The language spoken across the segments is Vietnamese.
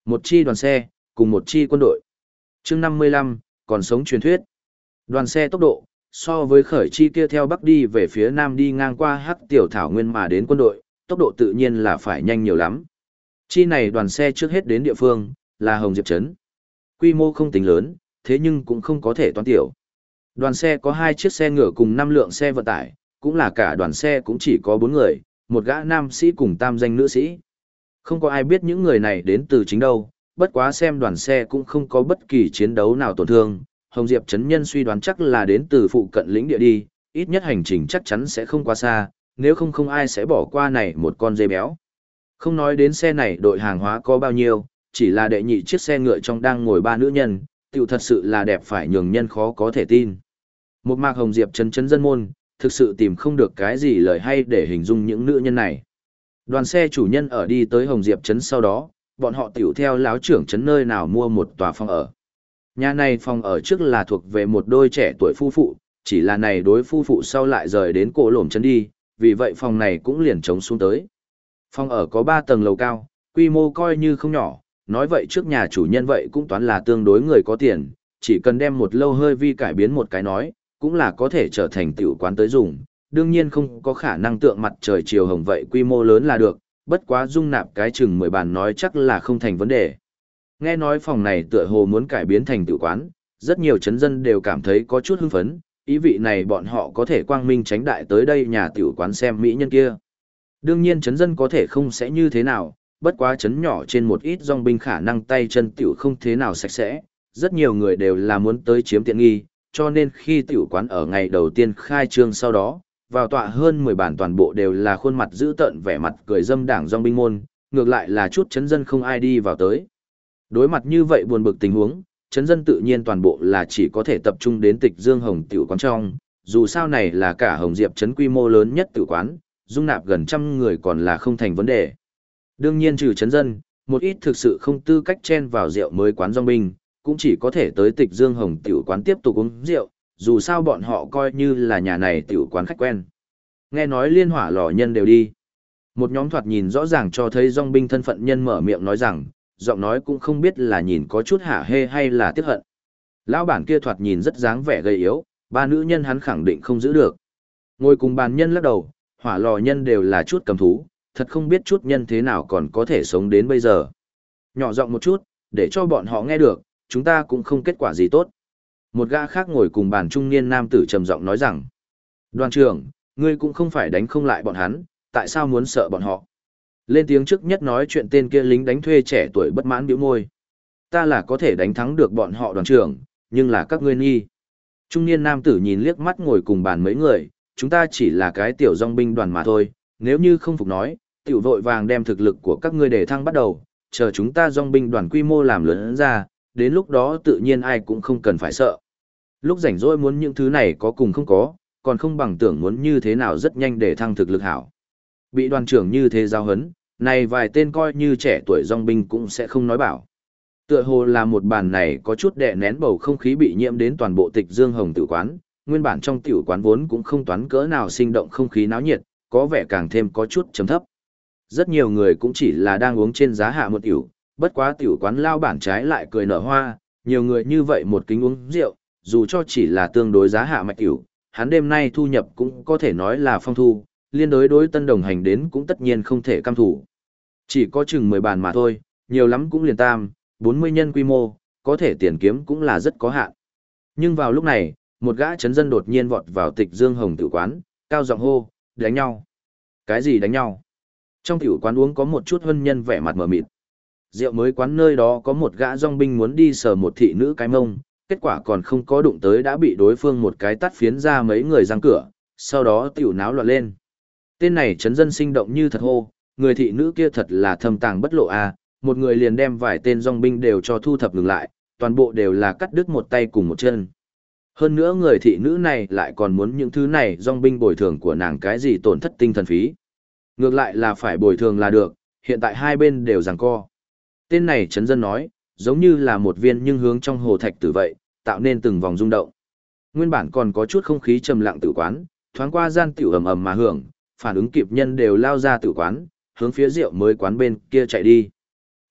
Một chi đoàn xe, cùng một chi quân đội. Chương 55, còn sống truyền thuyết. Đoàn xe tốc độ, so với khởi chi kia theo bắc đi về phía nam đi ngang qua hắc tiểu thảo nguyên mà đến quân đội, tốc độ tự nhiên là phải nhanh nhiều lắm. Chi này đoàn xe trước hết đến địa phương, là Hồng Diệp Trấn. Quy mô không tính lớn, thế nhưng cũng không có thể toán tiểu. Đoàn xe có 2 chiếc xe ngựa cùng 5 lượng xe vận tải, cũng là cả đoàn xe cũng chỉ có 4 người, một gã nam sĩ cùng tam danh nữ sĩ. Không có ai biết những người này đến từ chính đâu, bất quá xem đoàn xe cũng không có bất kỳ chiến đấu nào tổn thương. Hồng Diệp Trấn nhân suy đoán chắc là đến từ phụ cận lĩnh địa đi, ít nhất hành trình chắc chắn sẽ không quá xa, nếu không không ai sẽ bỏ qua này một con dê béo. Không nói đến xe này đội hàng hóa có bao nhiêu, chỉ là đệ nhị chiếc xe ngựa trong đang ngồi 3 nữ nhân, tiểu thật sự là đẹp phải nhường nhân khó có thể tin. Một mạc Hồng Diệp Trấn dân môn, thực sự tìm không được cái gì lời hay để hình dung những nữ nhân này. Đoàn xe chủ nhân ở đi tới Hồng Diệp Trấn sau đó, bọn họ tiểu theo láo trưởng trấn nơi nào mua một tòa phòng ở. Nhà này phòng ở trước là thuộc về một đôi trẻ tuổi phu phụ, chỉ là này đối phu phụ sau lại rời đến Cổ Lổm trấn đi, vì vậy phòng này cũng liền trống xuống tới. Phòng ở có 3 tầng lầu cao, quy mô coi như không nhỏ, nói vậy trước nhà chủ nhân vậy cũng toán là tương đối người có tiền, chỉ cần đem một lâu hơi vi cải biến một cái nói, cũng là có thể trở thành tiểu quán tới dùng, đương nhiên không có khả năng tượng mặt trời chiều hồng vậy quy mô lớn là được, bất quá dung nạp cái chừng 10 bàn nói chắc là không thành vấn đề. Nghe nói phòng này tựa hồ muốn cải biến thành tiểu quán, rất nhiều trấn dân đều cảm thấy có chút hưng phấn, ý vị này bọn họ có thể quang minh tránh đại tới đây nhà tiểu quán xem mỹ nhân kia. Đương nhiên trấn dân có thể không sẽ như thế nào, bất quá trấn nhỏ trên một ít dòng binh khả năng tay chân tiểu không thế nào sạch sẽ, rất nhiều người đều là muốn tới chiếm tiện nghi, cho nên khi tiểu quán ở ngày đầu tiên khai trương sau đó, vào tọa hơn 10 bản toàn bộ đều là khuôn mặt dữ tợn vẻ mặt cười dâm đảng dòng binh môn, ngược lại là chút trấn dân không ai đi vào tới. Đối mặt như vậy buồn bực tình huống, trấn dân tự nhiên toàn bộ là chỉ có thể tập trung đến Tịch Dương Hồng tiểu quán trong, dù sao này là cả Hồng Diệp trấn quy mô lớn nhất tiểu quán, dung nạp gần trăm người còn là không thành vấn đề. Đương nhiên trừ trấn dân, một ít thực sự không tư cách chen vào rượu mới quán dòng binh, cũng chỉ có thể tới Tịch Dương Hồng tiểu quán tiếp tục uống rượu, dù sao bọn họ coi như là nhà này tiểu quán khách quen. Nghe nói liên hỏa lò nhân đều đi. Một nhóm thoạt nhìn rõ ràng cho thấy dòng binh thân phận nhân mở miệng nói rằng, giọng nói cũng không biết là nhìn có chút hả hê hay là tiếc hận. Lão bản kia thoạt nhìn rất dáng vẻ gầy yếu, 3 nữ nhân hắn khẳng định không giữ được. Ngồi cùng bàn nhân lắc đầu, hỏa lò nhân đều là chút cầm thú, thật không biết chút nhân thế nào còn có thể sống đến bây giờ. Nhỏ giọng một chút, để cho bọn họ nghe được, chúng ta cũng không kết quả gì tốt. Một gã khác ngồi cùng bàn trung niên nam tử trầm giọng nói rằng, đoàn trưởng, ngươi cũng không phải đánh không lại bọn hắn, tại sao muốn sợ bọn họ? Lên tiếng trước nhất nói chuyện tên kia lính đánh thuê trẻ tuổi bất mãn bĩu môi. Ta là có thể đánh thắng được bọn họ đoàn trưởng, nhưng là các ngươi nghi. Trung niên nam tử nhìn liếc mắt ngồi cùng bàn mấy người, chúng ta chỉ là cái tiểu dòng binh đoàn mà thôi, nếu như không phục nói, tiểu vội vàng đem thực lực của các ngươi để thăng bắt đầu, chờ chúng ta dòng binh đoàn quy mô làm lớn ra, đến lúc đó tự nhiên ai cũng không cần phải sợ. Lúc rảnh rỗi muốn những thứ này có cùng không có, còn không bằng tưởng muốn như thế nào rất nhanh để thăng thực lực hảo. Bị đoàn trưởng như thế giao hấn, này vài tên coi như trẻ tuổi dòng binh cũng sẽ không nói bảo. Tựa hồ là một bàn này có chút đè nén bầu không khí bị nhiễm đến toàn bộ Tịch Dương Hồng tiểu quán, nguyên bản trong tiểu quán vốn cũng không toán cỡ nào sinh động không khí náo nhiệt, có vẻ càng thêm có chút trầm thấp. Rất nhiều người cũng chỉ là đang uống trên giá hạ một tiểu, bất quá tiểu quán lao bản trái lại cười nở hoa, nhiều người như vậy một kính uống rượu, dù cho chỉ là tương đối giá hạ mạch tiểu, hắn đêm nay thu nhập cũng có thể nói là phong thu, liên đối tân đồng hành đến cũng tất nhiên không thể cam thủ. Chỉ có chừng 10 bàn mà thôi, nhiều lắm cũng liền 40 nhân quy mô, có thể tiền kiếm cũng là rất có hạn. Nhưng vào lúc này, một gã trấn dân đột nhiên vọt vào Tịch Dương Hồng tiểu quán, cao giọng hô, đánh nhau. Cái gì đánh nhau? Trong tiểu quán uống có một chút hân nhân vẻ mặt mờ mịt. Rượu mới quán nơi đó có một gã dòng binh muốn đi sờ một thị nữ cái mông, kết quả còn không có đụng tới đã bị đối phương một cái tát phiến ra mấy người răng cửa, sau đó tiểu náo loạn lên. Tên này trấn dân sinh động như thật hô, người thị nữ kia thật là thâm tàng bất lộ a, một người liền đem vài tên dòng binh đều cho thu thập ngừng lại, toàn bộ đều là cắt đứt một tay cùng một chân. Hơn nữa người thị nữ này lại còn muốn những thứ này dòng binh bồi thường của nàng cái gì tổn thất tinh thần phí. Ngược lại là phải bồi thường là được, hiện tại hai bên đều giằng co. Tên này trấn dân nói, giống như là một viên nhưng hướng trong hồ thạch tử vậy, tạo nên từng vòng rung động. Nguyên bản còn có chút không khí trầm lặng tử quán, thoáng qua gian tiểu ầm ầm mà hưởng, phản ứng kịp nhân đều lao ra tử quán, hướng phía rượu mới quán bên kia chạy đi.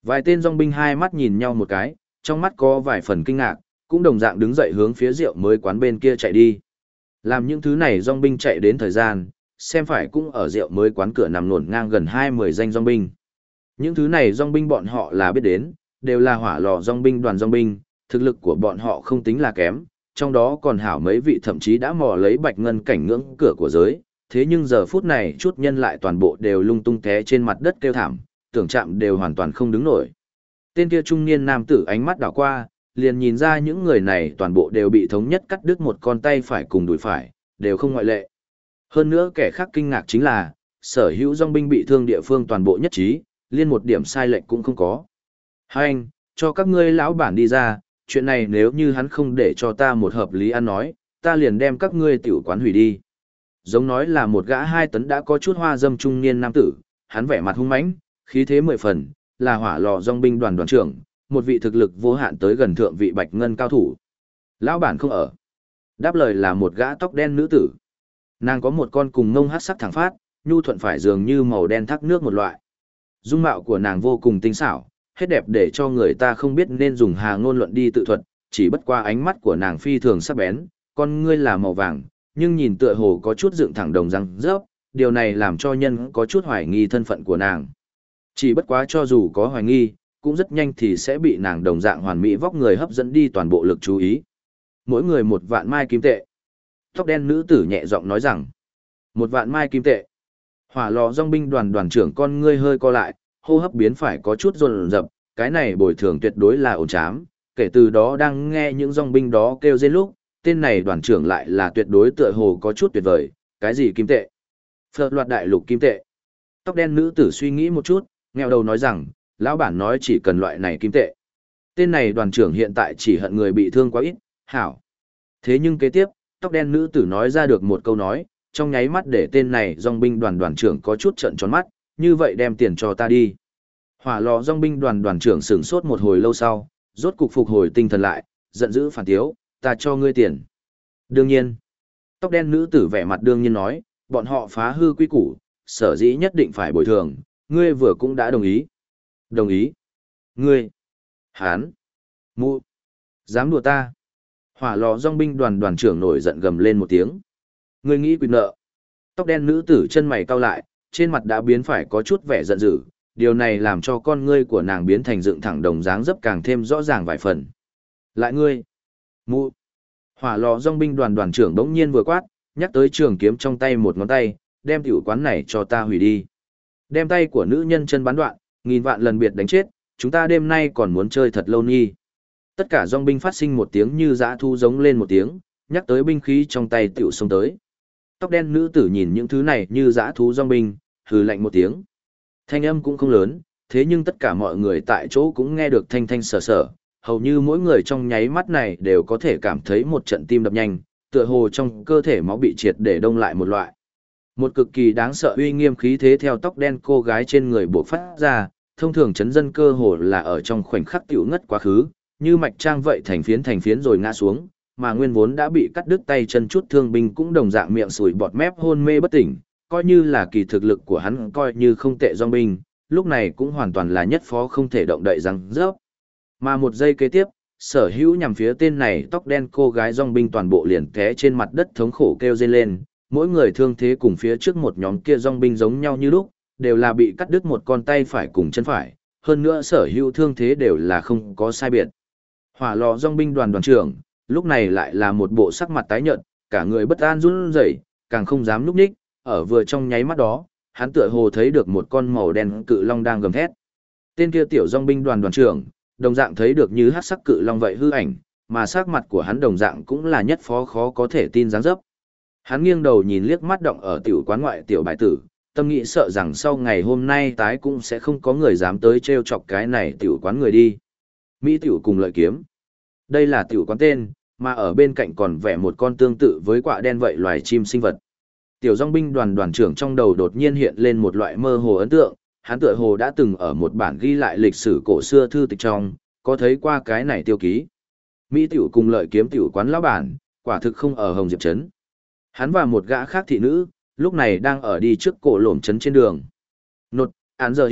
Vài tên dòng binh hai mắt nhìn nhau một cái, trong mắt có vài phần kinh ngạc, cũng đồng dạng đứng dậy hướng phía rượu mới quán bên kia chạy đi. Làm những thứ này dòng binh chạy đến thời gian, xem phải cũng ở rượu mới quán cửa nằm nổn ngang gần 20 danh dòng binh. Những thứ này dòng binh bọn họ là biết đến, đều là hỏa lò dòng binh đoàn dòng binh, thực lực của bọn họ không tính là kém, trong đó còn hảo mấy vị thậm chí đã mò lấy bạch ngân cảnh ngưỡng cửa của giới, thế nhưng giờ phút này chút nhân lại toàn bộ đều lung tung té trên mặt đất kêu thảm, tưởng chạm đều hoàn toàn không đứng nổi. Tên kia trung niên nam tử ánh mắt đảo qua, liền nhìn ra những người này toàn bộ đều bị thống nhất cắt đứt một con tay phải cùng đùi phải, đều không ngoại lệ. Hơn nữa kẻ khác kinh ngạc chính là, sở hữu dòng binh bị thương địa phương toàn bộ nhất trí, liên một điểm sai lệch cũng không có. Hai anh, cho các ngươi lão bản đi ra, chuyện này nếu như hắn không để cho ta một hợp lý ăn nói, ta liền đem các ngươi tiểu quán hủy đi. Giống nói là một gã 2 tấn đã có chút hoa dâm trung niên nam tử, hắn vẻ mặt hung mãnh, khí thế 10 phần, là hỏa lò dòng binh đoàn đoàn trưởng, một vị thực lực vô hạn tới gần thượng vị bạch ngân cao thủ. Lão bản không ở. Đáp lời là một gã tóc đen nữ tử. Nàng có một con cùng ngông hát sắc thẳng phát, nhu thuận phải dường như màu đen thác nước một loại. Dung mạo của nàng vô cùng tinh xảo, hết đẹp để cho người ta không biết nên dùng hà ngôn luận đi tự thuật, chỉ bất qua ánh mắt của nàng phi thường sắc bén, con ngươi là màu vàng, nhưng nhìn tựa hồ có chút dựng thẳng đồng răng rớp, điều này làm cho nhân có chút hoài nghi thân phận của nàng. Chỉ bất quá cho dù có hoài nghi, cũng rất nhanh thì sẽ bị nàng đồng dạng hoàn mỹ vóc người hấp dẫn đi toàn bộ lực chú ý. Mỗi người 1 vạn mai kim tệ. Tóc đen nữ tử nhẹ giọng nói rằng, 1 vạn mai kim tệ. Hỏa lò dòng binh đoàn đoàn trưởng con ngươi hơi co lại, hô hấp biến phải có chút rồn rập, cái này bồi thường tuyệt đối là ổn chám, kể từ đó đang nghe những dòng binh đó kêu rên lúc, tên này đoàn trưởng lại là tuyệt đối tựa hồ có chút tuyệt vời, cái gì kim tệ? Phật loạt đại lục kim tệ. Tóc đen nữ tử suy nghĩ một chút, nghèo đầu nói rằng, lão bản nói chỉ cần loại này kim tệ. Tên này đoàn trưởng hiện tại chỉ hận người bị thương quá ít, hảo. Thế nhưng kế tiếp, tóc đen nữ tử nói ra được một câu nói, trong nháy mắt để tên này dòng binh đoàn đoàn trưởng có chút trợn tròn mắt, như vậy đem tiền cho ta đi. Hỏa lò dòng binh đoàn đoàn trưởng sửng sốt một hồi lâu sau, rốt cục phục hồi tinh thần lại, giận dữ phản tiếu, ta cho ngươi tiền. Đương nhiên. Tóc đen nữ tử vẻ mặt đương nhiên nói, bọn họ phá hư quy củ, sở dĩ nhất định phải bồi thường, ngươi vừa cũng đã đồng ý. Đồng ý. Ngươi. Hán. Mụ. Dám đùa ta. Hỏa lò dòng binh đoàn đoàn trưởng nổi giận gầm lên một tiếng. Ngươi nghĩ quyền nợ. Tóc đen nữ tử chân mày cau lại, trên mặt đã biến phải có chút vẻ giận dữ, điều này làm cho con ngươi của nàng biến thành dựng thẳng đồng dáng dấp càng thêm rõ ràng vài phần. Lại ngươi. Mụ. Hỏa lò dòng binh đoàn đoàn trưởng đống nhiên vừa quát, nhắc tới trường kiếm trong tay một ngón tay, đem tiểu quán này cho ta hủy đi. Đem tay của nữ nhân chân bắn đoạn, nghìn vạn lần biệt đánh chết, chúng ta đêm nay còn muốn chơi thật lâu nhi. Tất cả dòng binh phát sinh một tiếng như dã thu giống lên một tiếng, nhắc tới binh khí trong tay tiểu xông tới. Tóc đen nữ tử nhìn những thứ này như dã thú dòng binh, hừ lạnh một tiếng. Thanh âm cũng không lớn, thế nhưng tất cả mọi người tại chỗ cũng nghe được thanh thanh sở sở, hầu như mỗi người trong nháy mắt này đều có thể cảm thấy một trận tim đập nhanh, tựa hồ trong cơ thể máu bị triệt để đông lại một loại. Một cực kỳ đáng sợ uy nghiêm khí thế theo tóc đen cô gái trên người bộc phát ra, thông thường chấn dân cơ hồ là ở trong khoảnh khắc tiểu ngất quá khứ, như mạch trang vậy thành phiến rồi ngã xuống, mà nguyên vốn đã bị cắt đứt tay chân chút thương binh cũng đồng dạng miệng sùi bọt mép hôn mê bất tỉnh, coi như là kỳ thực lực của hắn coi như không tệ dòng binh, lúc này cũng hoàn toàn là nhất phó không thể động đậy răng rớp. Mà một giây kế tiếp, sở hữu nhằm phía tên này tóc đen cô gái dòng binh toàn bộ liền té trên mặt đất thống khổ kêu rên lên, mỗi người thương thế cùng phía trước một nhóm kia dòng binh giống nhau như lúc, đều là bị cắt đứt một con tay phải cùng chân phải, hơn nữa sở hữu thương thế đều là không có sai biệt. Hỏa lò dòng binh đoàn đoàn trưởng, lúc này lại là một bộ sắc mặt tái nhợt, cả người bất an run rẩy, càng không dám núp ních, ở vừa trong nháy mắt đó, hắn tựa hồ thấy được một con màu đen cự long đang gầm thét. Tên kia tiểu dòng binh đoàn đoàn trưởng, đồng dạng thấy được như hắc sắc cự long vậy hư ảnh, mà sắc mặt của hắn đồng dạng cũng là nhất phó khó có thể tin dáng dấp. Hắn nghiêng đầu nhìn liếc mắt động ở tiểu quán ngoại tiểu bại tử, tâm nghĩ sợ rằng sau ngày hôm nay tái cũng sẽ không có người dám tới trêu chọc cái này tiểu quán người đi. Mỹ tiểu cùng lợi kiếm. Đây là tiểu quán tên, mà ở bên cạnh còn vẽ một con tương tự với quạ đen vậy loài chim sinh vật. Tiểu dòng binh đoàn đoàn trưởng trong đầu đột nhiên hiện lên một loại mơ hồ ấn tượng, hắn tựa hồ đã từng ở một bản ghi lại lịch sử cổ xưa thư tịch trong, có thấy qua cái này tiêu ký. Mỹ tiểu cùng lợi kiếm tiểu quán lão bản, quả thực không ở Hồng Diệp Trấn. Hắn và một gã khác thị nữ, lúc này đang ở đi trước cổ lổm trấn trên đường. Nột, án giờ hiệu,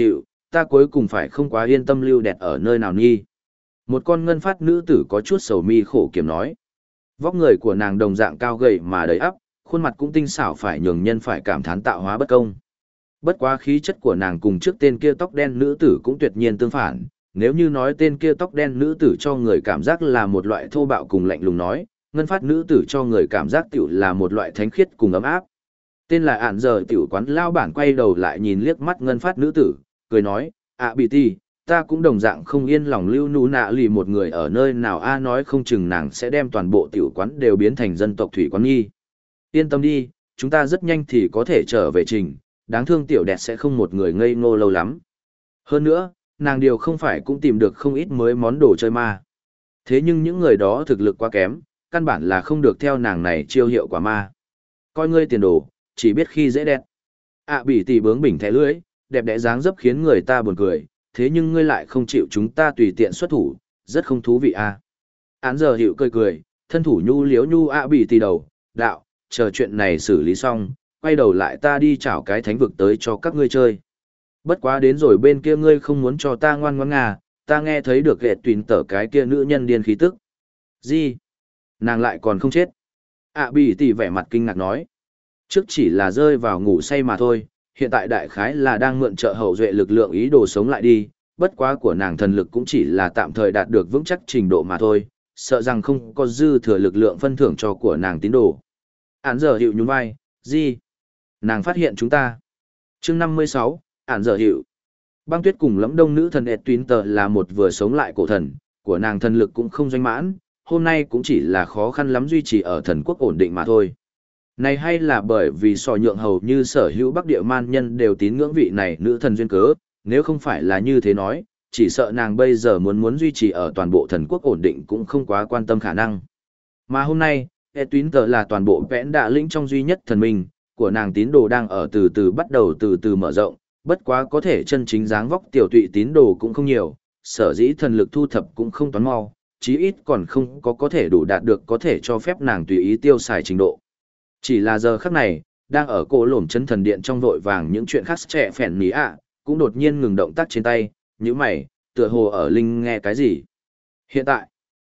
ta cuối cùng phải không quá yên tâm lưu đẹp ở nơi nào nghi. Một con ngân phát nữ tử có chút sầu mi khổ kiểm nói. Vóc người của nàng đồng dạng cao gầy mà đầy ắp, khuôn mặt cũng tinh xảo phải nhường nhân phải cảm thán tạo hóa bất công. Bất quá khí chất của nàng cùng trước tên kia tóc đen nữ tử cũng tuyệt nhiên tương phản, nếu như nói tên kia tóc đen nữ tử cho người cảm giác là một loại thô bạo cùng lạnh lùng nói, ngân phát nữ tử cho người cảm giác tiểu là một loại thánh khiết cùng ấm áp. Tên là ản giờ tiểu quán lao bản quay đầu lại nhìn liếc mắt ngân phát nữ tử, cười nói, bị ti, ta cũng đồng dạng không yên lòng lưu nụ nạ lì một người ở nơi nào nói không chừng nàng sẽ đem toàn bộ tiểu quán đều biến thành dân tộc thủy quán nghi. Yên tâm đi, chúng ta rất nhanh thì có thể trở về trình, đáng thương tiểu đẹp sẽ không một người ngây ngô lâu lắm. Hơn nữa, nàng điều không phải cũng tìm được không ít mới món đồ chơi ma. Thế nhưng những người đó thực lực quá kém, căn bản là không được theo nàng này chiêu hiệu quả ma. Coi ngươi tiền đồ, chỉ biết khi dễ đẹp. Bỉ tỉ bướng bỉnh thẻ lưỡi, đẹp đẽ dáng dấp khiến người ta buồn cười, thế nhưng ngươi lại không chịu chúng ta tùy tiện xuất thủ, rất không thú vị a. Án giờ hiệu cười cười, thân thủ nhu liếu nhu Bỉ tỉ đầu, đạo, chờ chuyện này xử lý xong, quay đầu lại ta đi chảo cái thánh vực tới cho các ngươi chơi. Bất quá đến rồi bên kia ngươi không muốn cho ta ngoan ngoãn ngà, ta nghe thấy được ghẹt tuyển tở cái kia nữ nhân điên khí tức. Gì? Nàng lại còn không chết. Bỉ tỉ vẻ mặt kinh ngạc nói. Trước chỉ là rơi vào ngủ say mà thôi, hiện tại đại khái là đang mượn trợ hậu duệ lực lượng ý đồ sống lại đi, bất quá của nàng thần lực cũng chỉ là tạm thời đạt được vững chắc trình độ mà thôi, sợ rằng không có dư thừa lực lượng phân thưởng cho của nàng tín đồ. Án giờ hiệu nhún vai, gì? Nàng phát hiện chúng ta. Chương 56, án giờ hiệu. Băng Tuyết cùng Lẫm Đông nữ thần Tuyến Tờ là một vừa sống lại cổ thần, của nàng thần lực cũng không doanh mãn, hôm nay cũng chỉ là khó khăn lắm duy trì ở thần quốc ổn định mà thôi. Này hay là bởi vì sò nhượng hầu như sở hữu Bắc Địa man nhân đều tín ngưỡng vị này nữ thần duyên cớ, nếu không phải là như thế nói, chỉ sợ nàng bây giờ muốn duy trì ở toàn bộ thần quốc ổn định cũng không quá quan tâm khả năng. Mà hôm nay, Tuyến Tờ là toàn bộ vẽn đạ lĩnh trong duy nhất thần minh, của nàng tín đồ đang ở từ từ mở rộng, bất quá có thể chân chính dáng vóc tiểu tụy tín đồ cũng không nhiều, sở dĩ thần lực thu thập cũng không toán mau, chí ít còn không có thể đủ đạt được có thể cho phép nàng tùy ý tiêu xài trình độ. Chỉ là giờ khắc này, đang ở cổ lổm chân thần điện trong vội vàng những chuyện khác trẻ phèn ní cũng đột nhiên ngừng động tác trên tay, như mày, tựa hồ ở linh nghe cái gì. Hiện tại,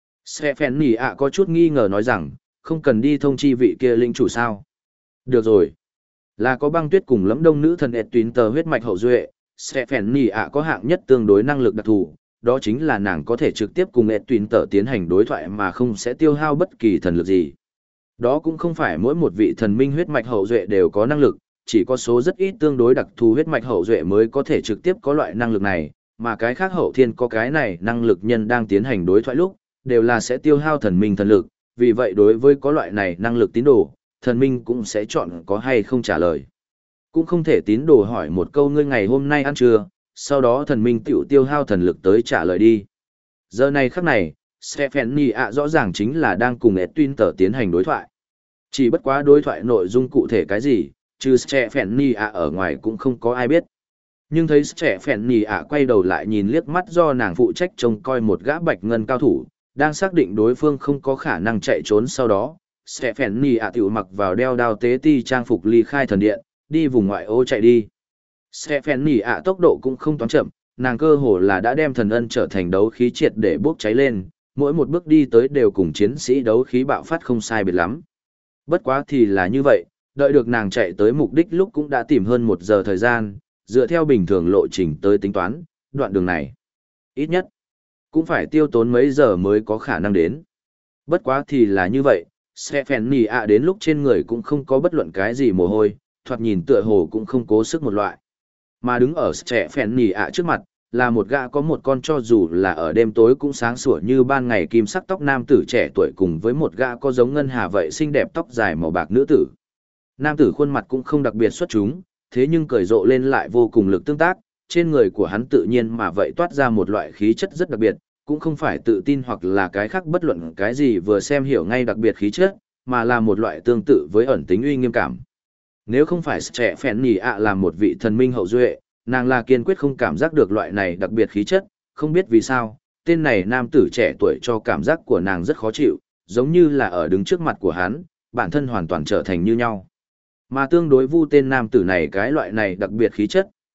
sẽ phèn ní có chút nghi ngờ nói rằng, không cần đi thông chi vị kia linh chủ sao. Được rồi. Là có Băng Tuyết cùng Lẫm Đông nữ thần Tuyến Tờ huyết mạch hậu duệ, sẽ phèn ní có hạng nhất tương đối năng lực đặc thù, đó chính là nàng có thể trực tiếp cùng Tuyến Tờ tiến hành đối thoại mà không sẽ tiêu hao bất kỳ thần lực gì. Đó cũng không phải mỗi một vị thần minh huyết mạch hậu duệ đều có năng lực, chỉ có số rất ít tương đối đặc thù huyết mạch hậu duệ mới có thể trực tiếp có loại năng lực này, mà cái khác hậu thiên có cái này năng lực nhân đang tiến hành đối thoại lúc, đều là sẽ tiêu hao thần minh thần lực, vì vậy đối với có loại này năng lực tín đồ, thần minh cũng sẽ chọn có hay không trả lời. Cũng không thể tín đồ hỏi một câu ngươi ngày hôm nay ăn trưa, sau đó thần minh tiểu tiêu hao thần lực tới trả lời đi. Giờ này khắc này, Stephanie rõ ràng chính là đang cùng Edwin tờ tiến hành đối thoại. Chỉ bất quá đối thoại nội dung cụ thể cái gì, trừ Stephanie ở ngoài cũng không có ai biết. Nhưng thấy Stephanie quay đầu lại nhìn liếc mắt do nàng phụ trách trông coi một gã bạch ngân cao thủ, đang xác định đối phương không có khả năng chạy trốn sau đó. Stephanie tiểu mặc vào đeo đao tế ti trang phục ly khai thần điện, đi vùng ngoại ô chạy đi. Stephanie tốc độ cũng không toán chậm, nàng cơ hồ là đã đem thần ân trở thành đấu khí triệt để bốc cháy lên, mỗi một bước đi tới đều cùng chiến sĩ đấu khí bạo phát không sai biệt lắm. Bất quá thì là như vậy, đợi được nàng chạy tới mục đích lúc cũng đã tìm hơn 1 giờ thời gian, dựa theo bình thường lộ trình tới tính toán, đoạn đường này. Ít nhất, cũng phải tiêu tốn mấy giờ mới có khả năng đến. Bất quá thì là như vậy, Stephanie đến lúc trên người cũng không có bất luận cái gì mồ hôi, thoạt nhìn tựa hồ cũng không cố sức một loại. Mà đứng ở Stephanie trước mặt, là một gã có một con cho dù là ở đêm tối cũng sáng sủa như ban ngày kim sắc tóc nam tử trẻ tuổi cùng với một gã có giống ngân hà vậy xinh đẹp tóc dài màu bạc nữ tử. Nam tử khuôn mặt cũng không đặc biệt xuất chúng, thế nhưng cười rộ lên lại vô cùng lực tương tác, trên người của hắn tự nhiên mà vậy toát ra một loại khí chất rất đặc biệt, cũng không phải tự tin hoặc là cái khác bất luận cái gì vừa xem hiểu ngay đặc biệt khí chất, mà là một loại tương tự với ẩn tính uy nghiêm cảm. Nếu không phải trẻ phèn nhỉ là một vị thần minh hậu duệ, nàng là kiên quyết không cảm giác được loại này đặc biệt khí chất, không biết vì sao, tên này nam tử trẻ tuổi cho cảm giác của nàng rất khó chịu, giống như là ở đứng trước mặt của hắn, bản thân hoàn toàn trở thành như nhau. Mà tương đối vu tên nam tử này cái loại này đặc biệt khí chất,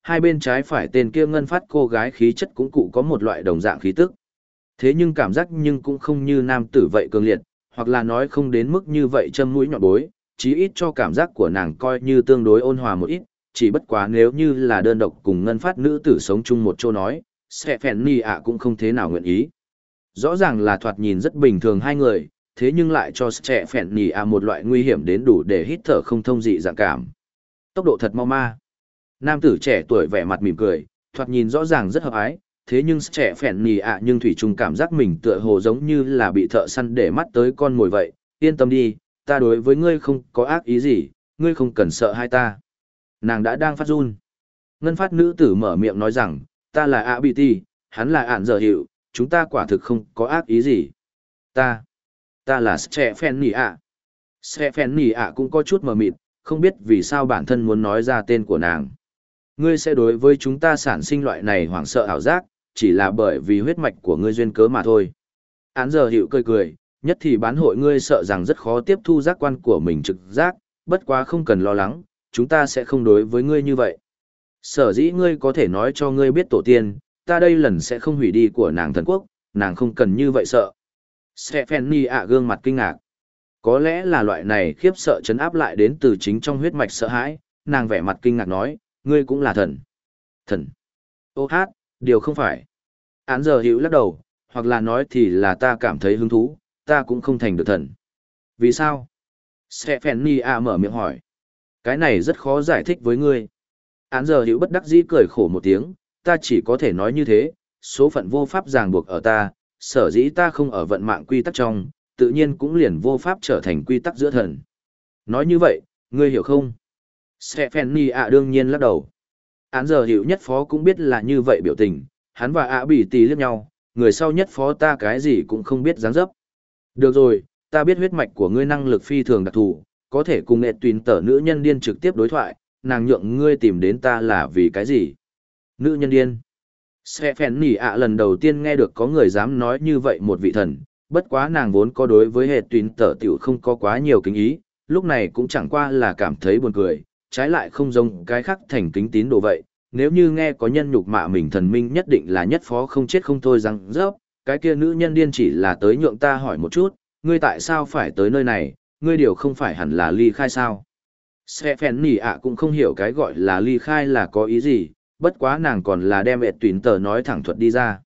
hai bên trái phải tên kia ngân phát cô gái khí chất cũng cụ có một loại đồng dạng khí tức. Thế nhưng cảm giác nhưng cũng không như nam tử vậy cường liệt, hoặc là nói không đến mức như vậy châm mũi nhọn bối, chí ít cho cảm giác của nàng coi như tương đối ôn hòa một ít, chỉ bất quá nếu như là đơn độc cùng ngân phát nữ tử sống chung một chỗ nói, sẽ phèn nì ạ cũng không thế nào nguyện ý. Rõ ràng là thoạt nhìn rất bình thường hai người, thế nhưng lại cho sẽ phèn nì ạ một loại nguy hiểm đến đủ để hít thở không thông dị dạng cảm. Tốc độ thật mau ma. Nam tử trẻ tuổi vẻ mặt mỉm cười, thoạt nhìn rõ ràng rất hợp ái, thế nhưng trẻ phèn nì ạ nhưng thủy chung cảm giác mình tựa hồ giống như là bị thợ săn để mắt tới con mồi vậy, yên tâm đi, ta đối với ngươi không có ác ý gì, ngươi không cần sợ hai ta. Nàng đã đang phát run. Ngân phát nữ tử mở miệng nói rằng, ta là ạ bị ti, hắn là ạn giờ hiệu, chúng ta quả thực không có ác ý gì. Ta là trẻ phèn nì ạ. Trẻ phèn nì ạ cũng có chút mờ mịt, không biết vì sao bản thân muốn nói ra tên của nàng. Ngươi sẽ đối với chúng ta sản sinh loại này hoảng sợ ảo giác, chỉ là bởi vì huyết mạch của ngươi duyên cớ mà thôi. Án giờ hiệu cười cười, nhất thì bán hội ngươi sợ rằng rất khó tiếp thu giác quan của mình trực giác, bất quá không cần lo lắng, chúng ta sẽ không đối với ngươi như vậy. Sở dĩ ngươi có thể nói cho ngươi biết tổ tiên, ta đây lần sẽ không hủy đi của nàng thần quốc, nàng không cần như vậy sợ. Stephanie ạ gương mặt kinh ngạc. Có lẽ là loại này khiếp sợ chấn áp lại đến từ chính trong huyết mạch sợ hãi, nàng vẻ mặt kinh ngạc nói, ngươi cũng là thần. Thần. Ô hát, điều không phải. Án giờ hữu lắc đầu, hoặc là nói thì là ta cảm thấy hứng thú, ta cũng không thành được thần. Vì sao? Stephanie ạ mở miệng hỏi. Cái này rất khó giải thích với ngươi. Án giờ hữu bất đắc dĩ cười khổ một tiếng, ta chỉ có thể nói như thế, số phận vô pháp ràng buộc ở ta, sở dĩ ta không ở vận mạng quy tắc trong, tự nhiên cũng liền vô pháp trở thành quy tắc giữa thần. Nói như vậy, ngươi hiểu không? Stephanie ạ đương nhiên lắc đầu. Án giờ hiệu nhất phó cũng biết là như vậy biểu tình, hắn và ạ bị tì liếc nhau, người sau nhất phó ta cái gì cũng không biết dáng dấp. Được rồi, ta biết huyết mạch của ngươi năng lực phi thường đặc thù, có thể cùng nghệ tuyến tở nữ nhân điên trực tiếp đối thoại, nàng nhượng ngươi tìm đến ta là vì cái gì? Nữ nhân điên. Stephanie ạ lần đầu tiên nghe được có người dám nói như vậy một vị thần, bất quá nàng vốn có đối với hệ tuyến tở tiểu không có quá nhiều kính ý, lúc này cũng chẳng qua là cảm thấy buồn cười, trái lại không giống cái khác thành kính tín đồ vậy, nếu như nghe có nhân nhục mạ mình thần minh nhất định là nhất phó không chết không thôi răng rớp, cái kia nữ nhân điên chỉ là tới nhượng ta hỏi một chút, ngươi tại sao phải tới nơi này, ngươi điều không phải hẳn là ly khai sao? Stephanie ạ cũng không hiểu cái gọi là ly khai là có ý gì, bất quá nàng còn là đem hệ tuyến tờ nói thẳng thuật đi ra.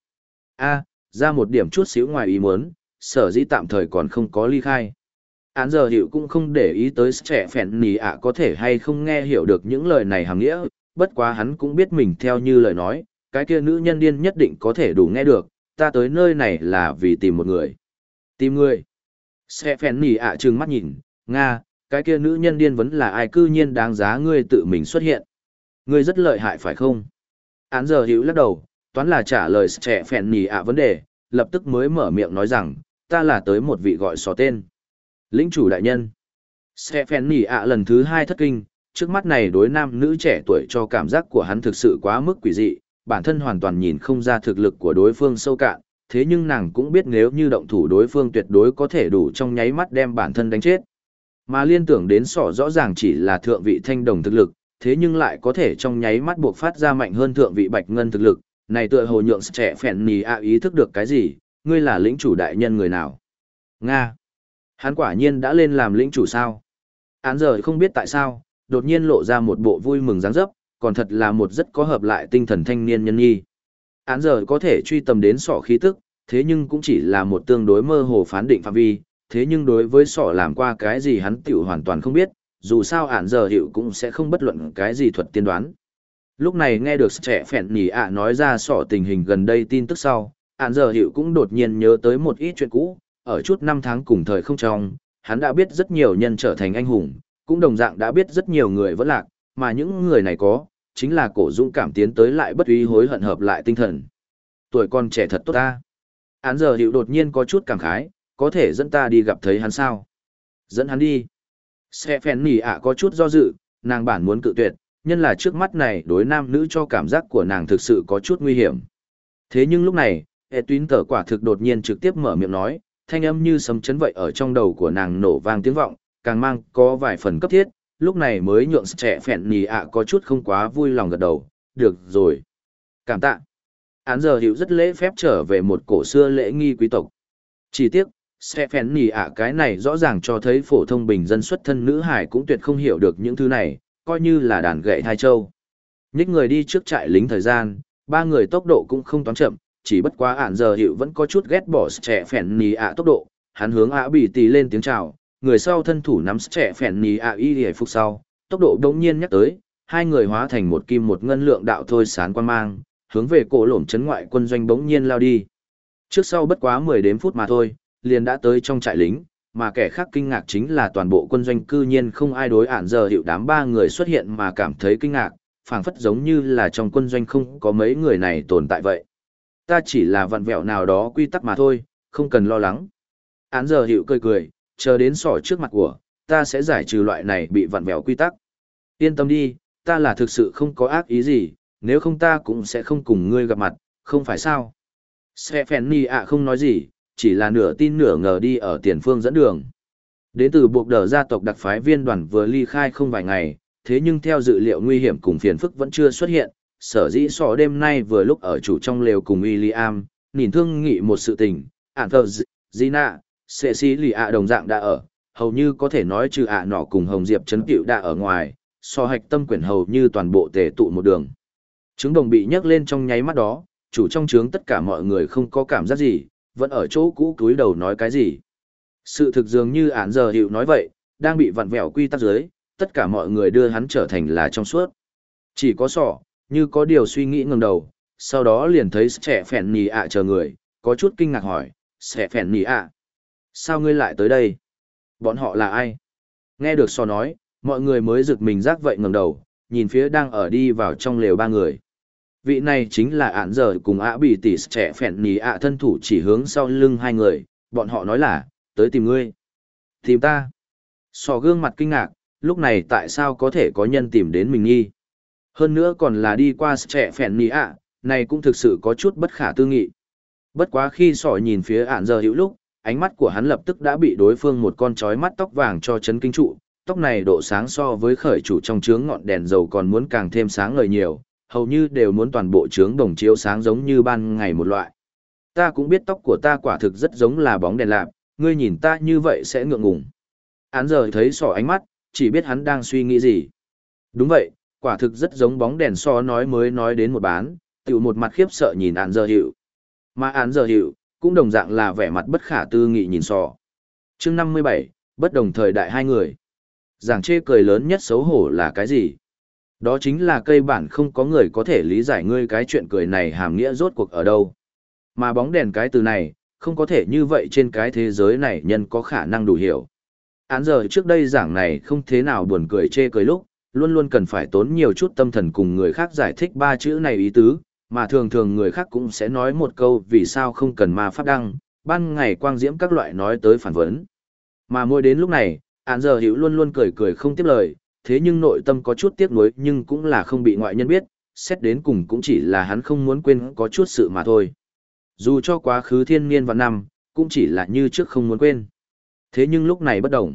Ra một điểm chút xíu ngoài ý muốn, sở dĩ tạm thời còn không có ly khai. Án giờ hiệu cũng không để ý tới trẻ phèn nì ạ có thể hay không nghe hiểu được những lời này hàm nghĩa, bất quá hắn cũng biết mình theo như lời nói, cái kia nữ nhân điên nhất định có thể đủ nghe được, ta tới nơi này là vì tìm một người. Tìm người. Trẻ phèn nì ạ trừng mắt nhìn, Nga, cái kia nữ nhân điên vẫn là ai cư nhiên đáng giá ngươi tự mình xuất hiện. Ngươi rất lợi hại phải không? Án giờ hiệu lắc đầu, toán là trả lời trẻ phèn nì ạ vấn đề, lập tức mới mở miệng nói rằng, ta là tới một vị gọi xó tên. Lĩnh chủ đại nhân. Stephanie ạ lần thứ hai thất kinh, trước mắt này đối nam nữ trẻ tuổi cho cảm giác của hắn thực sự quá mức quỷ dị, bản thân hoàn toàn nhìn không ra thực lực của đối phương sâu cạn, thế nhưng nàng cũng biết nếu như động thủ đối phương tuyệt đối có thể đủ trong nháy mắt đem bản thân đánh chết. Mà liên tưởng đến sỏ rõ ràng chỉ là thượng vị thanh đồng thực lực, thế nhưng lại có thể trong nháy mắt buộc phát ra mạnh hơn thượng vị bạch ngân thực lực, này tựa hồ nhượng trẻ phèn nì ạ ý thức được cái gì, ngươi là lĩnh chủ đại nhân người nào? Nga. Hắn quả nhiên đã lên làm lĩnh chủ sao? Án giờ không biết tại sao, đột nhiên lộ ra một bộ vui mừng dáng dấp, còn thật là một rất có hợp lại tinh thần thanh niên nhân nhi. Án giờ có thể truy tầm đến sỏ khí tức, thế nhưng cũng chỉ là một tương đối mơ hồ phán định phạm vi, thế nhưng đối với sỏ làm qua cái gì hắn tiểu hoàn toàn không biết, dù sao án giờ hiệu cũng sẽ không bất luận cái gì thuật tiên đoán. Lúc này nghe được trẻ phèn nỉ ạ nói ra sỏ tình hình gần đây tin tức sau, án giờ hiệu cũng đột nhiên nhớ tới một ít chuyện cũ, ở chút năm tháng cùng thời không trong, hắn đã biết rất nhiều nhân trở thành anh hùng, cũng đồng dạng đã biết rất nhiều người vẫn lạc, mà những người này có, chính là cổ dũng cảm tiến tới lại bất uy hối hận hợp lại tinh thần. Tuổi con trẻ thật tốt ta. Án giờ hiệu đột nhiên có chút cảm khái, có thể dẫn ta đi gặp thấy hắn sao? Dẫn hắn đi. Xe phèn nỉ ạ có chút do dự, nàng bản muốn cự tuyệt, nhân là trước mắt này đối nam nữ cho cảm giác của nàng thực sự có chút nguy hiểm. Thế nhưng lúc này, hệ tuyến tờ quả thực đột nhiên trực tiếp mở miệng nói, thanh âm như sấm chấn vậy ở trong đầu của nàng nổ vang tiếng vọng, càng mang có vài phần cấp thiết, lúc này mới nhượng trẻ phèn nì ạ có chút không quá vui lòng gật đầu, được rồi. Cảm tạ. Án giờ hiệu rất lễ phép trở về một cổ xưa lễ nghi quý tộc. Chỉ tiếc, Stephanie ạ cái này rõ ràng cho thấy phổ thông bình dân xuất thân nữ hải cũng tuyệt không hiểu được những thứ này, coi như là đàn gậy thai châu. Nhích người đi trước trại lính thời gian, ba người tốc độ cũng không toán chậm, chỉ bất quá ản giờ hiệu vẫn có chút ghét bỏ Stephanie ạ tốc độ, hắn hướng ạ bị tì lên tiếng chào, người sau thân thủ nắm Stephanie ạ y hề phục sau, tốc độ đống nhiên nhắc tới, hai người hóa thành một kim một ngân lượng đạo thôi sán quan mang, hướng về cổ lổm trấn ngoại quân doanh bỗng nhiên lao đi. Trước sau bất quá 10 đếm phút mà thôi, liền đã tới trong trại lính, mà kẻ khác kinh ngạc chính là toàn bộ quân doanh cư nhiên không ai đối ản giờ hiệu đám ba người xuất hiện mà cảm thấy kinh ngạc, phảng phất giống như là trong quân doanh không có mấy người này tồn tại vậy. Ta chỉ là vặn vẹo nào đó quy tắc mà thôi, không cần lo lắng. Ản giờ hiệu cười cười, chờ đến sỏ trước mặt của, ta sẽ giải trừ loại này bị vặn vẹo quy tắc. Yên tâm đi, ta là thực sự không có ác ý gì, nếu không ta cũng sẽ không cùng ngươi gặp mặt, không phải sao? Stephanie ạ không nói gì, chỉ là nửa tin nửa ngờ đi ở tiền phương dẫn đường. Đến từ buộc đờ gia tộc đặc phái viên đoàn vừa ly khai không vài ngày, thế nhưng theo dự liệu nguy hiểm cùng phiền phức vẫn chưa xuất hiện, sở dĩ sọ đêm nay vừa lúc ở chủ trong lều cùng William, nhìn thương nghị một sự tình, Anthony, Gina, Cecilia đồng dạng đã ở, hầu như có thể nói trừ nọ cùng Hồng Diệp Trấn Cựu đã ở ngoài, so hạch tâm quyển hầu như toàn bộ tề tụ một đường. Trứng đồng bị nhấc lên trong nháy mắt đó, chủ trong trướng tất cả mọi người không có cảm giác gì, vẫn ở chỗ cũ cúi đầu nói cái gì. Sự thực dường như án giờ hiệu nói vậy, đang bị vặn vẹo quy tắc dưới, tất cả mọi người đưa hắn trở thành là trong suốt. Chỉ có sọ, như có điều suy nghĩ ngẩng đầu, sau đó liền thấy trẻ phèn nì ạ chờ người, có chút kinh ngạc hỏi, trẻ phèn nì ạ, sao ngươi lại tới đây? Bọn họ là ai? Nghe được sọ nói, mọi người mới giật mình giác vậy ngẩng đầu, nhìn phía đang ở đi vào trong lều ba người. Vị này chính là án giờ cùng ạ bị tỷ trẻ phèn nì ạ thân thủ chỉ hướng sau lưng hai người, bọn họ nói là, tới tìm ngươi. Tìm ta. Sò gương mặt kinh ngạc, lúc này tại sao có thể có nhân tìm đến mình nghi. Hơn nữa còn là đi qua trẻ phèn nì ạ, này cũng thực sự có chút bất khả tư nghị. Bất quá khi sò nhìn phía án giờ hữu lúc, ánh mắt của hắn lập tức đã bị đối phương một con chói mắt tóc vàng cho chấn kinh trụ. Tóc này độ sáng so với khởi chủ trong trướng ngọn đèn dầu còn muốn càng thêm sáng ngời nhiều, hầu như đều muốn toàn bộ trướng đồng chiếu sáng giống như ban ngày một loại. Ta cũng biết tóc của ta quả thực rất giống là bóng đèn lạp, ngươi nhìn ta như vậy sẽ ngượng ngùng. Án giờ thấy sỏ ánh mắt, chỉ biết hắn đang suy nghĩ gì. Đúng vậy, quả thực rất giống bóng đèn so nói mới nói đến một bán, tiểu một mặt khiếp sợ nhìn án giờ hiệu. Mà án giờ hiệu, cũng đồng dạng là vẻ mặt bất khả tư nghị nhìn sọ. Chương 57, bất đồng thời đại hai người. Giảng chê cười lớn nhất xấu hổ là cái gì? Đó chính là cây bản không có người có thể lý giải ngươi cái chuyện cười này hàm nghĩa rốt cuộc ở đâu. Mà bóng đèn cái từ này, không có thể như vậy trên cái thế giới này nhân có khả năng đủ hiểu. Án giờ trước đây giảng này không thế nào buồn cười chê cười lúc, luôn luôn cần phải tốn nhiều chút tâm thần cùng người khác giải thích ba chữ này ý tứ, mà thường thường người khác cũng sẽ nói một câu vì sao không cần ma pháp đăng, ban ngày quang diễm các loại nói tới phản vấn. Mà mỗi đến lúc này, án giờ hiểu luôn luôn cười cười không tiếp lời, thế nhưng nội tâm có chút tiếc nuối nhưng cũng là không bị ngoại nhân biết, xét đến cùng cũng chỉ là hắn không muốn quên có chút sự mà thôi. Dù cho quá khứ thiên niên và năm, cũng chỉ là như trước không muốn quên. Thế nhưng lúc này bất đồng.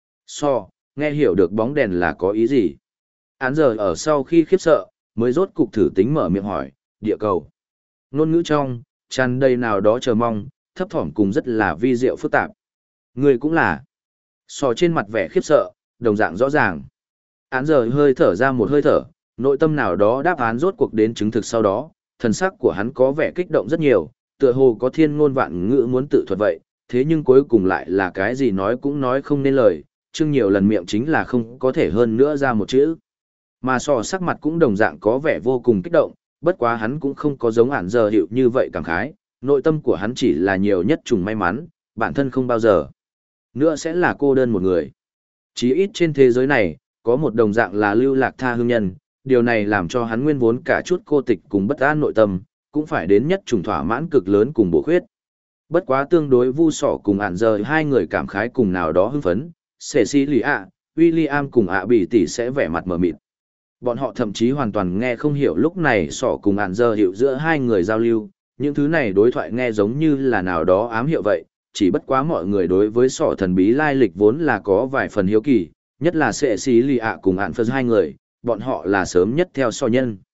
Nghe hiểu được bóng đèn là có ý gì. Án giờ ở sau khi khiếp sợ, mới rốt cục thử tính mở miệng hỏi, địa cầu. Ngôn ngữ trong, tràn đầy nào đó chờ mong, thấp thỏm cùng rất là vi diệu phức tạp. Người cũng là. Trên mặt vẻ khiếp sợ, đồng dạng rõ ràng. Án giờ hơi thở ra một hơi thở, nội tâm nào đó đáp án rốt cuộc đến chứng thực sau đó, thần sắc của hắn có vẻ kích động rất nhiều, tựa hồ có thiên ngôn vạn ngữ muốn tự thuật vậy, thế nhưng cuối cùng lại là cái gì nói cũng nói không nên lời, chương nhiều lần miệng chính là không có thể hơn nữa ra một chữ. Mà sắc mặt cũng đồng dạng có vẻ vô cùng kích động, bất quá hắn cũng không có giống ản giờ hiệu như vậy cảm khái, nội tâm của hắn chỉ là nhiều nhất trùng may mắn, bản thân không bao giờ nữa sẽ là cô đơn một người. Chí ít trên thế giới này, có một đồng dạng là lưu lạc tha hương nhân, điều này làm cho hắn nguyên vốn cả chút cô tịch cùng bất an nội tâm, cũng phải đến nhất trùng thỏa mãn cực lớn cùng bổ khuyết. Bất quá tương đối vu sỏ cùng ản giờ hai người cảm khái cùng nào đó hưng phấn, Cecilia, William cùng bị tỷ sẽ vẻ mặt mờ mịt. Bọn họ thậm chí hoàn toàn nghe không hiểu lúc này sỏ cùng ản giờ hiệu giữa hai người giao lưu, những thứ này đối thoại nghe giống như là nào đó ám hiệu vậy, chỉ bất quá mọi người đối với sỏ thần bí lai lịch vốn là có vài phần hiếu kỳ, nhất là Cecilia cùng ản phật hai người, bọn họ là sớm nhất theo nhân.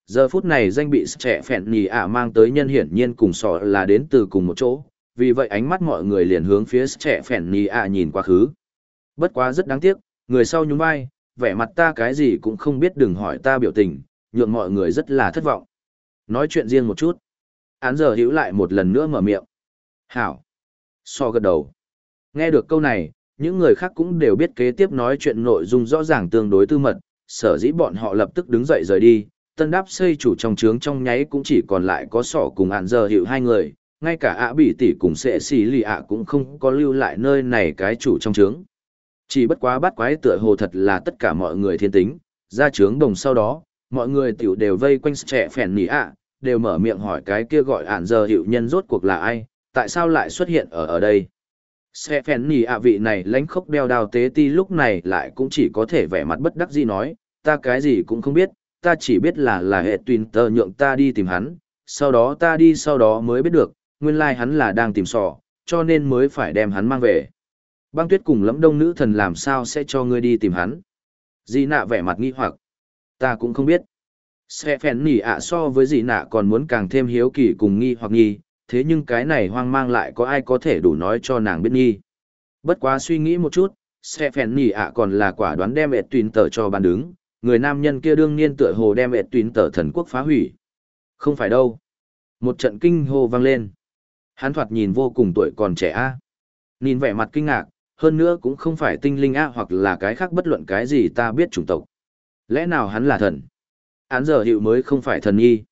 Giờ phút này danh bị trẻ phèn nhì ạ mang tới nhân hiển nhiên cùng sọ là đến từ cùng một chỗ, vì vậy ánh mắt mọi người liền hướng phía trẻ phèn nhì ạ nhìn quá khứ. Bất quá rất đáng tiếc, người sau nhún vai, vẻ mặt ta cái gì cũng không biết đừng hỏi ta biểu tình, nhượng mọi người rất là thất vọng. Nói chuyện riêng một chút. Án giờ hữu lại một lần nữa mở miệng. Hảo. So gật đầu. Nghe được câu này, những người khác cũng đều biết kế tiếp nói chuyện nội dung rõ ràng tương đối tư mật, sở dĩ bọn họ lập tức đứng dậy rời đi. Tân đáp xây chủ trong trướng trong nháy cũng chỉ còn lại có sọ cùng án giờ hữu hai người, ngay cả ạ bị tỷ cùng sẽ xì lì ạ cũng không có lưu lại nơi này cái chủ trong trướng. Chỉ bất quá bắt quái tựa hồ thật là tất cả mọi người thiên tính, ra trướng đồng sau đó, mọi người tiểu đều vây quanh trẻ phèn nỉ ạ, đều mở miệng hỏi cái kia gọi ản giờ hiệu nhân rốt cuộc là ai, tại sao lại xuất hiện ở đây. Sẽ phèn nỉ ạ vị này lánh khốc đeo đao tế ti lúc này lại cũng chỉ có thể vẻ mặt bất đắc dĩ nói, ta cái gì cũng không biết, ta chỉ biết là hệ tuyên tờ nhượng ta đi tìm hắn, sau đó ta đi sau đó mới biết được, nguyên lai hắn là đang tìm sò, cho nên mới phải đem hắn mang về. Băng Tuyết cùng Lẫm Đông nữ thần làm sao sẽ cho ngươi đi tìm hắn? Dì nạ vẻ mặt nghi hoặc. Ta cũng không biết. Sẽ phèn nỉ ạ so với dì nạ còn muốn càng thêm hiếu kỳ cùng nghi hoặc nghi, thế nhưng cái này hoang mang lại có ai có thể đủ nói cho nàng biết nghi. Bất quá suy nghĩ một chút, sẽ phèn nỉ ạ còn là quả đoán đem ẹt tuyên tờ cho bàn đứng, người nam nhân kia đương nhiên tựa hồ đem ẹt tuyên tờ thần quốc phá hủy. Không phải đâu. Một trận kinh hô vang lên. Hắn thoạt nhìn vô cùng tuổi còn trẻ a. Nhìn vẻ mặt kinh ngạc, hơn nữa cũng không phải tinh linh a hoặc là cái khác bất luận cái gì ta biết chủng tộc. Lẽ nào hắn là thần? Án giờ hiệu mới không phải thần nhi.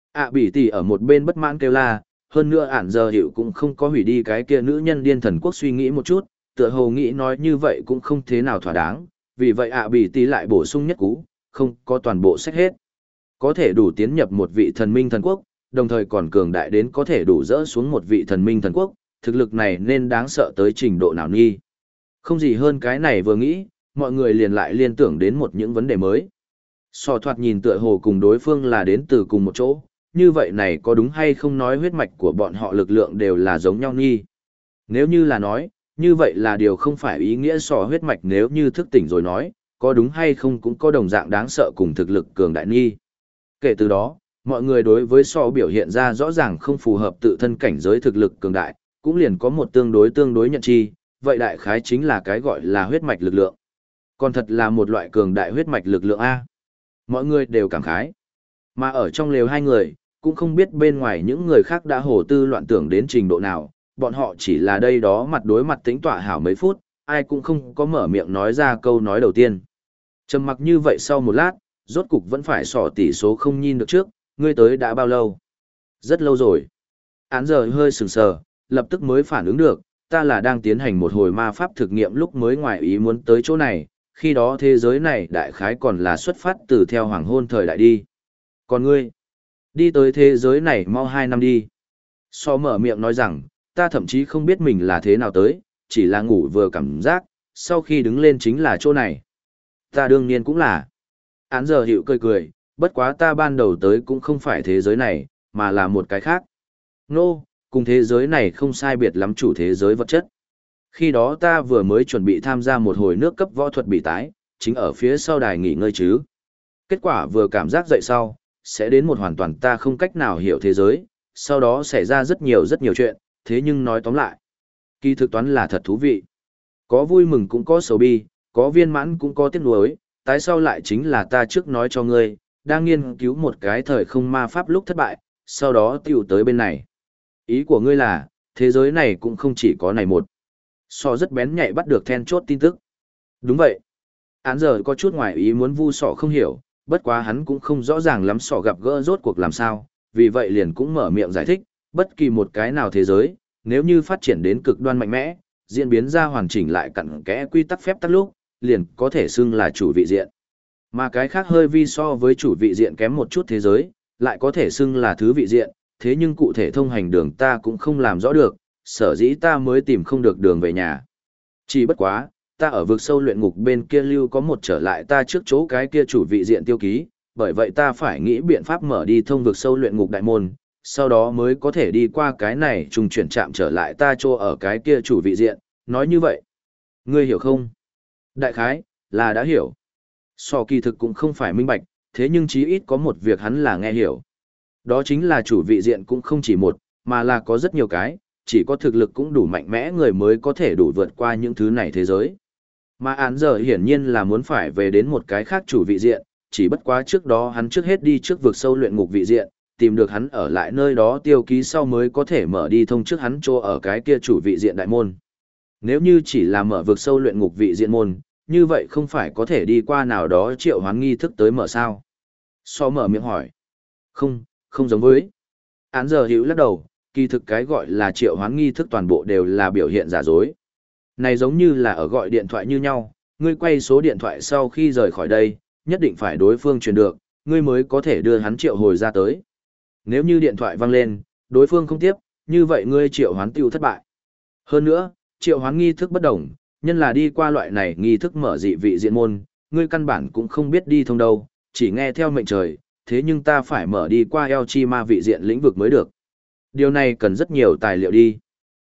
Bỉ tỷ ở một bên bất mãn kêu la, hơn nữa án giờ hiệu cũng không có hủy đi cái kia nữ nhân điên thần quốc suy nghĩ một chút, tựa hồ nghĩ nói như vậy cũng không thế nào thỏa đáng, vì vậy Bỉ tỷ lại bổ sung nhất cú, không có toàn bộ sách hết. Có thể đủ tiến nhập một vị thần minh thần quốc, đồng thời còn cường đại đến có thể đủ dỡ xuống một vị thần minh thần quốc, thực lực này nên đáng sợ tới trình độ nào nghi. Không gì hơn cái này vừa nghĩ, mọi người liền lại liên tưởng đến một những vấn đề mới. So thoạt nhìn tựa hồ cùng đối phương là đến từ cùng một chỗ, như vậy này có đúng hay không nói huyết mạch của bọn họ lực lượng đều là giống nhau nghi. Nếu như là nói, như vậy là điều không phải ý nghĩa so huyết mạch nếu như thức tỉnh rồi nói, có đúng hay không cũng có đồng dạng đáng sợ cùng thực lực cường đại nghi. Kể từ đó, mọi người đối với so biểu hiện ra rõ ràng không phù hợp tự thân cảnh giới thực lực cường đại, cũng liền có một tương đối nhận chi, vậy đại khái chính là cái gọi là huyết mạch lực lượng. Còn thật là một loại cường đại huyết mạch lực lượng A. Mọi người đều cảm khái. Mà ở trong lều hai người, cũng không biết bên ngoài những người khác đã hồ tư loạn tưởng đến trình độ nào, bọn họ chỉ là đây đó mặt đối mặt tính tọa hảo mấy phút, ai cũng không có mở miệng nói ra câu nói đầu tiên. Trầm mặc như vậy sau một lát, rốt cục vẫn phải sỏ tỷ số không nhìn được trước, ngươi tới đã bao lâu? Rất lâu rồi. Án giờ hơi sừng sờ, lập tức mới phản ứng được, ta là đang tiến hành một hồi ma pháp thực nghiệm lúc mới ngoài ý muốn tới chỗ này, khi đó thế giới này đại khái còn là xuất phát từ theo hoàng hôn thời đại đi. Còn ngươi, đi tới thế giới này mau 2 năm đi. So mở miệng nói rằng, ta thậm chí không biết mình là thế nào tới, chỉ là ngủ vừa cảm giác, sau khi đứng lên chính là chỗ này. Ta đương nhiên cũng là. Án giờ hiệu cười cười, bất quá ta ban đầu tới cũng không phải thế giới này, mà là một cái khác. Nô, cùng thế giới này không sai biệt lắm chủ thế giới vật chất. Khi đó ta vừa mới chuẩn bị tham gia một hồi nước cấp võ thuật bị tái, chính ở phía sau đài nghỉ ngơi chứ. Kết quả vừa cảm giác dậy sau, sẽ đến một hoàn toàn ta không cách nào hiểu thế giới, sau đó xảy ra rất nhiều chuyện, thế nhưng nói tóm lại. Kỳ thực toán là thật thú vị. Có vui mừng cũng có sầu bi, có viên mãn cũng có tiếc nuối, tái sau lại chính là ta trước nói cho ngươi, đang nghiên cứu một cái thời không ma pháp lúc thất bại, sau đó tiểu tới bên này. Ý của ngươi là, thế giới này cũng không chỉ có này một. So rất bén nhạy bắt được then chốt tin tức. Đúng vậy. Án giờ có chút ngoài ý muốn vu sọ không hiểu, bất quá hắn cũng không rõ ràng lắm sọ gặp gỡ rốt cuộc làm sao, vì vậy liền cũng mở miệng giải thích, bất kỳ một cái nào thế giới, nếu như phát triển đến cực đoan mạnh mẽ, diễn biến ra hoàn chỉnh lại cặn kẽ quy tắc phép tắc lúc, liền có thể xưng là chủ vị diện. Mà cái khác hơi vi so với chủ vị diện kém một chút thế giới, lại có thể xưng là thứ vị diện, thế nhưng cụ thể thông hành đường ta cũng không làm rõ được, sở dĩ ta mới tìm không được đường về nhà. Chỉ bất quá, ta ở vực sâu luyện ngục bên kia lưu có một trở lại ta trước chỗ cái kia chủ vị diện tiêu ký, bởi vậy ta phải nghĩ biện pháp mở đi thông vực sâu luyện ngục đại môn, sau đó mới có thể đi qua cái này trùng chuyển chạm trở lại ta chỗ ở cái kia chủ vị diện, nói như vậy. Ngươi hiểu không? Đại khái, là đã hiểu. So kỳ thực cũng không phải minh bạch, thế nhưng chí ít có một việc hắn là nghe hiểu. Đó chính là chủ vị diện cũng không chỉ một, mà là có rất nhiều cái, chỉ có thực lực cũng đủ mạnh mẽ người mới có thể đủ vượt qua những thứ này thế giới. Mà án giờ hiển nhiên là muốn phải về đến một cái khác chủ vị diện, chỉ bất quá trước đó hắn trước hết đi trước vực sâu luyện ngục vị diện, tìm được hắn ở lại nơi đó tiêu ký sau mới có thể mở đi thông trước hắn chỗ ở cái kia chủ vị diện đại môn. Nếu như chỉ là mở vực sâu luyện ngục vị diện môn, như vậy không phải có thể đi qua nào đó triệu hoán nghi thức tới mở sao? So mở miệng hỏi. Không, không giống với. Án giờ hữu lắc đầu, kỳ thực cái gọi là triệu hoán nghi thức toàn bộ đều là biểu hiện giả dối. Này giống như là ở gọi điện thoại như nhau, ngươi quay số điện thoại sau khi rời khỏi đây, nhất định phải đối phương truyền được, ngươi mới có thể đưa hắn triệu hồi ra tới. Nếu như điện thoại vang lên, đối phương không tiếp, như vậy ngươi triệu hoán tiêu thất bại. Hơn nữa, triệu hoán nghi thức bất đồng, nhân là đi qua loại này nghi thức mở dị vị diện môn, ngươi căn bản cũng không biết đi thông đâu, chỉ nghe theo mệnh trời, thế nhưng ta phải mở đi qua El Chi Ma vị diện lĩnh vực mới được. Điều này cần rất nhiều tài liệu đi.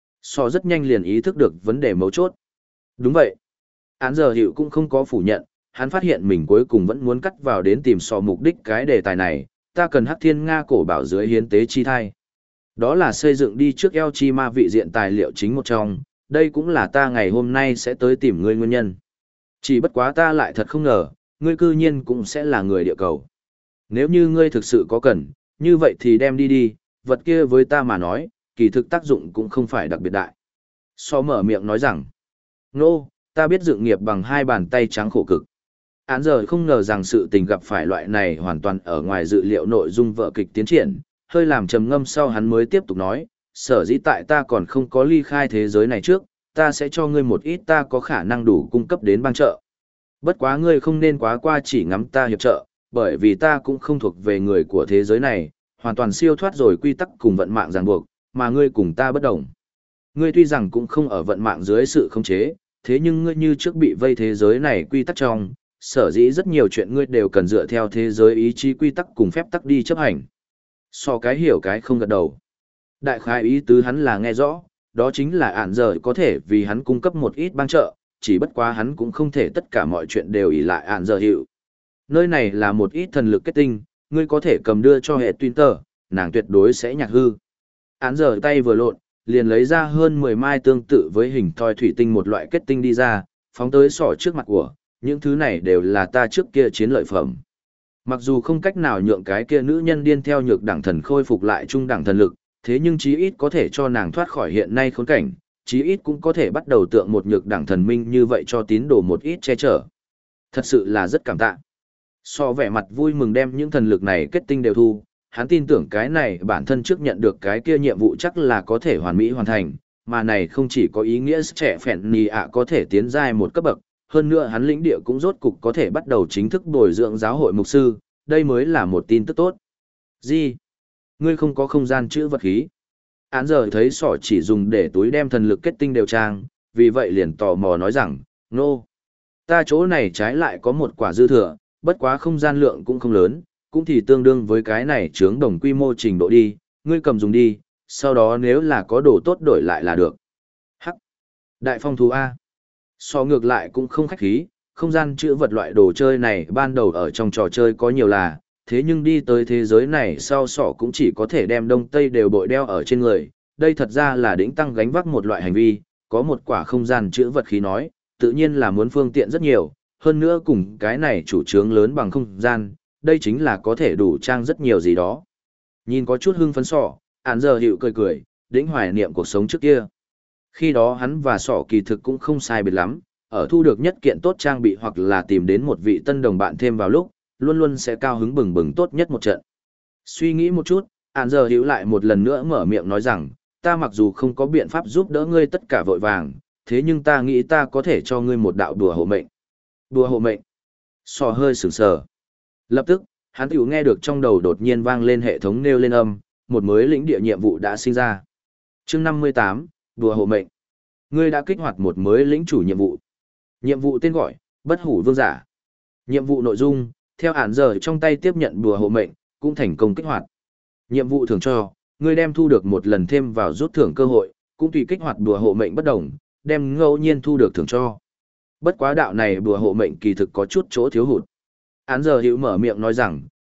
So rất nhanh liền ý thức được vấn đề mấu chốt. Đúng vậy. Án giờ hiệu cũng không có phủ nhận, hắn phát hiện mình cuối cùng vẫn muốn cắt vào đến tìm so mục đích cái đề tài này, ta cần Hắc Thiên Nga cổ bảo dưới hiến tế chi thai. Đó là xây dựng đi trước El Chi Ma vị diện tài liệu chính một trong, đây cũng là ta ngày hôm nay sẽ tới tìm ngươi nguyên nhân. Chỉ bất quá ta lại thật không ngờ, ngươi cư nhiên cũng sẽ là người địa cầu. Nếu như ngươi thực sự có cần, như vậy thì đem đi đi, vật kia với ta mà nói, kỳ thực tác dụng cũng không phải đặc biệt đại. So mở miệng nói rằng, nô, ta biết dựng nghiệp bằng hai bàn tay trắng khổ cực. Án giờ không ngờ rằng sự tình gặp phải loại này hoàn toàn ở ngoài dự liệu nội dung vở kịch tiến triển, hơi làm trầm ngâm sau hắn mới tiếp tục nói, sở dĩ tại ta còn không có ly khai thế giới này trước, ta sẽ cho ngươi một ít ta có khả năng đủ cung cấp đến bang trợ. Bất quá ngươi không nên quá qua chỉ ngắm ta hiệp trợ, bởi vì ta cũng không thuộc về người của thế giới này, hoàn toàn siêu thoát rồi quy tắc cùng vận mạng ràng buộc, mà ngươi cùng ta bất đồng. Ngươi tuy rằng cũng không ở vận mạng dưới sự khống chế, thế nhưng ngươi như trước bị vây thế giới này quy tắc trong, sở dĩ rất nhiều chuyện ngươi đều cần dựa theo thế giới ý chí quy tắc cùng phép tắc đi chấp hành. So cái hiểu cái không gật đầu. Đại khái ý tứ hắn là nghe rõ, đó chính là ản giờ có thể vì hắn cung cấp một ít bang trợ, chỉ bất quá hắn cũng không thể tất cả mọi chuyện đều ỷ lại ản giờ hiệu. Nơi này là một ít thần lực kết tinh, ngươi có thể cầm đưa cho hệ Twitter, nàng tuyệt đối sẽ nhạc hư. Ản giờ tay vừa lộn, liền lấy ra hơn 10 mai tương tự với hình thoi thủy tinh một loại kết tinh đi ra, phóng tới sỏ trước mặt của, những thứ này đều là ta trước kia chiến lợi phẩm. Mặc dù không cách nào nhượng cái kia nữ nhân điên theo nhược đẳng thần khôi phục lại trung đẳng thần lực, thế nhưng chí ít có thể cho nàng thoát khỏi hiện nay khốn cảnh, chí ít cũng có thể bắt đầu tượng một nhược đẳng thần minh như vậy cho tín đồ một ít che chở. Thật sự là rất cảm tạ. So vẻ mặt vui mừng đem những thần lực này kết tinh đều thu, hắn tin tưởng cái này bản thân trước nhận được cái kia nhiệm vụ chắc là có thể hoàn mỹ hoàn thành, mà này không chỉ có ý nghĩa trẻ phèn nì ạ có thể tiến giai một cấp bậc, hơn nữa hắn lĩnh địa cũng rốt cục có thể bắt đầu chính thức bồi dưỡng giáo hội mục sư, đây mới là một tin tức tốt. Gì? Ngươi không có không gian chữ vật khí. Án giờ thấy sỏ chỉ dùng để túi đem thần lực kết tinh đều trang, vì vậy liền tò mò nói rằng, nô. Ta chỗ này trái lại có một quả dư thừa, bất quá không gian lượng cũng không lớn, cũng thì tương đương với cái này chướng đồng quy mô trình độ đi, ngươi cầm dùng đi, sau đó nếu là có đồ tốt đổi lại là được. Hắc. Đại phong thú A. So ngược lại cũng không khách khí, không gian chữ vật loại đồ chơi này ban đầu ở trong trò chơi có nhiều là, thế nhưng đi tới thế giới này sau sọ cũng chỉ có thể đem đông tây đều bội đeo ở trên người, đây thật ra là đỉnh tăng gánh vác một loại hành vi, có một quả không gian chữ vật khí nói, tự nhiên là muốn phương tiện rất nhiều, hơn nữa cùng cái này chủ trướng lớn bằng không gian, đây chính là có thể đủ trang rất nhiều gì đó. Nhìn có chút hưng phấn sọ, án giờ hiệu cười cười, đỉnh hoài niệm cuộc sống trước kia. Khi đó hắn và sọ kỳ thực cũng không sai biệt lắm, ở thu được nhất kiện tốt trang bị hoặc là tìm đến một vị tân đồng bạn thêm vào lúc, luôn luôn sẽ cao hứng bừng bừng tốt nhất một trận. Suy nghĩ một chút, án giờ hiểu lại một lần nữa mở miệng nói rằng, ta mặc dù không có biện pháp giúp đỡ ngươi tất cả vội vàng, thế nhưng ta nghĩ ta có thể cho ngươi một đạo đùa hộ mệnh. Đùa hộ mệnh. Sọ hơi sửng sờ. Lập tức, hắn tiểu nghe được trong đầu đột nhiên vang lên hệ thống nêu lên âm, một mới lĩnh địa nhiệm vụ đã sinh ra. Chương 58, đùa hộ mệnh. Ngươi đã kích hoạt một mới lĩnh chủ nhiệm vụ. Nhiệm vụ tên gọi, Bất Hủ Vương Giả. Nhiệm vụ nội dung, theo án giờ trong tay tiếp nhận đùa hộ mệnh, cũng thành công kích hoạt. Nhiệm vụ thưởng cho, ngươi đem thu được một lần thêm vào rút thưởng cơ hội, cũng tùy kích hoạt đùa hộ mệnh bất đồng, đem ngẫu nhiên thu được thưởng cho. Bất quá đạo này đùa hộ mệnh kỳ thực có chút chỗ thiếu hụt. Án giờ hữu mở miệng nói rằng,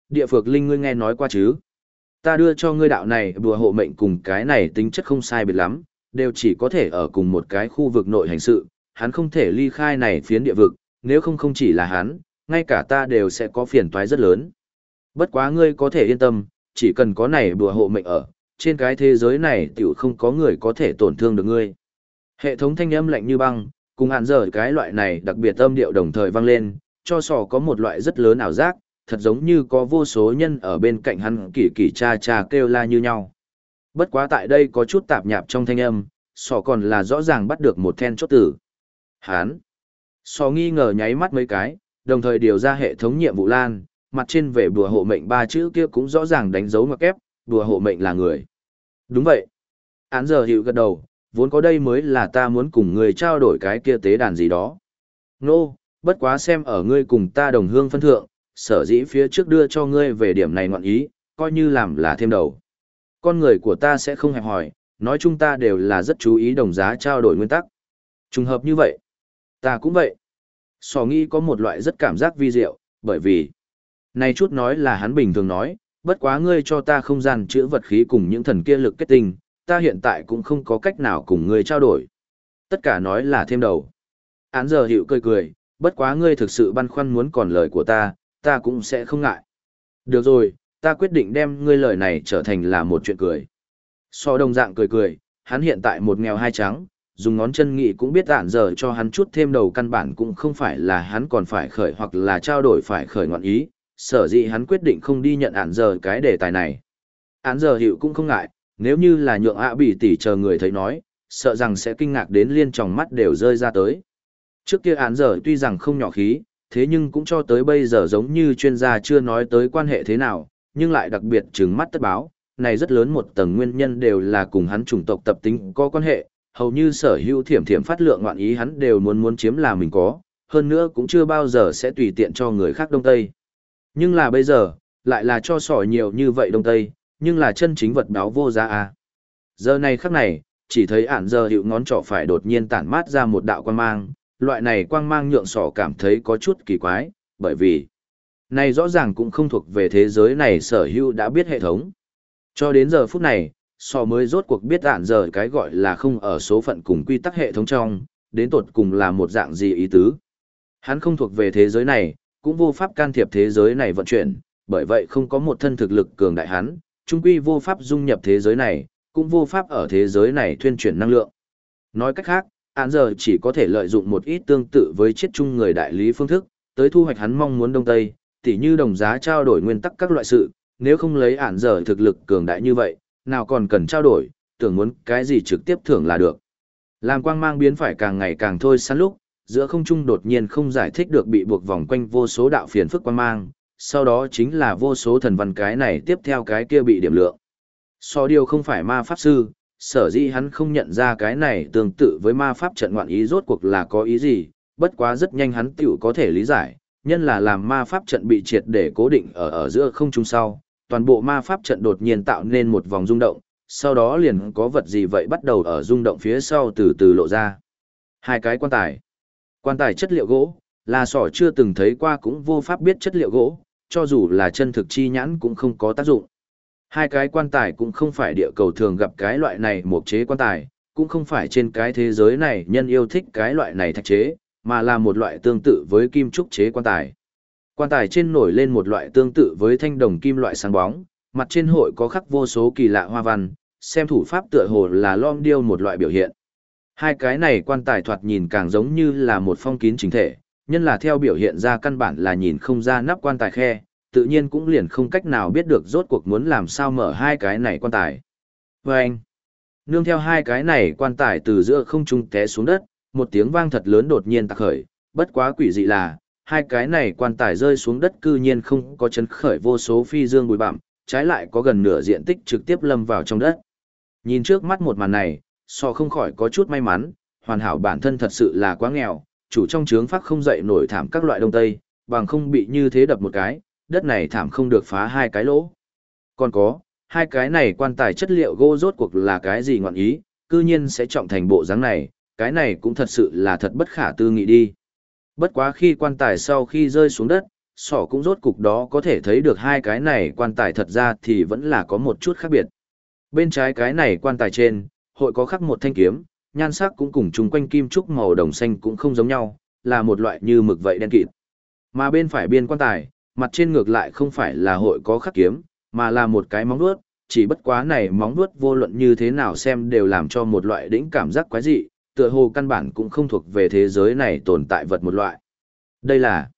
địa phược linh ngươi nghe nói qua chứ? Ta đưa cho ngươi đạo này bùa hộ mệnh cùng cái này tính chất không sai biệt lắm, đều chỉ có thể ở cùng một cái khu vực nội hành sự, hắn không thể ly khai này phiến địa vực, nếu không không chỉ là hắn, ngay cả ta đều sẽ có phiền toái rất lớn. Bất quá ngươi có thể yên tâm, chỉ cần có này bùa hộ mệnh ở, trên cái thế giới này tiểu không có người có thể tổn thương được ngươi. Hệ thống thanh âm lạnh như băng, cùng hạn giờ cái loại này đặc biệt âm điệu đồng thời vang lên, cho sò có một loại rất lớn ảo giác, thật giống như có vô số nhân ở bên cạnh hắn kỳ kỳ cha cha kêu la như nhau. Bất quá tại đây có chút tạp nhạp trong thanh âm, sò còn là rõ ràng bắt được một then chốt tử. Hán. Sò nghi ngờ nháy mắt mấy cái, đồng thời điều ra hệ thống nhiệm vụ lan, mặt trên về bùa hộ mệnh ba chữ kia cũng rõ ràng đánh dấu ngoặc kép, bùa hộ mệnh là người. Đúng vậy. Án giờ hiệu gật đầu, vốn có đây mới là ta muốn cùng người trao đổi cái kia tế đàn gì đó. Nô, bất quá xem ở ngươi cùng ta đồng hương phân thượng, sở dĩ phía trước đưa cho ngươi về điểm này ngoạn ý, coi như làm là thêm đầu. Con người của ta sẽ không hẹp hòi, nói chung ta đều là rất chú ý đồng giá trao đổi nguyên tắc. Trùng hợp như vậy. Ta cũng vậy. Sò nghĩ có một loại rất cảm giác vi diệu, bởi vì này chút nói là hắn bình thường nói, bất quá ngươi cho ta không gian chữa vật khí cùng những thần kia lực kết tinh, ta hiện tại cũng không có cách nào cùng ngươi trao đổi. Tất cả nói là thêm đầu. Án giờ hiệu cười cười, bất quá ngươi thực sự băn khoăn muốn còn lời của ta cũng sẽ không ngại. Được rồi, ta quyết định đem ngươi lời này trở thành là một chuyện cười. So đồng dạng cười cười, hắn hiện tại một nghèo hai trắng, dùng ngón chân nghị cũng biết ản giờ cho hắn chút thêm đầu căn bản cũng không phải là hắn còn phải khởi hoặc là trao đổi phải khởi ngọn ý, sở dĩ hắn quyết định không đi nhận ản giờ cái đề tài này. Ản giờ hiệu cũng không ngại, nếu như là nhượng ạ bị tỉ chờ người thấy nói, sợ rằng sẽ kinh ngạc đến liên tròng mắt đều rơi ra tới. Trước kia ản giờ tuy rằng không nhỏ khí, thế nhưng cũng cho tới bây giờ giống như chuyên gia chưa nói tới quan hệ thế nào, nhưng lại đặc biệt trừng mắt tất báo, này rất lớn một tầng nguyên nhân đều là cùng hắn chủng tộc tập tính có quan hệ, hầu như sở hữu thiểm thiểm phát lượng ngoạn ý hắn đều muốn chiếm là mình có, hơn nữa cũng chưa bao giờ sẽ tùy tiện cho người khác Đông Tây. Nhưng là bây giờ, lại là cho sỏ nhiều như vậy Đông Tây, nhưng là chân chính vật báo vô giá à. Giờ này khắc này, chỉ thấy ản giờ hiệu ngón trỏ phải đột nhiên tản mát ra một đạo quang mang, loại này quang mang nhượng sỏ cảm thấy có chút kỳ quái, bởi vì này rõ ràng cũng không thuộc về thế giới này sở hữu đã biết hệ thống. Cho đến giờ phút này, sỏ mới rốt cuộc biết ản giờ cái gọi là không ở số phận cùng quy tắc hệ thống trong, đến tột cùng là một dạng gì ý tứ. Hắn không thuộc về thế giới này, cũng vô pháp can thiệp thế giới này vận chuyển, bởi vậy không có một thân thực lực cường đại hắn, chung quy vô pháp dung nhập thế giới này, cũng vô pháp ở thế giới này thuyên chuyển năng lượng. Nói cách khác, án giờ chỉ có thể lợi dụng một ít tương tự với chiết chung người đại lý phương thức, tới thu hoạch hắn mong muốn Đông Tây, tỉ như đồng giá trao đổi nguyên tắc các loại sự, nếu không lấy án giờ thực lực cường đại như vậy, nào còn cần trao đổi, tưởng muốn cái gì trực tiếp thưởng là được. Làm quang mang biến phải càng ngày càng thôi săn lúc, giữa không trung đột nhiên không giải thích được bị buộc vòng quanh vô số đạo phiền phức quang mang, sau đó chính là vô số thần văn cái này tiếp theo cái kia bị điểm lượng. So điều không phải ma pháp sư, sở dĩ hắn không nhận ra cái này tương tự với ma pháp trận ngoạn ý rốt cuộc là có ý gì, bất quá rất nhanh hắn tiểu có thể lý giải, nhân là làm ma pháp trận bị triệt để cố định ở giữa không trung sau, toàn bộ ma pháp trận đột nhiên tạo nên một vòng rung động, sau đó liền có vật gì vậy bắt đầu ở rung động phía sau từ từ lộ ra. Hai cái quan tài. Quan tài chất liệu gỗ, là sỏ chưa từng thấy qua cũng vô pháp biết chất liệu gỗ, cho dù là chân thực chi nhãn cũng không có tác dụng. Hai cái quan tài cũng không phải địa cầu thường gặp cái loại này mộc chế quan tài, cũng không phải trên cái thế giới này nhân yêu thích cái loại này thạch chế, mà là một loại tương tự với kim trúc chế quan tài. Quan tài trên nổi lên một loại tương tự với thanh đồng kim loại sáng bóng, mặt trên hội có khắc vô số kỳ lạ hoa văn, xem thủ pháp tựa hồ là lom điêu một loại biểu hiện. Hai cái này quan tài thoạt nhìn càng giống như là một phong kín chính thể, nhân là theo biểu hiện ra căn bản là nhìn không ra nắp quan tài khe, tự nhiên cũng liền không cách nào biết được rốt cuộc muốn làm sao mở hai cái này quan tài. Và anh, nương theo hai cái này quan tài từ giữa không trung té xuống đất, một tiếng vang thật lớn đột nhiên tạc khởi, bất quá quỷ dị là, hai cái này quan tài rơi xuống đất cư nhiên không có chấn khởi vô số phi dương bụi bặm, trái lại có gần nửa diện tích trực tiếp lâm vào trong đất. Nhìn trước mắt một màn này, so không khỏi có chút may mắn, hoàn hảo bản thân thật sự là quá nghèo, chủ trong trướng phát không dậy nổi thảm các loại đông tây, bằng không bị như thế đập một cái, đất này thảm không được phá hai cái lỗ. Còn có, hai cái này quan tài chất liệu gỗ rốt cuộc là cái gì ngọn ý, cư nhiên sẽ trọng thành bộ dáng này, cái này cũng thật sự là thật bất khả tư nghị đi. Bất quá khi quan tài sau khi rơi xuống đất, sỏ cũng rốt cục đó có thể thấy được hai cái này quan tài thật ra thì vẫn là có một chút khác biệt. Bên trái cái này quan tài trên, hội có khắc một thanh kiếm, nhan sắc cũng cùng chung quanh kim trúc màu đồng xanh cũng không giống nhau, là một loại như mực vậy đen kịt. Mà bên phải biên quan tài, mặt trên ngược lại không phải là hội có khắc kiếm, mà là một cái móng vuốt, chỉ bất quá này móng vuốt vô luận như thế nào xem đều làm cho một loại đỉnh cảm giác quái dị, tựa hồ căn bản cũng không thuộc về thế giới này tồn tại vật một loại. Đây là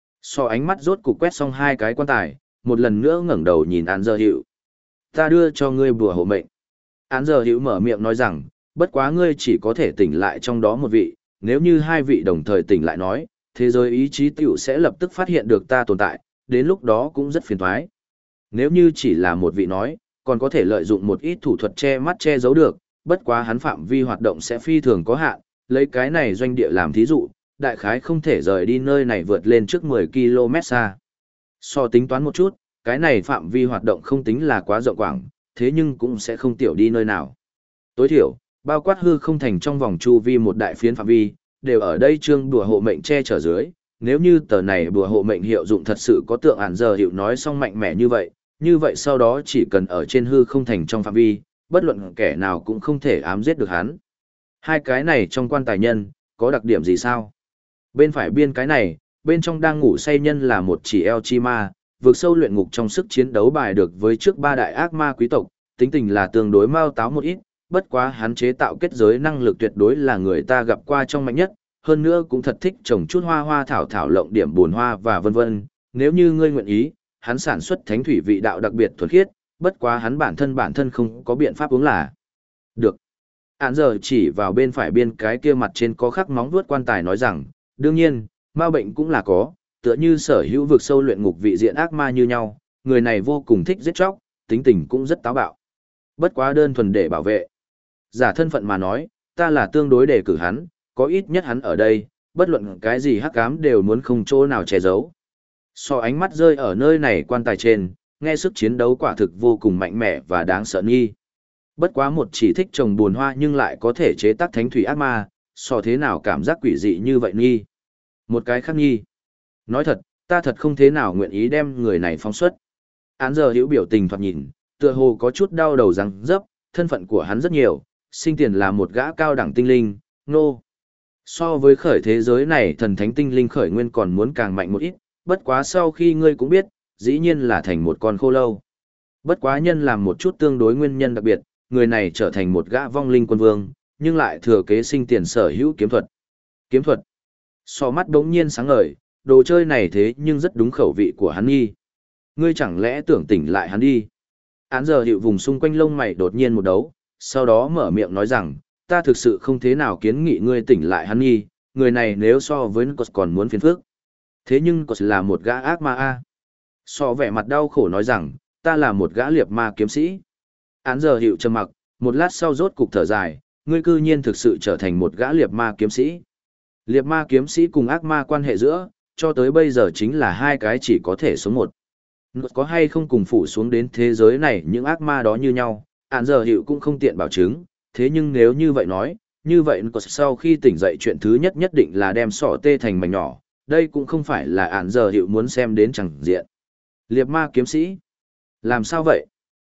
ánh mắt rốt cục quét xong hai cái quan tài, một lần nữa ngẩng đầu nhìn Án Giờ Hiệu. Ta đưa cho ngươi bùa hộ mệnh. Án Giờ Hiệu mở miệng nói rằng, bất quá ngươi chỉ có thể tỉnh lại trong đó một vị, nếu như hai vị đồng thời tỉnh lại nói, thế giới ý chí tiểu sẽ lập tức phát hiện được ta tồn tại, đến lúc đó cũng rất phiền toái. Nếu như chỉ là một vị nói, còn có thể lợi dụng một ít thủ thuật che mắt che giấu được, bất quá hắn phạm vi hoạt động sẽ phi thường có hạn, lấy cái này doanh địa làm thí dụ, đại khái không thể rời đi nơi này vượt lên trước 10 km xa. Tính toán một chút, cái này phạm vi hoạt động không tính là quá rộng quảng, thế nhưng cũng sẽ không tiểu đi nơi nào. Tối thiểu, bao quát hư không thành trong vòng chu vi một đại phiến phạm vi, đều ở đây trương đùa hộ mệnh che chở dưới. Nếu như tờ này đùa hộ mệnh hiệu dụng thật sự có tượng Án Giờ Hiệu nói xong mạnh mẽ như vậy sau đó chỉ cần ở trên hư không thành trong phạm vi, bất luận kẻ nào cũng không thể ám giết được hắn. Hai cái này trong quan tài nhân, có đặc điểm gì sao? Bên phải biên cái này, bên trong đang ngủ say nhân là một chỉ eo chi ma, vượt sâu luyện ngục trong sức chiến đấu bài được với trước ba đại ác ma quý tộc, tính tình là tương đối mau táo một ít, bất quá hắn chế tạo kết giới năng lực tuyệt đối là người ta gặp qua trong mạnh nhất, hơn nữa cũng thật thích trồng chút hoa hoa thảo thảo lộng điểm buồn hoa và vân vân, nếu như ngươi nguyện ý, hắn sản xuất thánh thủy vị đạo đặc biệt thuần khiết, bất quá hắn bản thân không có biện pháp uống là được. Án Giờ chỉ vào bên phải biên cái kia mặt trên có khắc móng vuốt quan tài nói rằng, đương nhiên, ma bệnh cũng là có, tựa như sở hữu vực sâu luyện ngục vị diện ác ma như nhau, người này vô cùng thích giết chóc, tính tình cũng rất táo bạo. Bất quá đơn thuần để bảo vệ. Giả thân phận mà nói, ta là tương đối đề cử hắn, có ít nhất hắn ở đây, bất luận cái gì hắc ám đều muốn không chỗ nào che giấu. Ánh mắt rơi ở nơi này quan tài trên, nghe sức chiến đấu quả thực vô cùng mạnh mẽ và đáng sợ nghi. Bất quá một chỉ thích trồng buồn hoa nhưng lại có thể chế tác thánh thủy ác ma, thế nào cảm giác quỷ dị như vậy nghi. Một cái khác nghi. Nói thật, ta thật không thế nào nguyện ý đem người này phóng xuất. Án Giờ Hiệu biểu tình thoạt nhìn, tựa hồ có chút đau đầu răng dấp, thân phận của hắn rất nhiều, sinh tiền là một gã cao đẳng tinh linh, nô. So với khởi thế giới này thần thánh tinh linh khởi nguyên còn muốn càng mạnh một ít, bất quá sau khi ngươi cũng biết, dĩ nhiên là thành một con khô lâu. Bất quá nhân làm một chút tương đối nguyên nhân đặc biệt, người này trở thành một gã vong linh quân vương, nhưng lại thừa kế sinh tiền sở hữu kiếm thuật. Kiếm thuật. Mắt đống nhiên sáng ngời, đồ chơi này thế nhưng rất đúng khẩu vị của hắn nghi. Ngươi chẳng lẽ tưởng tỉnh lại hắn đi. Án Giờ Hiệu vùng xung quanh lông mày đột nhiên một đấu, sau đó mở miệng nói rằng, ta thực sự không thế nào kiến nghị ngươi tỉnh lại hắn nghi, người này nếu so với Nikos còn muốn phiền phức. Thế nhưng Nikos là một gã ác ma a. Vẻ mặt đau khổ nói rằng, ta là một gã liệp ma kiếm sĩ. Án Giờ Hiệu trầm mặc, một lát sau rốt cục thở dài, ngươi cư nhiên thực sự trở thành một gã liệp ma kiếm sĩ. Liệp ma kiếm sĩ cùng ác ma quan hệ giữa, cho tới bây giờ chính là hai cái chỉ có thể sống một. Có hay không cùng phủ xuống đến thế giới này những ác ma đó như nhau, Án Giờ Hiệu cũng không tiện bảo chứng, thế nhưng nếu như vậy nói, như vậy sau khi tỉnh dậy chuyện thứ nhất nhất định là đem tê thành mảnh nhỏ, đây cũng không phải là Án Giờ Hiệu muốn xem đến chẳng diện. Liệp ma kiếm sĩ? Làm sao vậy?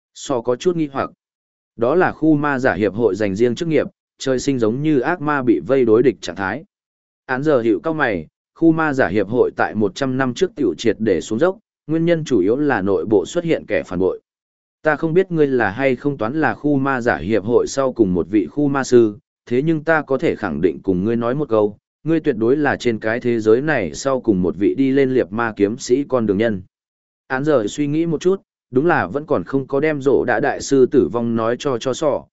Có chút nghi hoặc. Đó là khu ma giả hiệp hội dành riêng chức nghiệp, trời sinh giống như ác ma bị vây đối địch trạng thái. Án Giờ Hiệu cao mày, khu ma giả hiệp hội tại 100 năm trước tiểu triệt để xuống dốc, nguyên nhân chủ yếu là nội bộ xuất hiện kẻ phản bội. Ta không biết ngươi là hay không toán là khu ma giả hiệp hội sau cùng một vị khu ma sư, thế nhưng ta có thể khẳng định cùng ngươi nói một câu, ngươi tuyệt đối là trên cái thế giới này sau cùng một vị đi lên liệp ma kiếm sĩ con đường nhân. Án Giờ suy nghĩ một chút, đúng là vẫn còn không có đem rộ đã đại sư tử vong nói cho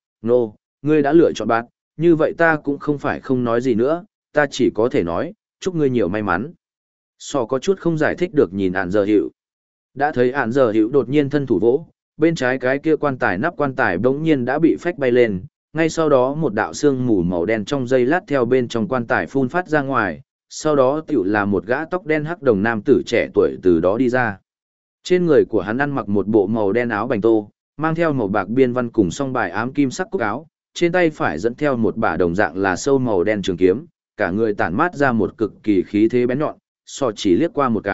ngươi đã lựa chọn bạn, như vậy ta cũng không phải không nói gì nữa, ta chỉ có thể nói, chúc ngươi nhiều may mắn. Có chút không giải thích được nhìn Án Giờ Hiệu. Đã thấy Án Giờ Hiệu đột nhiên thân thủ vỗ, bên trái cái kia quan tài nắp quan tài bỗng nhiên đã bị phách bay lên, ngay sau đó một đạo xương mù màu đen trong giây lát theo bên trong quan tài phun phát ra ngoài, sau đó tiểu là một gã tóc đen hắc đồng nam tử trẻ tuổi từ đó đi ra. Trên người của hắn ăn mặc một bộ màu đen áo bành tô, mang theo màu bạc biên văn cùng song bài ám kim sắc cúc áo, trên tay phải dẫn theo một bả đồng dạng là sâu màu đen trường kiếm, cả người tản mát ra một cực kỳ khí thế bén nhọn, chỉ liếc qua một cái,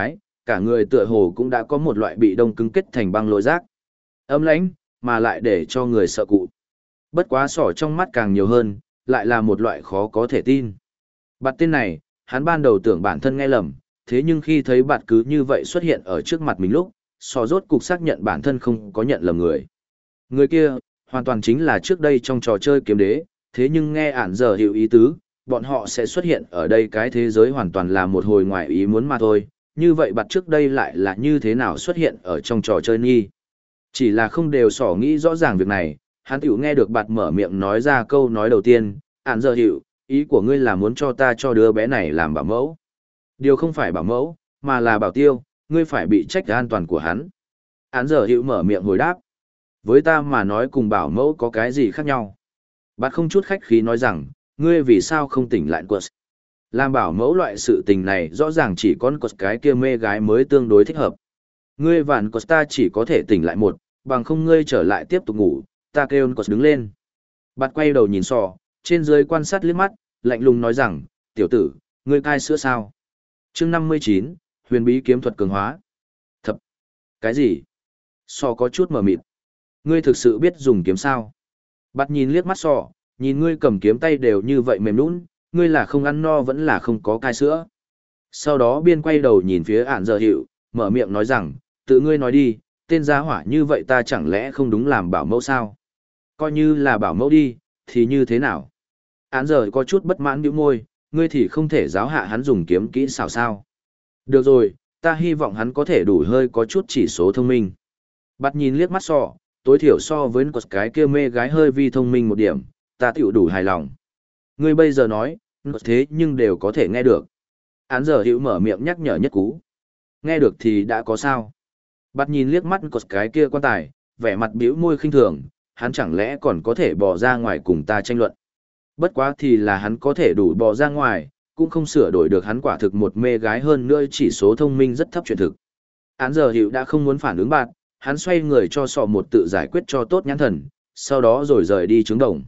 cả người tựa hồ cũng đã có một loại bị đông cứng kết thành băng lôi rác. Âm lãnh, mà lại để cho người sợ cụ. Bất quá sỏ trong mắt càng nhiều hơn, lại là một loại khó có thể tin. Bạt tên này, hắn ban đầu tưởng bản thân nghe lầm, thế nhưng khi thấy bạt cứ như vậy xuất hiện ở trước mặt mình lúc, sỏ rốt cục xác nhận bản thân không có nhận lầm người. Người kia, hoàn toàn chính là trước đây trong trò chơi kiếm đế, thế nhưng nghe ản giờ hiểu ý tứ, bọn họ sẽ xuất hiện ở đây cái thế giới hoàn toàn là một hồi ngoài ý muốn mà thôi, như vậy bạt trước đây lại là như thế nào xuất hiện ở trong trò chơi nghi. Chỉ là không đều sỏ nghĩ rõ ràng việc này, hắn tiểu nghe được bạt mở miệng nói ra câu nói đầu tiên, ản giờ hiểu, ý của ngươi là muốn cho ta cho đứa bé này làm bảo mẫu. Điều không phải bảo mẫu, mà là bảo tiêu, ngươi phải bị trách an toàn của hắn. Ản giờ hiểu mở miệng hồi đáp. Với ta mà nói cùng bảo mẫu có cái gì khác nhau. Bạt không chút khách khí nói rằng, ngươi vì sao không tỉnh lại quật. Làm bảo mẫu loại sự tình này rõ ràng chỉ con quật cái kia mê gái mới tương đối thích hợp. Ngươi vạn quật ta chỉ có thể tỉnh lại một, bằng không ngươi trở lại tiếp tục ngủ, ta kêu quật đứng lên. Bạt quay đầu nhìn sò, trên dưới quan sát liếc mắt, lạnh lùng nói rằng, tiểu tử, ngươi cai sữa sao? Chương 59, huyền bí kiếm thuật cường hóa. Thập. Cái gì? Sò có chút mờ mịt. Ngươi thực sự biết dùng kiếm sao? Bạt nhìn liếc mắt sò, nhìn ngươi cầm kiếm tay đều như vậy mềm nũng, ngươi là không ăn no vẫn là không có cai sữa. Sau đó biên quay đầu nhìn phía ản giờ hiệu, mở miệng nói rằng, tự ngươi nói đi, tên gia hỏa như vậy ta chẳng lẽ không đúng làm bảo mẫu sao? Coi như là bảo mẫu đi, thì như thế nào? Ản giờ có chút bất mãn bĩu môi, ngươi thì không thể giáo hạ hắn dùng kiếm kỹ xảo sao? Được rồi, ta hy vọng hắn có thể đủ hơi có chút chỉ số thông minh. Bắt nhìn liếc mắt sọ, tối thiểu so với cái kia mê gái hơi vi thông minh một điểm, ta tiểu đủ hài lòng. Ngươi bây giờ nói, thế nhưng đều có thể nghe được. Án giờ hữu mở miệng nhắc nhở nhất cú. Nghe được thì đã có sao. Bắt nhìn liếc mắt cái kia quan tài, vẻ mặt bĩu môi khinh thường, hắn chẳng lẽ còn có thể bỏ ra ngoài cùng ta tranh luận. Bất quá thì là hắn có thể đủ bỏ ra ngoài, cũng không sửa đổi được hắn quả thực một mê gái hơn nữa chỉ số thông minh rất thấp chuyện thực. Án giờ hữu đã không muốn phản ứng bạn, hắn xoay người cho sọ một tự giải quyết cho tốt nhãn thần, sau đó rồi rời đi trứng đồng.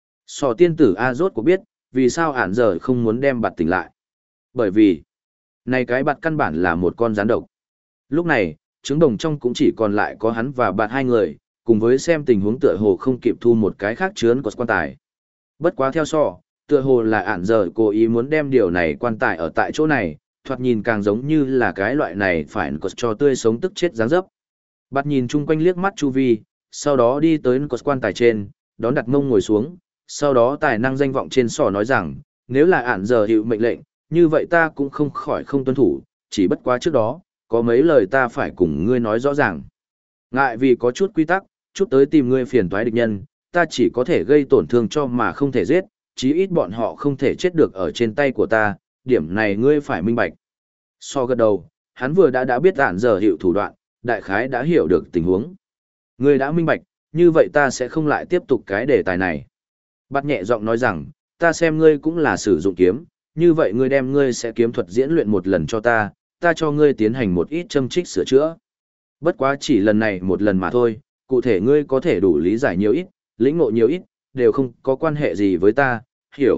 Sọ tiên tử A rốt có biết, vì sao ản giờ không muốn đem bạt tỉnh lại. Bởi vì, này cái bạt căn bản là một con rắn độc. Lúc này, trứng đồng trong cũng chỉ còn lại có hắn và bạt hai người, cùng với xem tình huống tựa hồ không kịp thu một cái khác chứa của quan tài. Bất quá theo sọ, tựa hồ là ản giờ cố ý muốn đem điều này quan tài ở tại chỗ này, thoạt nhìn càng giống như là cái loại này phải cho tươi sống tức chết dáng dấp. Bạt nhìn chung quanh liếc mắt chu vi, sau đó đi tới quan tài trên, đón đặt mông ngồi xuống, sau đó tài năng danh vọng trên sò nói rằng, nếu là ản giờ hiệu mệnh lệnh, như vậy ta cũng không khỏi không tuân thủ, chỉ bất quá trước đó, có mấy lời ta phải cùng ngươi nói rõ ràng. Ngại vì có chút quy tắc, chút tới tìm ngươi phiền toái địch nhân, ta chỉ có thể gây tổn thương cho mà không thể giết, chí ít bọn họ không thể chết được ở trên tay của ta, điểm này ngươi phải minh bạch. So gật đầu, hắn vừa đã biết ản giờ hiệu thủ đoạn, đại khái đã hiểu được tình huống. Ngươi đã minh bạch, như vậy ta sẽ không lại tiếp tục cái đề tài này. Bắt nhẹ giọng nói rằng, ta xem ngươi cũng là sử dụng kiếm, như vậy ngươi đem ngươi sẽ kiếm thuật diễn luyện một lần cho ta cho ngươi tiến hành một ít châm trích sửa chữa. Bất quá chỉ lần này một lần mà thôi, cụ thể ngươi có thể đủ lý giải nhiều ít, lĩnh ngộ nhiều ít, đều không có quan hệ gì với ta, hiểu.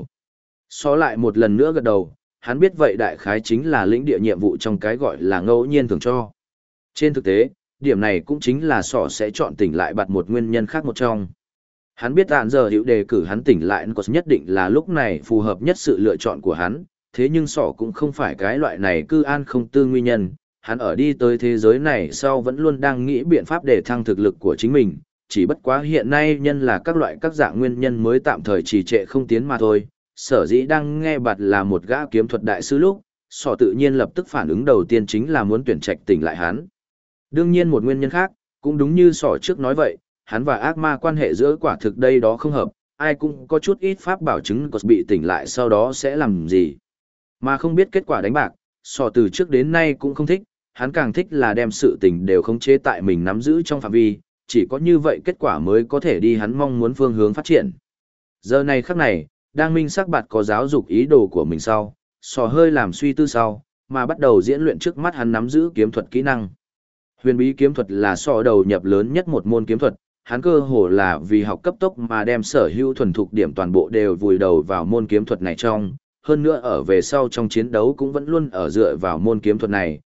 So lại một lần nữa gật đầu, hắn biết vậy đại khái chính là lĩnh địa nhiệm vụ trong cái gọi là ngẫu nhiên thường cho. Trên thực tế, điểm này cũng chính là sọ sẽ chọn tỉnh lại bạt một nguyên nhân khác một trong. Hắn biết ạn giờ hữu đề cử hắn tỉnh lại có nhất định là lúc này phù hợp nhất sự lựa chọn của hắn, thế nhưng sọ cũng không phải cái loại này cư an không tư nguyên nhân, hắn ở đi tới thế giới này sau vẫn luôn đang nghĩ biện pháp để thăng thực lực của chính mình, chỉ bất quá hiện nay nhân là các loại các dạng nguyên nhân mới tạm thời trì trệ không tiến mà thôi. Sở dĩ đang nghe bạt là một gã kiếm thuật đại sư lúc, sọ tự nhiên lập tức phản ứng đầu tiên chính là muốn tuyển trạch tỉnh lại hắn. Đương nhiên một nguyên nhân khác, cũng đúng như sỏ trước nói vậy, hắn và ác ma quan hệ giữa quả thực đây đó không hợp, ai cũng có chút ít pháp bảo chứng có bị tỉnh lại sau đó sẽ làm gì. Mà không biết kết quả đánh bạc, sỏ từ trước đến nay cũng không thích, hắn càng thích là đem sự tình đều khống chế tại mình nắm giữ trong phạm vi, chỉ có như vậy kết quả mới có thể đi hắn mong muốn phương hướng phát triển. Giờ này khắc này, đang minh sắc bạt có giáo dục ý đồ của mình sau, sỏ hơi làm suy tư sau, mà bắt đầu diễn luyện trước mắt hắn nắm giữ kiếm thuật kỹ năng. Huyền bí kiếm thuật là sọ đầu nhập lớn nhất một môn kiếm thuật, hắn cơ hồ là vì học cấp tốc mà đem sở hữu thuần thục điểm toàn bộ đều vùi đầu vào môn kiếm thuật này trong, hơn nữa ở về sau trong chiến đấu cũng vẫn luôn ở dựa vào môn kiếm thuật này,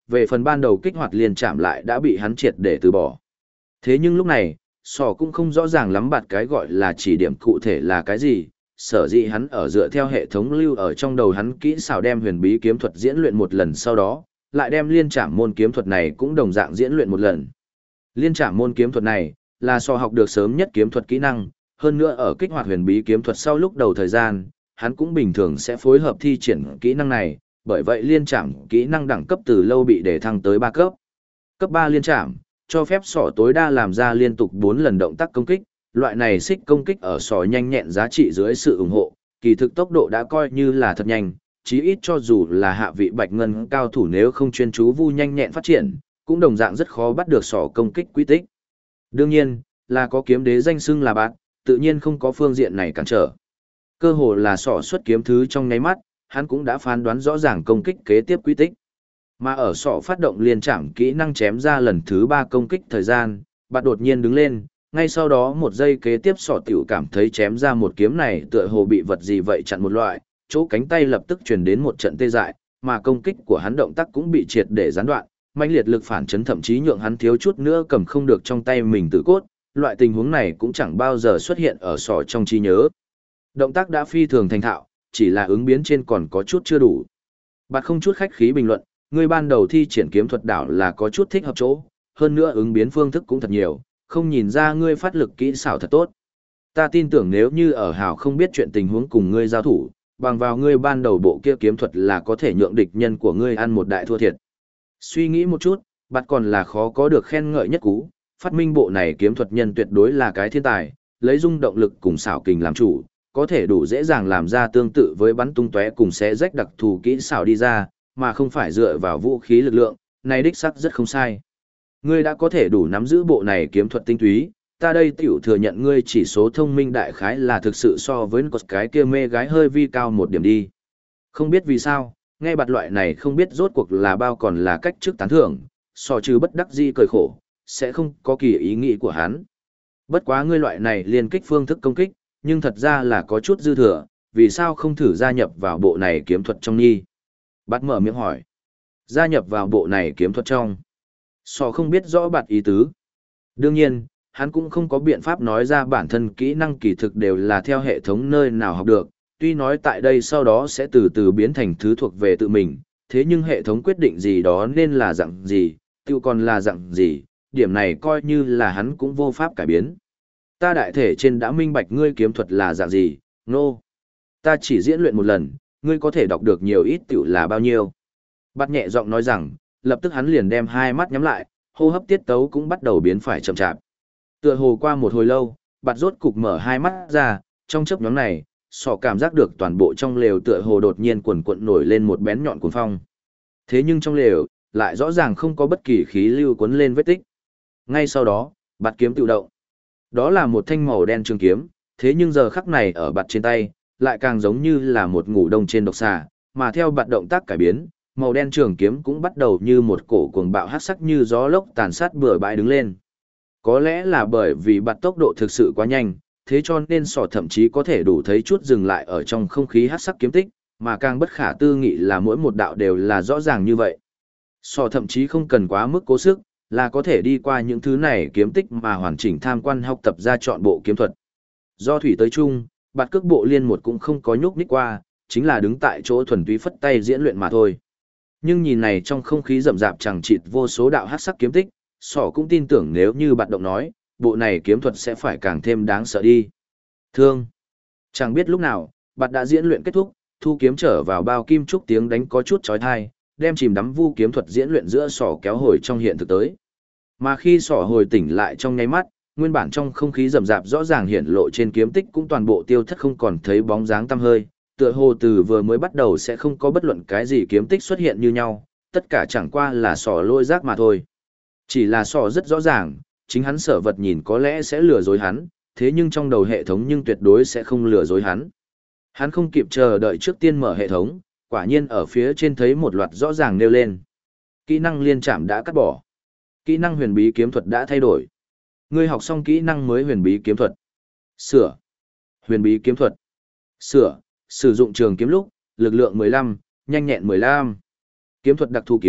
về phần ban đầu kích hoạt liên chạm lại đã bị hắn triệt để từ bỏ. Thế nhưng lúc này, sò cũng không rõ ràng lắm bạt cái gọi là chỉ điểm cụ thể là cái gì, sở dĩ hắn ở dựa theo hệ thống lưu ở trong đầu hắn kỹ xảo đem huyền bí kiếm thuật diễn luyện một lần sau đó, lại đem liên trảm môn kiếm thuật này cũng đồng dạng diễn luyện một lần. Liên trảm môn kiếm thuật này là sò học được sớm nhất kiếm thuật kỹ năng, hơn nữa ở kích hoạt huyền bí kiếm thuật sau lúc đầu thời gian, hắn cũng bình thường sẽ phối hợp thi triển kỹ năng này, bởi vậy liên trảm kỹ năng đẳng cấp từ lâu bị đề thăng tới 3 cấp. Cấp 3 liên trảm cho phép sỏ tối đa làm ra liên tục 4 lần động tác công kích, loại này xích công kích ở sỏ nhanh nhẹn giá trị dưới sự ủng hộ, kỳ thực tốc độ đã coi như là thật nhanh, chí ít cho dù là hạ vị bạch ngân cao thủ nếu không chuyên chú vu nhanh nhẹn phát triển, cũng đồng dạng rất khó bắt được sỏ công kích quy tích. Đương nhiên, là có kiếm đế danh xưng là bạn, tự nhiên không có phương diện này cản trở. Cơ hồ là sỏ xuất kiếm thứ trong nháy mắt, hắn cũng đã phán đoán rõ ràng công kích kế tiếp quy tích. Mà ở sọ phát động liên trảm kỹ năng chém ra lần thứ 3 công kích thời gian, bạn đột nhiên đứng lên, ngay sau đó một giây kế tiếp sọ tiểu cảm thấy chém ra một kiếm này tựa hồ bị vật gì vậy chặn một loại, chỗ cánh tay lập tức truyền đến một trận tê dại, mà công kích của hắn động tác cũng bị triệt để gián đoạn, mãnh liệt lực phản chấn thậm chí nhượng hắn thiếu chút nữa cầm không được trong tay mình tự cốt, loại tình huống này cũng chẳng bao giờ xuất hiện ở sọ trong trí nhớ. Động tác đã phi thường thành thạo, chỉ là ứng biến trên còn có chút chưa đủ. Bạn không chút khách khí bình luận, ngươi ban đầu thi triển kiếm thuật đảo là có chút thích hợp chỗ, hơn nữa ứng biến phương thức cũng thật nhiều, không nhìn ra ngươi phát lực kỹ xảo thật tốt. Ta tin tưởng nếu như ở hào không biết chuyện tình huống cùng ngươi giao thủ, bằng vào ngươi ban đầu bộ kia kiếm thuật là có thể nhượng địch nhân của ngươi ăn một đại thua thiệt. Suy nghĩ một chút, bạn còn là khó có được khen ngợi nhất cú, phát minh bộ này kiếm thuật nhân tuyệt đối là cái thiên tài, lấy dung động lực cùng xảo kình làm chủ, có thể đủ dễ dàng làm ra tương tự với bắn tung tóe cùng xé rách đặc thù kỹ xảo đi ra, mà không phải dựa vào vũ khí lực lượng, này đích xác rất không sai. Ngươi đã có thể đủ nắm giữ bộ này kiếm thuật tinh túy, ta đây tiểu thừa nhận ngươi chỉ số thông minh đại khái là thực sự so với cái kia mê gái hơi vi cao một điểm đi. Không biết vì sao, nghe bạt loại này không biết rốt cuộc là bao còn là cách trước tán thưởng, so trừ bất đắc di cười khổ, sẽ không có kỳ ý nghĩ của hắn. Bất quá ngươi loại này liên kích phương thức công kích, nhưng thật ra là có chút dư thừa, vì sao không thử gia nhập vào bộ này kiếm thuật trong nhi? Bạt mở miệng hỏi. Gia nhập vào bộ này kiếm thuật trong. Sò không biết rõ bạt ý tứ. Đương nhiên, hắn cũng không có biện pháp nói ra bản thân kỹ năng kỳ thực đều là theo hệ thống nơi nào học được, tuy nói tại đây sau đó sẽ từ từ biến thành thứ thuộc về tự mình, thế nhưng hệ thống quyết định gì đó nên là dạng gì, tiêu còn là dạng gì, điểm này coi như là hắn cũng vô pháp cải biến. Ta đại thể trên đã minh bạch ngươi kiếm thuật là dạng gì, nô. Ta chỉ diễn luyện một lần, ngươi có thể đọc được nhiều ít tiểu là bao nhiêu. Bạt nhẹ giọng nói rằng, lập tức hắn liền đem hai mắt nhắm lại, hô hấp tiết tấu cũng bắt đầu biến phải chậm chạp. Tựa hồ qua một hồi lâu, Bạt rốt cục mở hai mắt ra, trong chớp nhoáng này, sọ cảm giác được toàn bộ trong lều tựa hồ đột nhiên quần quận nổi lên một bén nhọn cuồng phong. Thế nhưng trong lều, lại rõ ràng không có bất kỳ khí lưu cuốn lên vết tích. Ngay sau đó, Bạt kiếm tự động. Đó là một thanh màu đen trường kiếm, thế nhưng giờ khắc này ở Bạt trên tay, lại càng giống như là một ngủ đông trên độc xà, mà theo Bạt động tác cải biến, màu đen trường kiếm cũng bắt đầu như một cổ cuồng bạo hắc sắc như gió lốc tàn sát bừa bãi đứng lên. Có lẽ là bởi vì Bạt tốc độ thực sự quá nhanh, thế cho nên sỏ thậm chí có thể đủ thấy chút dừng lại ở trong không khí hắc sắc kiếm tích, mà càng bất khả tư nghị là mỗi một đạo đều là rõ ràng như vậy. Sỏ thậm chí không cần quá mức cố sức, là có thể đi qua những thứ này kiếm tích mà hoàn chỉnh tham quan học tập ra chọn bộ kiếm thuật. Do thủy tới chung, Bạt cước bộ liên một cũng không có nhúc nhích qua, chính là đứng tại chỗ thuần túy phất tay diễn luyện mà thôi. Nhưng nhìn này trong không khí rậm rạp chẳng chịt vô số đạo hắc sắc kiếm tích, sỏ cũng tin tưởng nếu như Bạt động nói, bộ này kiếm thuật sẽ phải càng thêm đáng sợ đi. Thương. Chẳng biết lúc nào, Bạt đã diễn luyện kết thúc, thu kiếm trở vào bao kim trúc tiếng đánh có chút chói tai, đem chìm đắm vu kiếm thuật diễn luyện giữa sỏ kéo hồi trong hiện thực tới. Mà khi sỏ hồi tỉnh lại trong nháy mắt, nguyên bản trong không khí rậm rạp rõ ràng hiện lộ trên kiếm tích cũng toàn bộ tiêu thất không còn thấy bóng dáng tăm hơi, tựa hồ từ vừa mới bắt đầu sẽ không có bất luận cái gì kiếm tích xuất hiện như nhau, tất cả chẳng qua là sỏ lôi rác mà thôi. Chỉ là sỏ rất rõ ràng, chính hắn sở vật nhìn có lẽ sẽ lừa dối hắn, thế nhưng trong đầu hệ thống nhưng tuyệt đối sẽ không lừa dối hắn. Hắn không kịp chờ đợi trước tiên mở hệ thống, quả nhiên ở phía trên thấy một loạt rõ ràng nêu lên. Kỹ năng liên trảm đã cắt bỏ. Kỹ năng huyền bí kiếm thuật đã thay đổi. Ngươi học xong kỹ năng mới huyền bí kiếm thuật. Sửa. Huyền bí kiếm thuật. Sửa. Sử dụng trường kiếm lúc, lực lượng 15, nhanh nhẹn 15. Kiếm thuật đặc thù kiếm,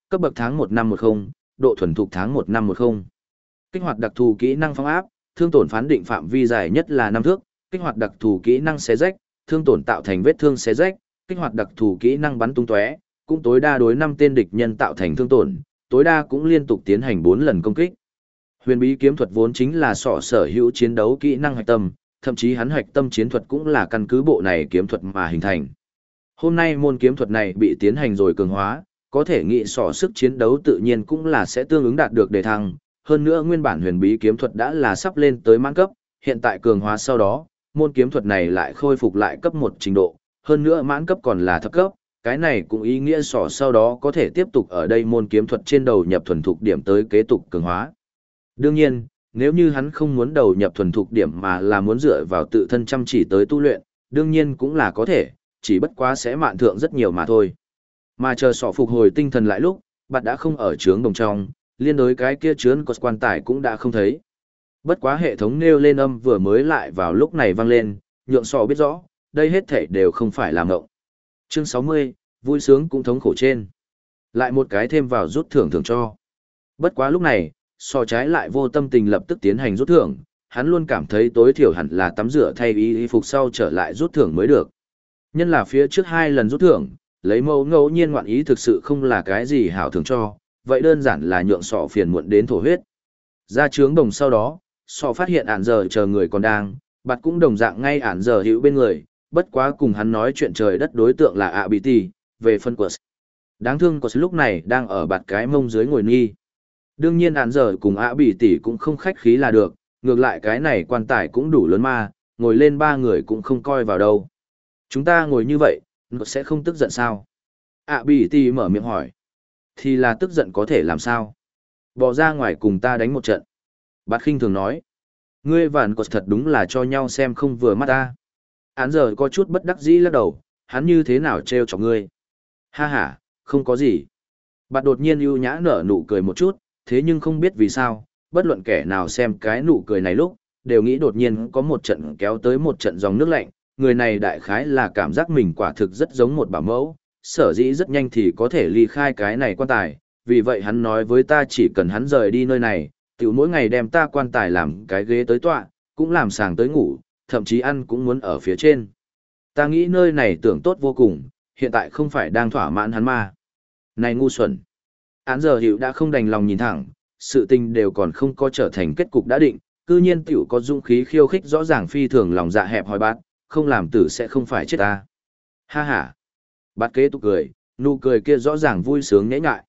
cấp bậc tháng 1 năm 10, độ thuần thục tháng 1 năm 10. Kích hoạt đặc thù kỹ năng phong áp, thương tổn phán định phạm vi dài nhất là 5 thước, kích hoạt đặc thù kỹ năng xé rách, thương tổn tạo thành vết thương xé rách, kích hoạt đặc thù kỹ năng bắn tung tóe, cũng tối đa đối 5 tên địch nhân tạo thành thương tổn, tối đa cũng liên tục tiến hành 4 lần công kích. Huyền bí kiếm thuật vốn chính là sở hữu chiến đấu kỹ năng hạch tâm, thậm chí hắn hạch tâm chiến thuật cũng là căn cứ bộ này kiếm thuật mà hình thành. Hôm nay môn kiếm thuật này bị tiến hành rồi cường hóa, có thể nghĩ sức chiến đấu tự nhiên cũng là sẽ tương ứng đạt được đề thăng. Hơn nữa nguyên bản huyền bí kiếm thuật đã là sắp lên tới mãn cấp, hiện tại cường hóa sau đó, môn kiếm thuật này lại khôi phục lại cấp 1 trình độ, hơn nữa mãn cấp còn là thấp cấp, cái này cũng ý nghĩa sau đó có thể tiếp tục ở đây môn kiếm thuật trên đầu nhập thuần thục điểm tới kế tục cường hóa. Đương nhiên, nếu như hắn không muốn đầu nhập thuần thục điểm mà là muốn dựa vào tự thân chăm chỉ tới tu luyện, đương nhiên cũng là có thể, chỉ bất quá sẽ mạn thượng rất nhiều mà thôi. Mà chờ phục hồi tinh thần lại lúc, bạn đã không ở trướng đồng trong, liên đối cái kia chướng của quan tài cũng đã không thấy. Bất quá hệ thống nêu lên âm vừa mới lại vào lúc này vang lên, nhượng biết rõ, đây hết thảy đều không phải là mộng. Chương 60, vui sướng cũng thống khổ trên. Lại một cái thêm vào rút thưởng thưởng cho. Bất quá lúc này, trái lại vô tâm tình lập tức tiến hành rút thưởng, hắn luôn cảm thấy tối thiểu hẳn là tắm rửa thay y phục sau trở lại rút thưởng mới được. Nhân là phía trước 2 lần rút thưởng, lấy mẫu ngẫu nhiên ngoạn ý thực sự không là cái gì hảo thưởng cho, vậy đơn giản là nhượng phiền muộn đến thổ huyết. Ra trướng đồng sau đó, phát hiện ản giờ chờ người còn đang, bạt cũng đồng dạng ngay ản giờ hữu bên người, bất quá cùng hắn nói chuyện trời đất đối tượng là ạ bị tì, về phân của đáng thương của lúc này đang ở bạt cái mông dưới ngồi nghi. Đương nhiên ản giờ cùng ạ bị tì cũng không khách khí là được, ngược lại cái này quan tài cũng đủ lớn mà, ngồi lên 3 người cũng không coi vào đâu. Chúng ta ngồi như vậy, nó sẽ không tức giận sao? ạ bị tì mở miệng hỏi. Thì là tức giận có thể làm sao? Bỏ ra ngoài cùng ta đánh một trận. Bạt khinh thường nói. Ngươi và Cột thật đúng là cho nhau xem không vừa mắt ta. Án giờ có chút bất đắc dĩ lắc đầu, hắn như thế nào trêu chọc ngươi? Ha ha, không có gì. Bạt đột nhiên ưu nhã nở nụ cười một chút, thế nhưng không biết vì sao, bất luận kẻ nào xem cái nụ cười này lúc, đều nghĩ đột nhiên có một trận kéo tới một trận dòng nước lạnh, người này đại khái là cảm giác mình quả thực rất giống một bảo mẫu, sở dĩ rất nhanh thì có thể ly khai cái này quan tài, vì vậy hắn nói với ta chỉ cần hắn rời đi nơi này, tiểu mỗi ngày đem ta quan tài làm cái ghế tới tọa, cũng làm sàng tới ngủ, thậm chí ăn cũng muốn ở phía trên. Ta nghĩ nơi này tưởng tốt vô cùng, hiện tại không phải đang thỏa mãn hắn mà. Này ngu xuẩn. Án giờ hiệu đã không đành lòng nhìn thẳng, sự tình đều còn không có trở thành kết cục đã định, cư nhiên tiểu có dũng khí khiêu khích rõ ràng phi thường lòng dạ hẹp hòi bát, không làm tử sẽ không phải chết ta. Ha ha. Bát kế tục cười, nụ cười kia rõ ràng vui sướng nhễ nhại.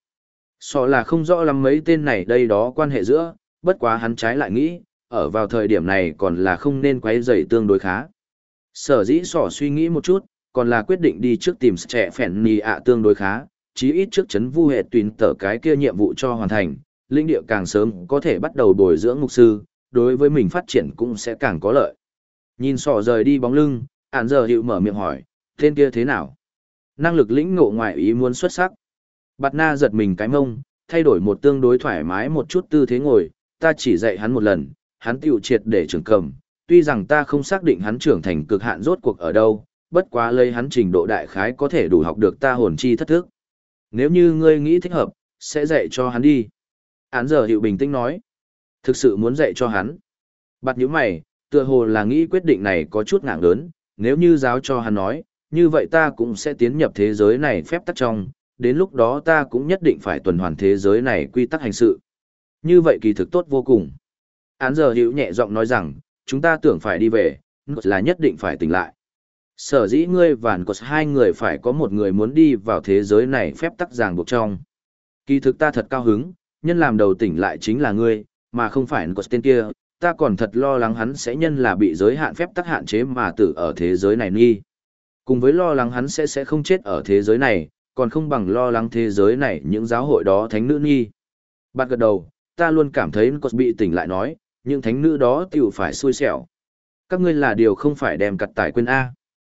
Là không rõ lắm mấy tên này đây đó quan hệ giữa, bất quá hắn trái lại nghĩ, ở vào thời điểm này còn là không nên quấy rầy tương đối khá. Sở dĩ suy nghĩ một chút, còn là quyết định đi trước tìm trẻ phèn nì ạ tương đối khá, chí ít trước chấn vu hệ tùy tở cái kia nhiệm vụ cho hoàn thành, linh địa càng sớm có thể bắt đầu bồi dưỡng mục sư, đối với mình phát triển cũng sẽ càng có lợi. Nhìn rời đi bóng lưng, ản giờ hiệu mở miệng hỏi, tên kia thế nào? Năng lực lĩnh ngộ ngoại ý muốn xuất sắc. Bạt na giật mình cái mông, thay đổi một tương đối thoải mái một chút tư thế ngồi, ta chỉ dạy hắn một lần, hắn tiểu triệt để trưởng cầm, tuy rằng ta không xác định hắn trưởng thành cực hạn rốt cuộc ở đâu, bất quá lấy hắn trình độ đại khái có thể đủ học được ta hồn chi thất thức. Nếu như ngươi nghĩ thích hợp, sẽ dạy cho hắn đi. Án giờ hiệu bình tĩnh nói, thực sự muốn dạy cho hắn. Bạt nhíu mày, tựa hồ là nghĩ quyết định này có chút ngạng lớn, nếu như giáo cho hắn nói, như vậy ta cũng sẽ tiến nhập thế giới này phép tắc trong, đến lúc đó ta cũng nhất định phải tuần hoàn thế giới này quy tắc hành sự. Như vậy kỳ thực tốt vô cùng. Án giờ hữu nhẹ giọng nói rằng, chúng ta tưởng phải đi về, là nhất định phải tỉnh lại. Sở dĩ ngươi và Cột hai người phải có một người muốn đi vào thế giới này phép tắc ràng buộc trong. Kỳ thực ta thật cao hứng, nhân làm đầu tỉnh lại chính là ngươi, mà không phải Cột tên kia, ta còn thật lo lắng hắn sẽ nhân là bị giới hạn phép tắc hạn chế mà tử ở thế giới này nghi. Cùng với lo lắng hắn sẽ không chết ở thế giới này, còn không bằng lo lắng thế giới này những giáo hội đó thánh nữ nghi. Bạt gật đầu, ta luôn cảm thấy Cột bị tỉnh lại nói, những thánh nữ đó tiểu phải xui xẻo. Các ngươi là điều không phải đem cặt tải quên A.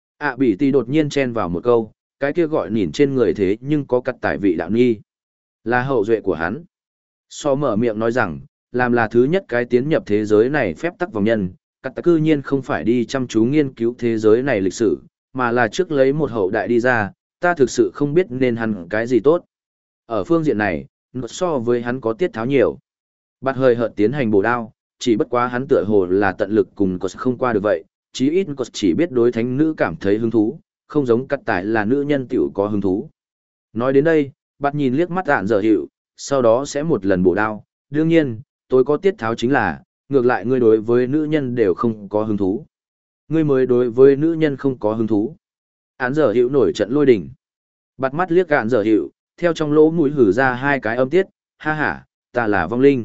Bị tì đột nhiên chen vào một câu, cái kia gọi nhìn trên người thế nhưng có cặt tải vị đạo nghi. Là hậu duệ của hắn. Mở miệng nói rằng, làm là thứ nhất cái tiến nhập thế giới này phép tắc vòng nhân, cặt tải cư nhiên không phải đi chăm chú nghiên cứu thế giới này lịch sử, mà là trước lấy một hậu đại đi ra, ta thực sự không biết nên hắn cái gì tốt. Ở phương diện này, nó so với hắn có tiết tháo nhiều. Bạt hơi hợt tiến hành bổ đao, chỉ bất quá hắn tựa hồ là tận lực cùng Cột không qua được vậy, chí ít Cột chỉ biết đối thánh nữ cảm thấy hứng thú, không giống cắt tải là nữ nhân tiểu có hứng thú. Nói đến đây, bạt nhìn liếc mắt ạn giờ hiệu, sau đó sẽ một lần bổ đao. Đương nhiên, tôi có tiết tháo chính là, ngược lại ngươi đối với nữ nhân đều không có hứng thú. Ngươi mới đối với nữ nhân không có hứng thú. Án giờ hiệu nổi trận lôi đỉnh. Bạt mắt liếc ạn giờ hiệu, theo trong lỗ mũi hử ra hai cái âm tiết, ha ha, ta là vong linh.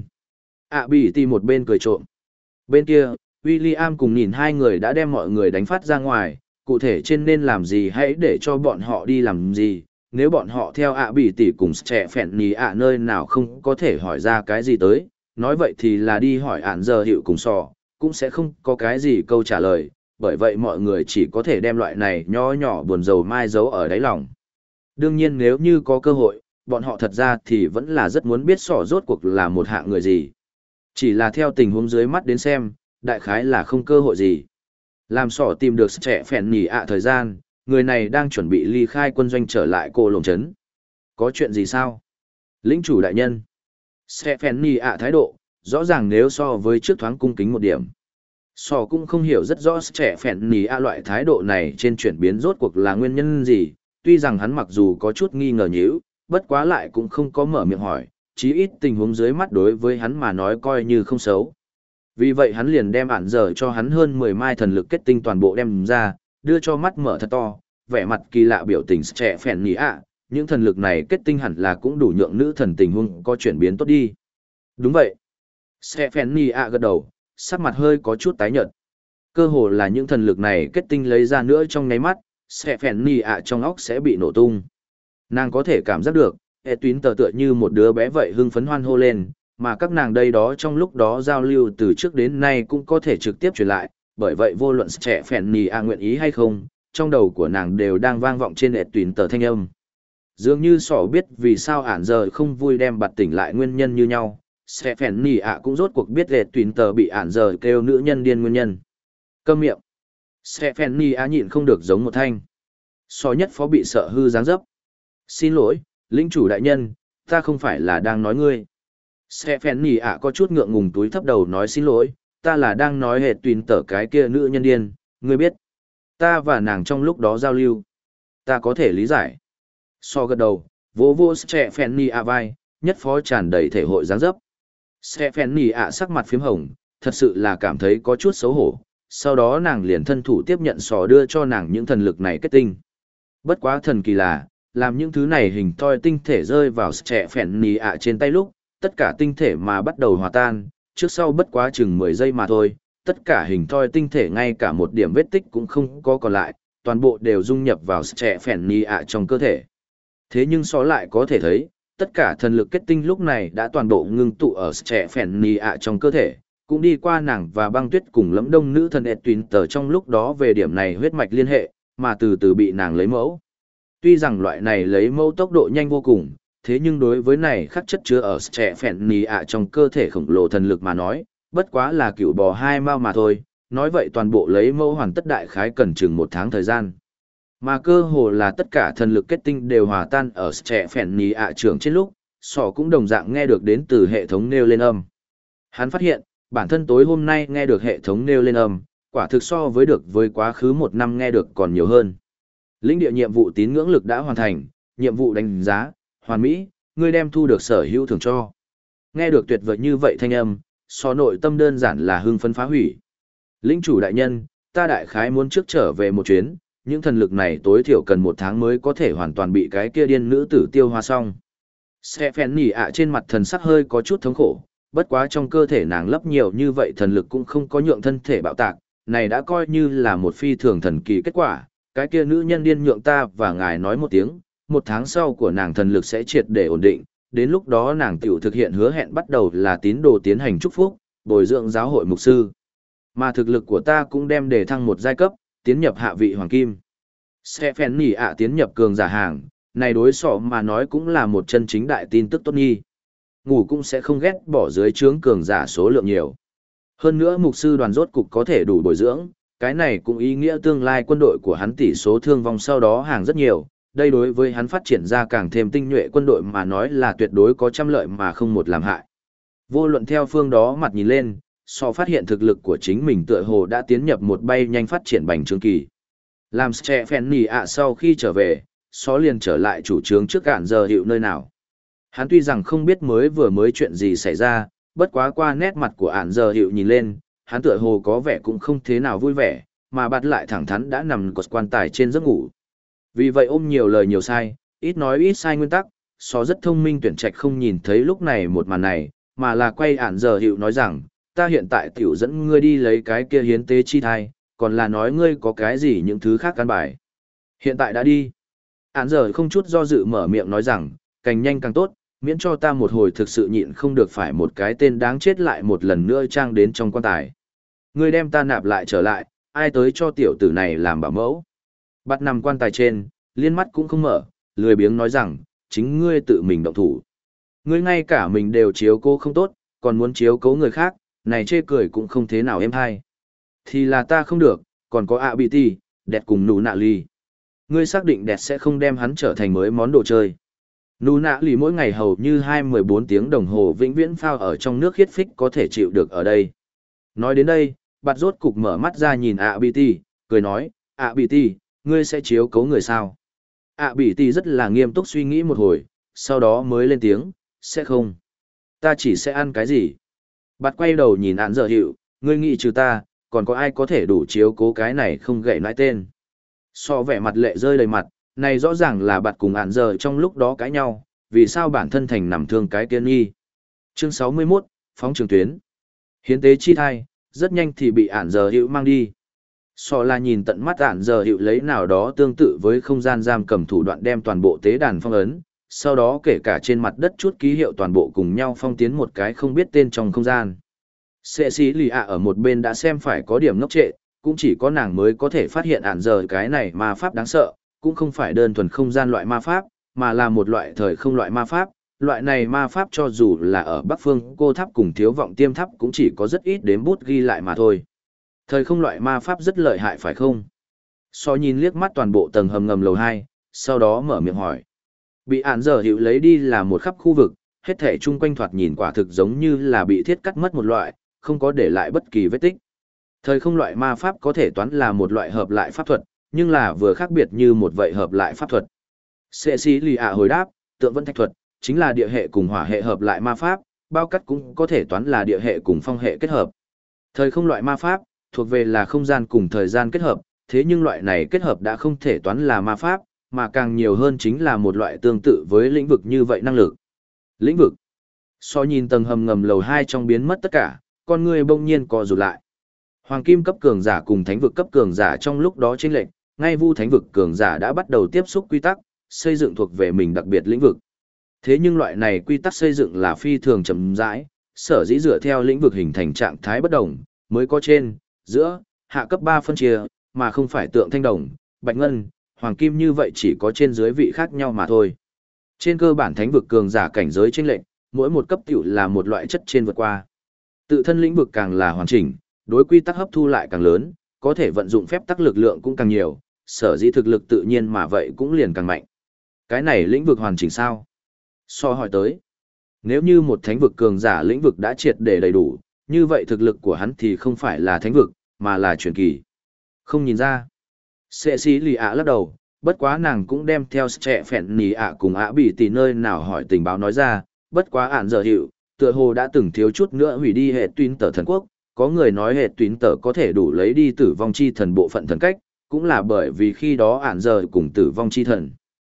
Bị tì một bên cười trộm. Bên kia, William cùng nhìn hai người đã đem mọi người đánh phát ra ngoài, cụ thể trên nên làm gì hãy để cho bọn họ đi làm gì, nếu bọn họ theo bị tỉ cùng trẻ phèn nì nơi nào không có thể hỏi ra cái gì tới, nói vậy thì là đi hỏi ạn giờ hiệu cùng sò, cũng sẽ không có cái gì câu trả lời, bởi vậy mọi người chỉ có thể đem loại này nho nhỏ buồn rầu mai giấu ở đáy lòng. Đương nhiên nếu như có cơ hội, bọn họ thật ra thì vẫn là rất muốn biết sò rốt cuộc là một hạng người gì. Chỉ là theo tình huống dưới mắt đến xem, đại khái là không cơ hội gì. Làm sỏ tìm được trẻ phèn nhỉ thời gian, người này đang chuẩn bị ly khai quân doanh trở lại cô lồng trấn. Có chuyện gì sao? Lĩnh chủ đại nhân. Trẻ phèn nhỉ thái độ, rõ ràng nếu so với trước thoáng cung kính một điểm. Sỏ cũng không hiểu rất rõ trẻ phèn nhỉ loại thái độ này trên chuyển biến rốt cuộc là nguyên nhân gì, tuy rằng hắn mặc dù có chút nghi ngờ nhíu, bất quá lại cũng không có mở miệng hỏi, chí ít tình huống dưới mắt đối với hắn mà nói coi như không xấu. Vì vậy hắn liền đem ản giờ cho hắn hơn 10 mai thần lực kết tinh toàn bộ đem ra, đưa cho mắt mở thật to, vẻ mặt kỳ lạ biểu tình trẻ phèn nhỉ những thần lực này kết tinh hẳn là cũng đủ nhượng nữ thần tình huống có chuyển biến tốt đi. Đúng vậy. Trẻ phèn nhỉ gật đầu, sắc mặt hơi có chút tái nhợt. Cơ hồ là những thần lực này kết tinh lấy ra nữa trong nháy mắt, trẻ phèn nhỉ trong óc sẽ bị nổ tung. Nàng có thể cảm giác được, hệ tuyến tựa như một đứa bé vậy hưng phấn hoan hô lên, mà các nàng đây đó trong lúc đó giao lưu từ trước đến nay cũng có thể trực tiếp truyền lại, bởi vậy vô luận trẻ phèn nhì nguyện ý hay không, trong đầu của nàng đều đang vang vọng trên hệ tuyến thanh âm. Dường như sỏ biết vì sao ản giờ không vui đem bạt tỉnh lại nguyên nhân như nhau, trẻ phèn nhì cũng rốt cuộc biết hệ tuyến bị ản giờ kêu nữ nhân điên nguyên nhân. Câm miệng. Trẻ phèn nhì nhịn không được giống một thanh. Sỏ nhất phó bị sợ hư dáng dấp. Xin lỗi, lĩnh chủ đại nhân, ta không phải là đang nói ngươi. Stephanie có chút ngượng ngùng túi thấp đầu nói xin lỗi, ta là đang nói hệ tuyên cái kia nữ nhân điên, ngươi biết. Ta và nàng trong lúc đó giao lưu. Ta có thể lý giải. So gật đầu, vô Stephanie vai, nhất phó tràn đầy thể hội dáng dấp. Stephanie sắc mặt phím hồng, thật sự là cảm thấy có chút xấu hổ, sau đó nàng liền thân thủ tiếp nhận sò đưa cho nàng những thần lực này kết tinh. Bất quá thần kỳ là, làm những thứ này hình thoi tinh thể rơi vào trẻ phèn nì trên tay lúc, tất cả tinh thể mà bắt đầu hòa tan, trước sau bất quá chừng 10 giây mà thôi, tất cả hình thoi tinh thể ngay cả một điểm vết tích cũng không có còn lại, toàn bộ đều dung nhập vào trẻ phèn nì trong cơ thể. Thế nhưng so lại có thể thấy, tất cả thần lực kết tinh lúc này đã toàn bộ ngưng tụ ở trẻ phèn nì trong cơ thể, cũng đi qua nàng và băng tuyết cùng lẫm đông nữ thần Edwin tờ trong lúc đó về điểm này huyết mạch liên hệ, mà từ từ bị nàng lấy mẫu. Tuy rằng loại này lấy mẫu tốc độ nhanh vô cùng, thế nhưng đối với này khắc chất chứa ở trẻ phèn nì trong cơ thể khổng lồ thần lực mà nói, bất quá là cựu bò hai mao mà thôi, nói vậy toàn bộ lấy mẫu hoàn tất đại khái cần chừng 1 tháng thời gian. Mà cơ hồ là tất cả thần lực kết tinh đều hòa tan ở trẻ phèn nì trưởng trên lúc, sỏ cũng đồng dạng nghe được đến từ hệ thống nêu lên âm. Hắn phát hiện, bản thân tối hôm nay nghe được hệ thống nêu lên âm, quả thực so với được với quá khứ 1 năm nghe được còn nhiều hơn. Lĩnh địa nhiệm vụ tín ngưỡng lực đã hoàn thành, nhiệm vụ đánh giá, hoàn mỹ, ngươi đem thu được sở hữu thưởng cho. Nghe được tuyệt vời như vậy thanh âm, so nội tâm đơn giản là hưng phấn phá hủy. Lĩnh chủ đại nhân, ta đại khái muốn trước trở về một chuyến, những thần lực này tối thiểu cần 1 tháng mới có thể hoàn toàn bị cái kia điên nữ tử tiêu hóa xong. Stephanie trên mặt thần sắc hơi có chút thống khổ, bất quá trong cơ thể nàng lấp nhiều như vậy thần lực cũng không có nhượng thân thể bạo tạc, này đã coi như là một phi thường thần kỳ kết quả. Cái kia nữ nhân điên nhượng ta và ngài nói một tiếng, 1 tháng sau của nàng thần lực sẽ triệt để ổn định, đến lúc đó nàng tiểu thực hiện hứa hẹn bắt đầu là tín đồ tiến hành chúc phúc, bồi dưỡng giáo hội mục sư. Mà thực lực của ta cũng đem đề thăng 1 giai cấp, tiến nhập hạ vị hoàng kim. Stephanie tiến nhập cường giả hàng, này đối sọ mà nói cũng là một chân chính đại tin tức tốt nghi. Ngủ cũng sẽ không ghét bỏ dưới trướng cường giả số lượng nhiều. Hơn nữa mục sư đoàn rốt cục có thể đủ bồi dưỡng, cái này cũng ý nghĩa tương lai quân đội của hắn tỷ số thương vong sau đó hàng rất nhiều, đây đối với hắn phát triển ra càng thêm tinh nhuệ quân đội mà nói là tuyệt đối có trăm lợi mà không một làm hại. Vô luận theo phương đó mặt nhìn lên, so phát hiện thực lực của chính mình tựa hồ đã tiến nhập một bay nhanh phát triển bành trướng kỳ. Làm Stephen ạ sau khi trở về, so liền trở lại chủ trướng trước cạn giờ hiệu nơi nào. Hắn tuy rằng không biết mới chuyện gì xảy ra, bất quá qua nét mặt của ản giờ hiệu nhìn lên, hắn tựa hồ có vẻ cũng không thế nào vui vẻ, mà bắt lại thẳng thắn đã nằm cột quan tài trên giấc ngủ. Vì vậy ôm nhiều lời nhiều sai, ít nói ít sai nguyên tắc, so rất thông minh tuyển trạch không nhìn thấy lúc này một màn này, mà là quay ản giờ hiệu nói rằng, ta hiện tại tiểu dẫn ngươi đi lấy cái kia hiến tế chi thai, còn là nói ngươi có cái gì những thứ khác căn bài. Hiện tại đã đi. Ản giờ không chút do dự mở miệng nói rằng, càng nhanh càng tốt, miễn cho ta một hồi thực sự nhịn không được phải một cái tên đáng chết lại một lần nữa trang đến trong quan tài. Ngươi đem ta nạp lại trở lại, ai tới cho tiểu tử này làm bảo mẫu. Bắt nằm quan tài trên, liên mắt cũng không mở, lười biếng nói rằng, chính ngươi tự mình động thủ. Ngươi ngay cả mình đều chiếu cố không tốt, còn muốn chiếu cố người khác, này chê cười cũng không thế nào êm hay. Thì là ta không được, còn có ABT, đẹp cùng nụ nạ ly. Ngươi xác định đẹp sẽ không đem hắn trở thành mới món đồ chơi. Nụ nạ ly mỗi ngày hầu như 24 tiếng đồng hồ vĩnh viễn phao ở trong nước khiết phích có thể chịu được ở đây. Nói đến đây, bạt rốt cục mở mắt ra nhìn ABT, cười nói, ABT, ngươi sẽ chiếu cố người sao? ABT rất là nghiêm túc suy nghĩ một hồi, sau đó mới lên tiếng, sẽ không. Ta chỉ sẽ ăn cái gì? Bạt quay đầu nhìn án giờ hiệu, ngươi nghĩ trừ ta, còn có ai có thể đủ chiếu cố cái này không gậy nói tên. So vẻ mặt lệ rơi đầy mặt, này rõ ràng là bạt cùng án giờ trong lúc đó cãi nhau, vì sao bản thân thành nằm thương cái kiên nghi. Chương 61, phóng trường tuyến. Hiến tế chi thai, rất nhanh thì bị án giờ hiệu mang đi. So là nhìn tận mắt án giờ hiệu lấy nào đó tương tự với không gian giam cầm thủ đoạn đem toàn bộ tế đàn phong ấn, sau đó kể cả trên mặt đất chút ký hiệu toàn bộ cùng nhau phong tiến một cái không biết tên trong không gian. Cecilia ở một bên đã xem phải có điểm ngốc trệ, cũng chỉ có nàng mới có thể phát hiện ản giờ cái này ma pháp đáng sợ, cũng không phải đơn thuần không gian loại ma pháp, mà là một loại thời không loại ma pháp. Loại này ma pháp cho dù là ở Bắc Phương Cô Tháp cùng Thiếu Vọng Tiêm Tháp cũng chỉ có rất ít đếm bút ghi lại mà thôi. Thời không loại ma pháp rất lợi hại phải không? So nhìn liếc mắt toàn bộ tầng hầm ngầm lầu 2, sau đó mở miệng hỏi. Bị ản giờ hiệu lấy đi là một khắp khu vực, hết thể chung quanh thoạt nhìn quả thực giống như là bị thiết cắt mất một loại, không có để lại bất kỳ vết tích. Thời không loại ma pháp có thể toán là một loại hợp lại pháp thuật, nhưng là vừa khác biệt như một vậy hợp lại pháp thuật. Cecilia hồi đáp, tượng vân thạch thuật, chính là địa hệ cùng hỏa hệ hợp lại ma pháp, bao cắt cũng có thể toán là địa hệ cùng phong hệ kết hợp. Thời không loại ma pháp, thuộc về là không gian cùng thời gian kết hợp, thế nhưng loại này kết hợp đã không thể toán là ma pháp, mà càng nhiều hơn chính là một loại tương tự với lĩnh vực như vậy năng lực. Lĩnh vực. So nhìn tầng hầm ngầm lầu 2 trong biến mất tất cả, con người bỗng nhiên co rụt lại. Hoàng kim cấp cường giả cùng thánh vực cấp cường giả trong lúc đó chênh lệch, ngay vu thánh vực cường giả đã bắt đầu tiếp xúc quy tắc, xây dựng thuộc về mình đặc biệt lĩnh vực. Thế nhưng loại này quy tắc xây dựng là phi thường chậm rãi, sở dĩ dựa theo lĩnh vực hình thành trạng thái bất đồng, mới có trên, giữa, hạ cấp 3 phân chia, mà không phải tượng thanh đồng, bạch ngân, hoàng kim như vậy chỉ có trên dưới vị khác nhau mà thôi. Trên cơ bản thánh vực cường giả cảnh giới chênh lệch, mỗi một cấp tiểu là một loại chất trên vượt qua. Tự thân lĩnh vực càng là hoàn chỉnh, đối quy tắc hấp thu lại càng lớn, có thể vận dụng phép tắc lực lượng cũng càng nhiều, sở dĩ thực lực tự nhiên mà vậy cũng liền càng mạnh. Cái này lĩnh vực hoàn chỉnh sao? So hỏi tới. Nếu như một thánh vực cường giả lĩnh vực đã triệt để đầy đủ, như vậy thực lực của hắn thì không phải là thánh vực, mà là truyền kỳ. Không nhìn ra. Cecilia lắc đầu, bất quá nàng cũng đem theo trẻ phèn nì cùng bị tỷ nơi nào hỏi tình báo nói ra, bất quá ản giờ hiệu, tựa hồ đã từng thiếu chút nữa hủy đi hệ tuyến tờ thần quốc, có người nói hệ tuyến tờ có thể đủ lấy đi tử vong chi thần bộ phận thần cách, cũng là bởi vì khi đó ản giờ cùng tử vong chi thần.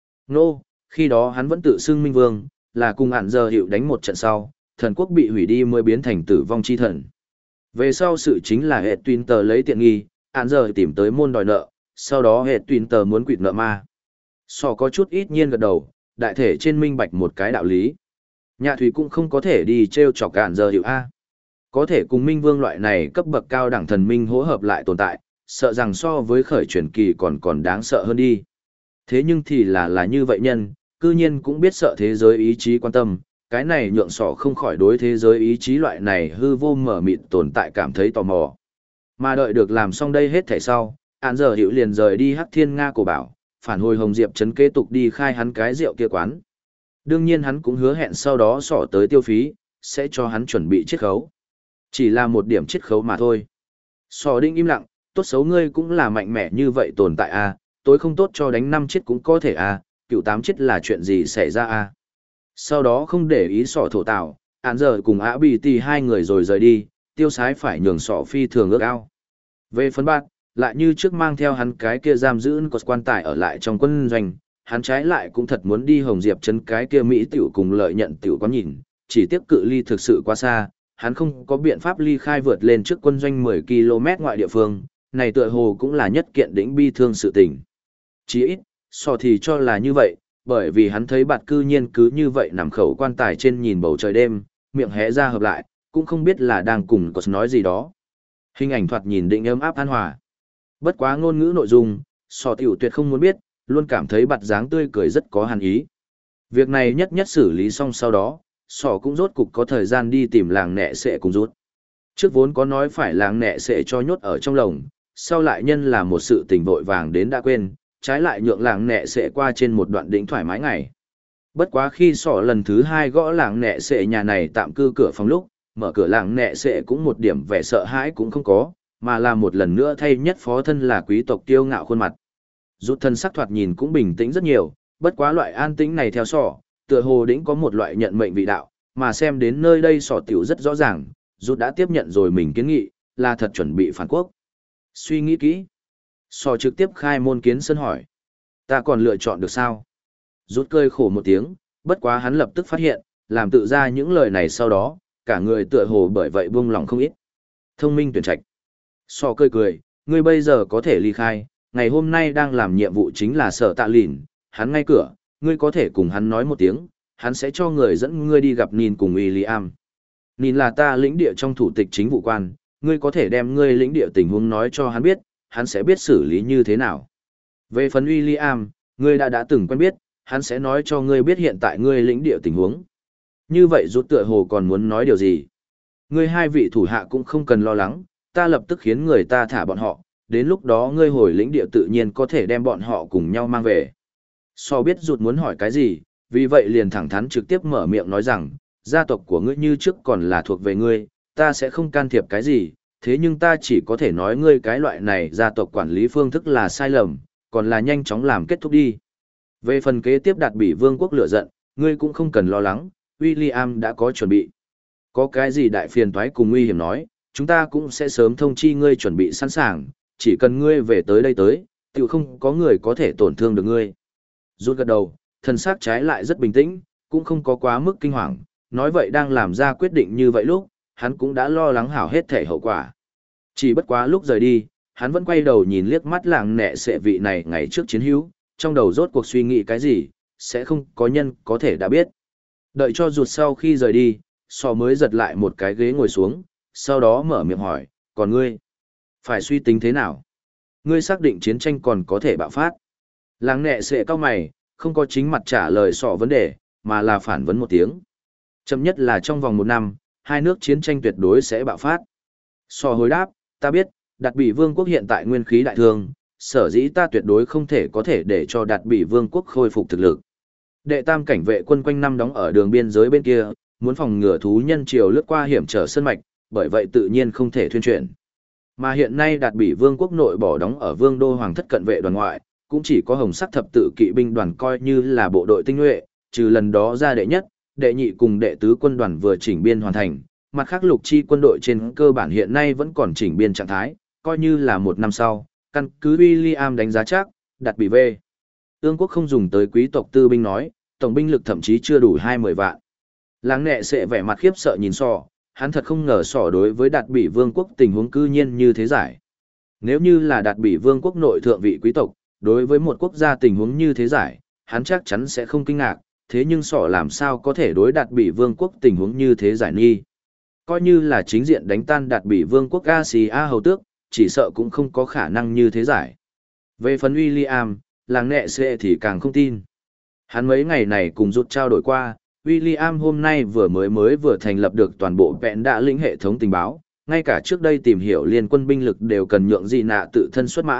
Khi đó hắn vẫn tự xưng minh vương, là cùng ản giờ hiệu đánh một trận sau, thần quốc bị hủy đi mới biến thành tử vong chi thần. Về sau sự chính là hệ tuyến tờ lấy tiện nghi, ản giờ tìm tới môn đòi nợ, sau đó hệ tuyến tờ muốn quỵt nợ ma. So có chút ít nhiên gật đầu, đại thể trên minh bạch một cái đạo lý. Nhà thủy cũng không có thể đi treo chọc ản giờ hiệu A. Có thể cùng minh vương loại này cấp bậc cao đẳng thần minh hỗ hợp lại tồn tại, sợ rằng so với khởi truyền kỳ còn đáng sợ hơn đi. Thế nhưng thì là như vậy nhân, cư nhiên cũng biết sợ thế giới ý chí quan tâm, cái này nhượng sọ không khỏi đối thế giới ý chí loại này hư vô mở mịt tồn tại cảm thấy tò mò. Mà đợi được làm xong đây hết thảy sau, án giờ hiệu liền rời đi Hắc Thiên Nga cổ bảo, phản hồi Hồng Diệp trấn kế tục đi khai hắn cái rượu kia quán. Đương nhiên hắn cũng hứa hẹn sau đó sỏ tới tiêu phí, sẽ cho hắn chuẩn bị chiết khấu. Chỉ là một điểm chiết khấu mà thôi. Sỏ Đinh im lặng, tốt xấu ngươi cũng là mạnh mẽ như vậy tồn tại à, tối không tốt cho đánh 5 chiết cũng có thể à, cựu 8 chiết là chuyện gì xảy ra à. Sau đó không để ý sỏ thổ tạo, án giờ cùng Ả Bì Tì hai người rồi rời đi, tiêu sái phải nhường sỏ phi thường ước ao. Về phân bát, lại như trước mang theo hắn cái kia giam giữ cột quan tài ở lại trong quân doanh, hắn trái lại cũng thật muốn đi Hồng Diệp trấn cái kia Mỹ tiểu cùng lợi nhận tiểu có nhìn, chỉ tiếc cự ly thực sự quá xa, hắn không có biện pháp ly khai vượt lên trước quân doanh 10 km ngoại địa phương, này tựa hồ cũng là nhất kiện đỉnh bi thương sự tình. Chỉ ít, so thì cho là như vậy, bởi vì hắn thấy bạt cư nhiên cứ như vậy nằm khẩu quan tài trên nhìn bầu trời đêm, miệng hé ra hợp lại, cũng không biết là đang cùng có nói gì đó. Hình ảnh thoạt nhìn định ấm áp an hòa. Bất quá ngôn ngữ nội dung, so tiểu tuyệt không muốn biết, luôn cảm thấy bạt dáng tươi cười rất có hàn ý. Việc này nhất nhất xử lý xong sau đó, sỏ cũng rốt cục có thời gian đi tìm làng nẹ sệ cùng rút. Trước vốn có nói phải làng nẹ sệ cho nhốt ở trong lồng, sau lại nhân là một sự tình vội vàng đến đã quên, trái lại nhượng làng nẹ sệ qua trên một đoạn đỉnh thoải mái ngày. Bất quá khi sỏ lần thứ 2 gõ làng nẹ sệ nhà này tạm cư cửa phòng lúc, mở cửa làng nẹ sệ cũng một điểm vẻ sợ hãi cũng không có, mà là một lần nữa thay nhất phó thân là quý tộc kiêu ngạo khuôn mặt. Rút thân sắc thoạt nhìn cũng bình tĩnh rất nhiều, bất quá loại an tĩnh này theo sỏ, tựa hồ đỉnh có một loại nhận mệnh vị đạo, mà xem đến nơi đây sỏ tiểu rất rõ ràng, rút đã tiếp nhận rồi mình kiến nghị, là thật chuẩn bị phản quốc. Suy nghĩ kỹ. Sỏ trực tiếp khai môn kiến sân hỏi. Ta còn lựa chọn được sao? Rút cười khổ một tiếng, bất quá hắn lập tức phát hiện, làm tự ra những lời này sau đó, cả người tựa hồ bởi vậy buông lòng không ít. Thông minh tuyển trạch. Sỏ cười, ngươi bây giờ có thể ly khai, ngày hôm nay đang làm nhiệm vụ chính là Sở Tạ Lìn, hắn ngay cửa, ngươi có thể cùng hắn nói một tiếng, hắn sẽ cho người dẫn ngươi đi gặp Nin cùng William. Nin là ta lĩnh địa trong thủ tịch chính vụ quan, ngươi có thể đem ngươi lĩnh địa tình huống nói cho hắn biết, hắn sẽ biết xử lý như thế nào. Về phần William, ngươi đã từng quen biết, hắn sẽ nói cho ngươi biết hiện tại ngươi lĩnh địa tình huống. Như vậy rút tựa hồ còn muốn nói điều gì? Ngươi hai vị thủ hạ cũng không cần lo lắng, ta lập tức khiến người ta thả bọn họ, đến lúc đó ngươi hồi lĩnh địa tự nhiên có thể đem bọn họ cùng nhau mang về. So biết rụt muốn hỏi cái gì, vì vậy liền thẳng thắn trực tiếp mở miệng nói rằng, gia tộc của ngươi như trước còn là thuộc về ngươi, ta sẽ không can thiệp cái gì, thế nhưng ta chỉ có thể nói ngươi cái loại này gia tộc quản lý phương thức là sai lầm, còn là nhanh chóng làm kết thúc đi. Về phần kế tiếp đạt bị vương quốc lửa giận, ngươi cũng không cần lo lắng, William đã có chuẩn bị. Có cái gì đại phiền toái cùng nguy hiểm nói, chúng ta cũng sẽ sớm thông chi ngươi chuẩn bị sẵn sàng, chỉ cần ngươi về tới đây tới, tự không có người có thể tổn thương được ngươi. Rút gật đầu, thân xác trái lại rất bình tĩnh, cũng không có quá mức kinh hoàng, nói vậy đang làm ra quyết định như vậy lúc, hắn cũng đã lo lắng hảo hết thể hậu quả. Chỉ bất quá lúc rời đi, hắn vẫn quay đầu nhìn liếc mắt làng nẹ sệ vị này ngày trước chiến hữu, trong đầu rốt cuộc suy nghĩ cái gì, sẽ không có nhân có thể đã biết. Đợi cho rụt sau khi rời đi, so mới giật lại một cái ghế ngồi xuống, sau đó mở miệng hỏi, còn ngươi, phải suy tính thế nào? Ngươi xác định chiến tranh còn có thể bạo phát. Làng nẹ sệ cao mày, không có chính mặt trả lời sọ vấn đề, mà là phản vấn một tiếng. Chậm nhất là trong vòng 1 năm, hai nước chiến tranh tuyệt đối sẽ bạo phát. Sọ hồi đáp, ta biết, Đạt Bỉ Vương quốc hiện tại nguyên khí đại thương, sở dĩ ta tuyệt đối không thể có thể để cho Đạt Bỉ Vương quốc khôi phục thực lực. Đệ tam cảnh vệ quân quanh năm đóng ở đường biên giới bên kia, muốn phòng ngừa thú nhân triều lướt qua hiểm trở sơn mạch, bởi vậy tự nhiên không thể thuyên chuyển. Mà hiện nay Đạt Bỉ Vương quốc nội bỏ đóng ở Vương đô hoàng thất cận vệ đoàn ngoại, cũng chỉ có Hồng Sắc thập tự kỵ binh đoàn coi như là bộ đội tinh nhuệ, trừ lần đó ra đệ nhất, đệ nhị cùng đệ tứ quân đoàn vừa chỉnh biên hoàn thành, mặt khác lục chi quân đội trên cơ bản hiện nay vẫn còn chỉnh biên trạng thái, coi như là 1 năm sau, căn cứ William đánh giá chắc, Đạt Bỉ V. Ương quốc không dùng tới quý tộc tư binh nói, tổng binh lực thậm chí chưa đủ 20 vạn. Láng nẹ sẽ vẻ mặt khiếp sợ nhìn sọ, hắn thật không ngờ sọ đối với Đạt Bỉ Vương quốc tình huống cư nhiên như thế giải. Nếu như là Đạt Bỉ Vương quốc nội thượng vị quý tộc, đối với một quốc gia tình huống như thế giải, hắn chắc chắn sẽ không kinh ngạc, thế nhưng sọ làm sao có thể đối Đạt Bỉ Vương quốc tình huống như thế giải nghi. Coi như là chính diện đánh tan Đạt Bỉ Vương quốc Asia hầu tước, chỉ sợ cũng không có khả năng như thế giải. Về phần William, làng nẹ sẽ thì càng không tin. Hắn mấy ngày này cùng rút trao đổi qua, William hôm nay vừa thành lập được toàn bộ vẹn đã lĩnh hệ thống tình báo, ngay cả trước đây tìm hiểu liên quân binh lực đều cần nhượng gì nạ tự thân xuất mã,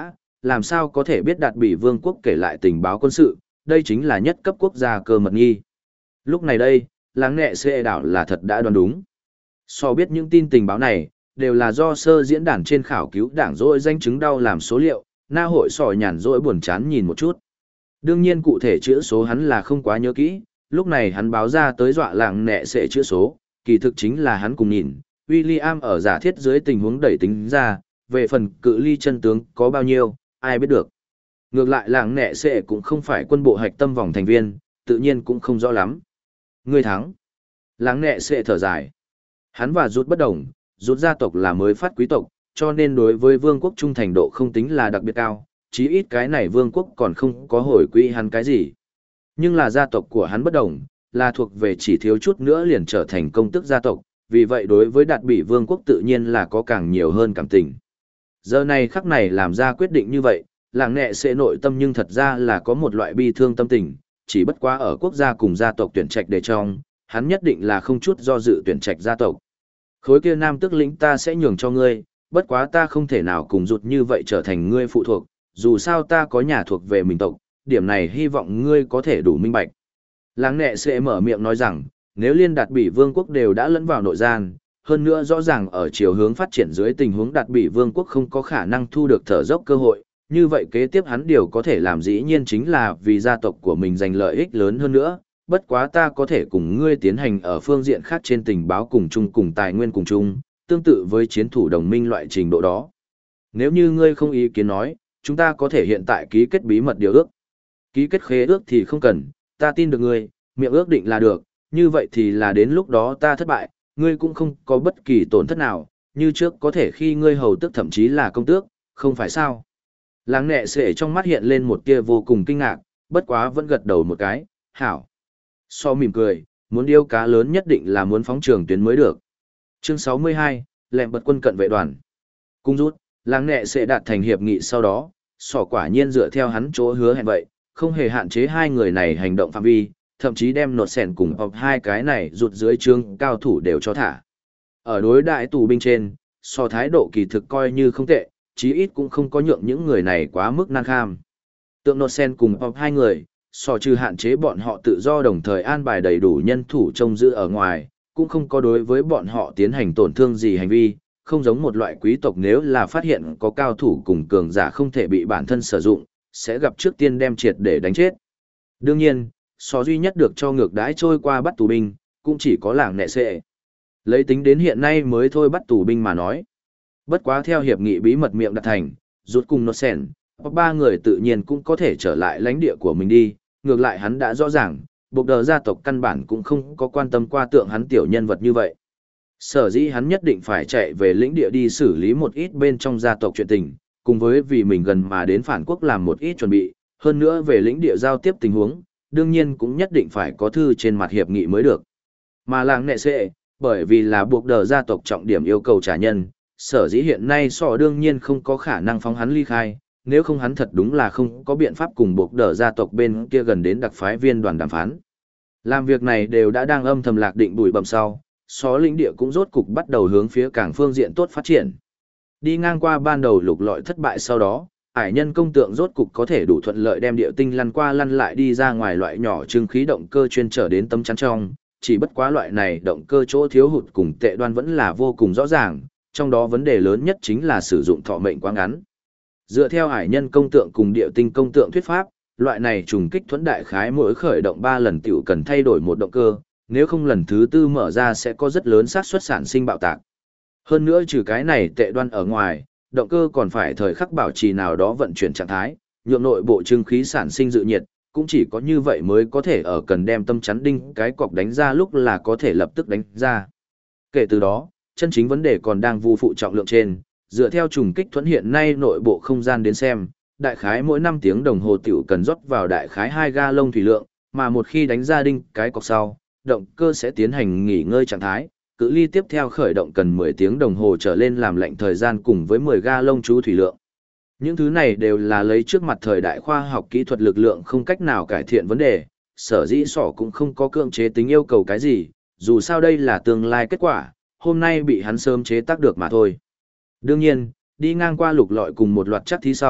làm sao có thể biết Đạt Bỉ Vương quốc kể lại tình báo quân sự, đây chính là nhất cấp quốc gia cơ mật nghi. Lúc này đây, láng nẹ xệ đảo là thật đã đoán đúng. So biết những tin tình báo này, đều là do sơ diễn đàn trên khảo cứu đảng rỗi danh chứng đau làm số liệu, na hội sò nhàn rỗi buồn chán nhìn một chút. Đương nhiên cụ thể chữ số hắn là không quá nhớ kỹ, lúc này hắn báo ra tới dọa làng nẹ sẽ chữ số, kỳ thực chính là hắn cùng nhìn, William ở giả thiết dưới tình huống đẩy tính ra, về phần cự ly chân tướng có bao nhiêu, ai biết được. Ngược lại làng nẹ sẽ cũng không phải quân bộ hạch tâm vòng thành viên, tự nhiên cũng không rõ lắm. Người thắng. Làng nẹ sẽ thở dài. Hắn và rút bất đồng, rút gia tộc là mới phát quý tộc, cho nên đối với vương quốc trung thành độ không tính là đặc biệt cao, chí ít cái này vương quốc còn không có hồi quy hắn cái gì. Nhưng là gia tộc của hắn bất đồng, là thuộc về chỉ thiếu chút nữa liền trở thành công tước gia tộc, vì vậy đối với Đạt Bỉ vương quốc tự nhiên là có càng nhiều hơn cảm tình. Giờ này khắc này làm ra quyết định như vậy, làng nẹ sẽ nội tâm nhưng thật ra là có một loại bi thương tâm tình, chỉ bất quá ở quốc gia cùng gia tộc tuyển trạch để trong, hắn nhất định là không chút do dự tuyển trạch gia tộc. Khối kia nam tước lĩnh ta sẽ nhường cho ngươi, bất quá ta không thể nào cùng rụt như vậy trở thành ngươi phụ thuộc, dù sao ta có nhà thuộc về mình tộc, điểm này hy vọng ngươi có thể đủ minh bạch. Láng nẹ sẽ mở miệng nói rằng, nếu liên Đạt Bỉ vương quốc đều đã lẫn vào nội gian, hơn nữa rõ ràng ở chiều hướng phát triển dưới tình huống Đạt Bỉ vương quốc không có khả năng thu được thở dốc cơ hội, như vậy kế tiếp hắn điều có thể làm dĩ nhiên chính là vì gia tộc của mình giành lợi ích lớn hơn nữa, bất quá ta có thể cùng ngươi tiến hành ở phương diện khác trên tình báo cùng chung cùng tài nguyên cùng chung, tương tự với chiến thủ đồng minh loại trình độ đó. Nếu như ngươi không ý kiến nói, chúng ta có thể hiện tại ký kết bí mật điều ước. Ký kết khế ước thì không cần, ta tin được ngươi, miệng ước định là được, như vậy thì là đến lúc đó ta thất bại, ngươi cũng không có bất kỳ tổn thất nào, như trước có thể khi ngươi hầu tước thậm chí là công tước, không phải sao. Láng nẹ sệ trong mắt hiện lên một tia vô cùng kinh ngạc, bất quá vẫn gật đầu một cái, hảo. So mỉm cười, muốn điêu cá lớn nhất định là muốn phóng trường tuyến mới được. Chương 62, lẹm bật quân cận vệ đoàn. Cung rút, láng nẹ sẽ đạt thành hiệp nghị sau đó, sỏ quả nhiên dựa theo hắn chỗ hứa hẹn vậy, không hề hạn chế hai người này hành động phạm vi, thậm chí đem nột sẻn cùng học hai cái này rụt dưới trương cao thủ đều cho thả. Ở đối đại tù binh trên, so thái độ kỳ thực coi như không tệ, chí ít cũng không có nhượng những người này quá mức nan kham. Tượng nột sen cùng học hai người, so trừ hạn chế bọn họ tự do đồng thời an bài đầy đủ nhân thủ trông giữ ở ngoài, cũng không có đối với bọn họ tiến hành tổn thương gì hành vi, không giống một loại quý tộc nếu là phát hiện có cao thủ cùng cường giả không thể bị bản thân sử dụng, sẽ gặp trước tiên đem triệt để đánh chết. Đương nhiên, so duy nhất được cho ngược đãi trôi qua bắt tù binh, cũng chỉ có làng nẹ sệ. Lấy tính đến hiện nay mới thôi bắt tù binh mà nói. Bất quá theo hiệp nghị bí mật miệng đặt thành, rút cùng nốt sẻn, hoặc ba người tự nhiên cũng có thể trở lại lãnh địa của mình đi, ngược lại hắn đã rõ ràng, buộc đờ gia tộc căn bản cũng không có quan tâm qua tượng hắn tiểu nhân vật như vậy. Sở dĩ hắn nhất định phải chạy về lĩnh địa đi xử lý một ít bên trong gia tộc chuyện tình, cùng với vì mình gần mà đến phản quốc làm một ít chuẩn bị, hơn nữa về lĩnh địa giao tiếp tình huống, đương nhiên cũng nhất định phải có thư trên mặt hiệp nghị mới được. Mà làng nệ sệ, bởi vì là buộc đờ gia tộc trọng điểm yêu cầu trả nhân, sở dĩ hiện nay sọ đương nhiên không có khả năng phóng hắn ly khai, nếu không hắn thật đúng là không có biện pháp cùng buộc đờ gia tộc bên kia gần đến đặc phái viên đoàn đàm phán. Làm việc này đều đã đang âm thầm lạc định bụi bặm sau, xó lĩnh địa cũng rốt cục bắt đầu hướng phía cảng phương diện tốt phát triển. Đi ngang qua ban đầu lục lọi thất bại sau đó, ải nhân công tượng rốt cục có thể đủ thuận lợi đem địa tinh lăn qua lăn lại đi ra ngoài loại nhỏ trưng khí động cơ chuyên trở đến tấm chắn trong, chỉ bất quá loại này động cơ chỗ thiếu hụt cùng tệ đoan vẫn là vô cùng rõ ràng, trong đó vấn đề lớn nhất chính là sử dụng thọ mệnh quá ngắn. Dựa theo ải nhân công tượng cùng địa tinh công tượng thuyết pháp, loại này trùng kích thuẫn đại khái mỗi khởi động 3 lần tiểu cần thay đổi một động cơ, nếu không lần thứ tư mở ra sẽ có rất lớn xác suất sản sinh bạo tạc. Hơn nữa trừ cái này tệ đoan ở ngoài, động cơ còn phải thời khắc bảo trì nào đó vận chuyển trạng thái, nhượng nội bộ trưng khí sản sinh dự nhiệt, cũng chỉ có như vậy mới có thể ở cần đem tâm chắn đinh cái cọc đánh ra lúc là có thể lập tức đánh ra. Kể từ đó, chân chính vấn đề còn đang vu phụ trọng lượng trên, dựa theo trùng kích thuẫn hiện nay nội bộ không gian đến xem, đại khái mỗi 5 tiếng đồng hồ tiểu cần rót vào đại khái 2 ga lông thủy lượng, mà một khi đánh ra đinh cái cọc sau, động cơ sẽ tiến hành nghỉ ngơi trạng thái, cự ly tiếp theo khởi động cần 10 tiếng đồng hồ trở lên làm lạnh thời gian cùng với 10 ga lông chú thủy lượng. Những thứ này đều là lấy trước mặt thời đại khoa học kỹ thuật lực lượng không cách nào cải thiện vấn đề, sở dĩ sỏ cũng không có cưỡng chế tính yêu cầu cái gì, dù sao đây là tương lai kết quả, hôm nay bị hắn sớm chế tác được mà thôi. Đương nhiên, đi ngang qua lục lọi cùng một loạt chắc thí sau,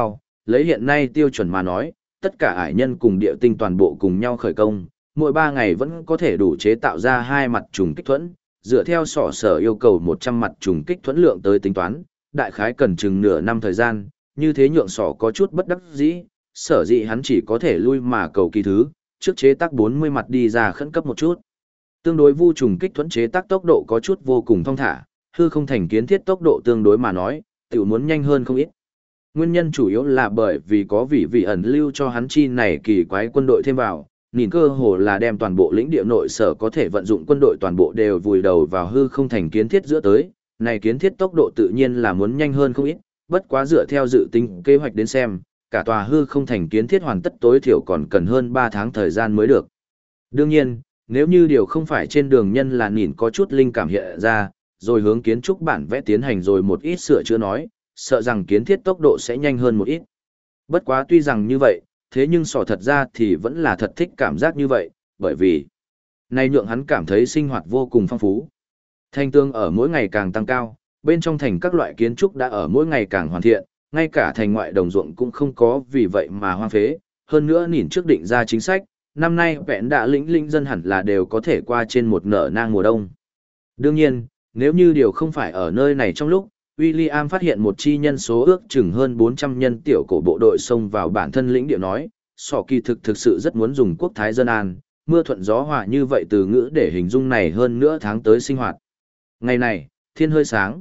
lấy hiện nay tiêu chuẩn mà nói, tất cả ải nhân cùng địa tinh toàn bộ cùng nhau khởi công, mỗi 3 ngày vẫn có thể đủ chế tạo ra 2 mặt trùng kích thuẫn, dựa theo sỏ sở yêu cầu 100 mặt trùng kích thuẫn lượng tới tính toán, đại khái cần chừng nửa năm thời gian, như thế nhượng sỏ có chút bất đắc dĩ, sở dĩ hắn chỉ có thể lui mà cầu kỳ thứ, trước chế tác 40 mặt đi ra khẩn cấp một chút. Tương đối vu trùng kích thuẫn chế tác tốc độ có chút vô cùng thong thả, hư không thành kiến thiết tốc độ tương đối mà nói, tiểu muốn nhanh hơn không ít. Nguyên nhân chủ yếu là bởi vì có vị ẩn lưu cho hắn chi này kỳ quái quân đội thêm vào, nhìn cơ hồ là đem toàn bộ lĩnh địa nội sở có thể vận dụng quân đội toàn bộ đều vùi đầu vào hư không thành kiến thiết giữa tới, này kiến thiết tốc độ tự nhiên là muốn nhanh hơn không ít, bất quá dựa theo dự tính kế hoạch đến xem, cả tòa hư không thành kiến thiết hoàn tất tối thiểu còn cần hơn 3 tháng thời gian mới được. Đương nhiên, nếu như điều không phải trên đường nhân là nhìn có chút linh cảm hiện ra, rồi hướng kiến trúc bản vẽ tiến hành rồi một ít sửa chữa nói, sợ rằng kiến thiết tốc độ sẽ nhanh hơn một ít. Bất quá tuy rằng như vậy, thế nhưng sỏ thật ra thì vẫn là thật thích cảm giác như vậy, bởi vì này nhượng hắn cảm thấy sinh hoạt vô cùng phong phú. Thành tường ở mỗi ngày càng tăng cao, bên trong thành các loại kiến trúc đã ở mỗi ngày càng hoàn thiện, ngay cả thành ngoại đồng ruộng cũng không có vì vậy mà hoang phế. Hơn nữa nhìn trước định ra chính sách, năm nay vẹn đã lĩnh dân hẳn là đều có thể qua trên một nở nang mùa đông. Đương nhiên, nếu như điều không phải ở nơi này trong lúc, William phát hiện một chi nhân số ước chừng hơn 400 nhân tiểu cổ bộ đội xông vào bản thân lĩnh địa nói, sọ kỳ thực sự rất muốn dùng quốc thái dân an, mưa thuận gió hòa như vậy từ ngữ để hình dung này hơn nữa tháng tới sinh hoạt. Ngày này, thiên hơi sáng.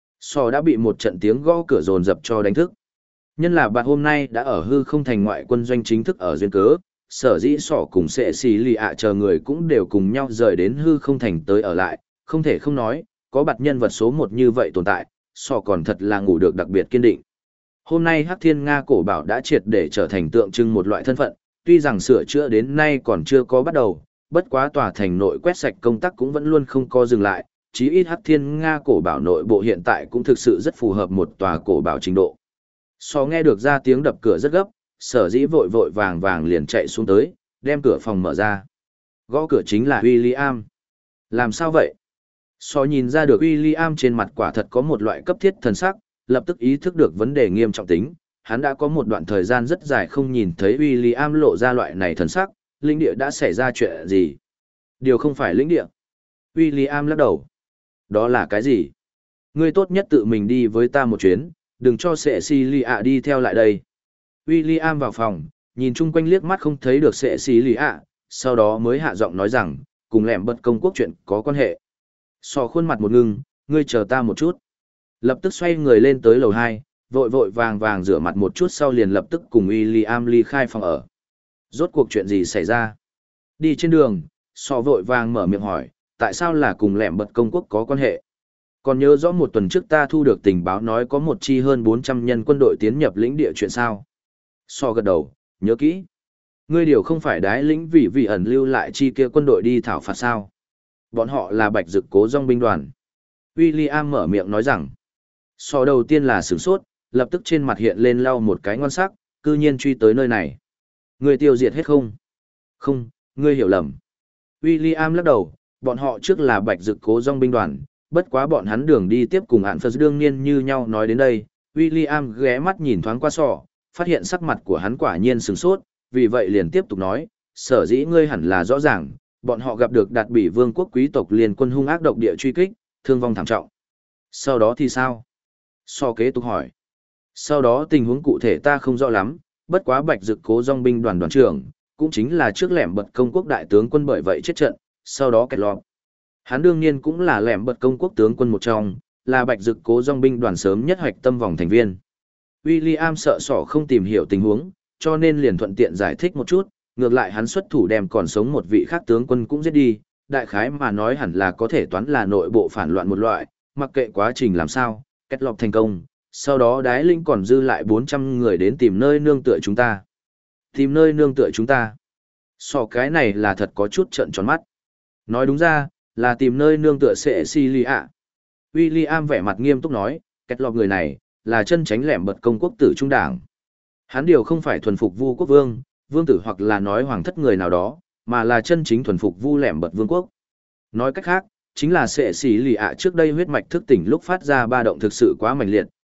Sọ đã bị một trận tiếng gõ cửa dồn dập cho đánh thức. Nhân là bạn hôm nay đã ở hư không thành ngoại quân doanh chính thức ở duyên cớ, sở dĩ sọ cùng sẽ xì lì ạ chờ người cũng đều cùng nhau rời đến hư không thành tới ở lại, không thể không nói, có bạt nhân vật số 1 như vậy tồn tại, sọ còn thật là ngủ được đặc biệt kiên định. Hôm nay Hắc Thiên Nga cổ bảo đã triệt để trở thành tượng trưng một loại thân phận, tuy rằng sửa chữa đến nay còn chưa có bắt đầu, bất quá tòa thành nội quét sạch công tác cũng vẫn luôn không có dừng lại, chí ít Hắc Thiên Nga cổ bảo nội bộ hiện tại cũng thực sự rất phù hợp một tòa cổ bảo trình độ. Sọ nghe được ra tiếng đập cửa rất gấp, sở dĩ vội vội vàng vàng liền chạy xuống tới, đem cửa phòng mở ra. Gõ cửa chính là William. Làm sao vậy? Sọ nhìn ra được William trên mặt quả thật có một loại cấp thiết thần sắc, lập tức ý thức được vấn đề nghiêm trọng tính. Hắn đã có một đoạn thời gian rất dài không nhìn thấy William lộ ra loại này thần sắc, lĩnh địa đã xảy ra chuyện gì? Điều không phải lĩnh địa. William lắc đầu. Đó là cái gì? Ngươi tốt nhất tự mình đi với ta một chuyến, đừng cho Cecilia đi theo lại đây. William vào phòng, nhìn chung quanh liếc mắt không thấy được Cecilia, sau đó mới hạ giọng nói rằng, cùng lẻm bật công quốc chuyện có quan hệ. Sọ khuôn mặt một ngưng, ngươi chờ ta một chút. Lập tức xoay người lên tới lầu 2, vội vội vàng vàng rửa mặt một chút sau liền lập tức cùng William ly khai phòng ở. Rốt cuộc chuyện gì xảy ra? Đi trên đường, Sọ vội vàng mở miệng hỏi, tại sao là cùng lẻm bật công quốc có quan hệ? Còn nhớ rõ một tuần trước ta thu được tình báo nói có một chi hơn 400 nhân quân đội tiến nhập lĩnh địa chuyện sao? Sọ gật đầu, nhớ kỹ. Ngươi điều không phải đái lĩnh vì ẩn lưu lại chi kia quân đội đi thảo phạt sao? Bọn họ là Bạch Dực Cố Dòng binh đoàn. William mở miệng nói rằng. Sọ đầu tiên là sửng sốt, lập tức trên mặt hiện lên lau một cái ngon sắc, cư nhiên truy tới nơi này. Ngươi tiêu diệt hết không? Không, ngươi hiểu lầm. William lắc đầu, bọn họ trước là Bạch Dực Cố Dòng binh đoàn, bất quá bọn hắn đường đi tiếp cùng Ản Phật đương nhiên như nhau nói đến đây. William ghé mắt nhìn thoáng qua Sọ, phát hiện sắc mặt của hắn quả nhiên sửng sốt, vì vậy liền tiếp tục nói, sở dĩ ngươi hẳn là rõ ràng, bọn họ gặp được Đạt Bỉ Vương quốc quý tộc liên quân hung ác độc địa truy kích, thương vong thảm trọng. Sau đó thì sao? Sọ kế tục hỏi. Sau đó tình huống cụ thể ta không rõ lắm, bất quá Bạch Dực Cố Dòng binh đoàn đoàn trưởng, cũng chính là trước lẻm bật công quốc đại tướng quân bởi vậy chết trận, sau đó kẹt lọt. Hắn đương nhiên cũng là lẻm bật công quốc tướng quân một trong, là Bạch Dực Cố Dòng binh đoàn sớm nhất hoạch tâm vòng thành viên. William sợ Sọ không tìm hiểu tình huống, cho nên liền thuận tiện giải thích một chút, ngược lại hắn xuất thủ đem còn sống một vị khác tướng quân cũng giết đi, đại khái mà nói hẳn là có thể toán là nội bộ phản loạn một loại, mặc kệ quá trình làm sao, kết lọc thành công, sau đó đái linh còn dư lại 400 người đến tìm nơi nương tựa chúng ta. Tìm nơi nương tựa chúng ta. Sọ cái này là thật có chút trợn tròn mắt. Nói đúng ra, là tìm nơi nương tựa Cecilia. William vẻ mặt nghiêm túc nói, kết lọc người này, là chân tránh lẻm bật công quốc tử trung đảng. Hắn điều không phải thuần phục Vu quốc vương, vương tử hoặc là nói hoàng thất người nào đó, mà là chân chính thuần phục Vu lẻm bật vương quốc. Nói cách khác, chính là Cecilia trước đây huyết mạch thức tỉnh lúc phát ra ba động thực sự quá mạnh liệt,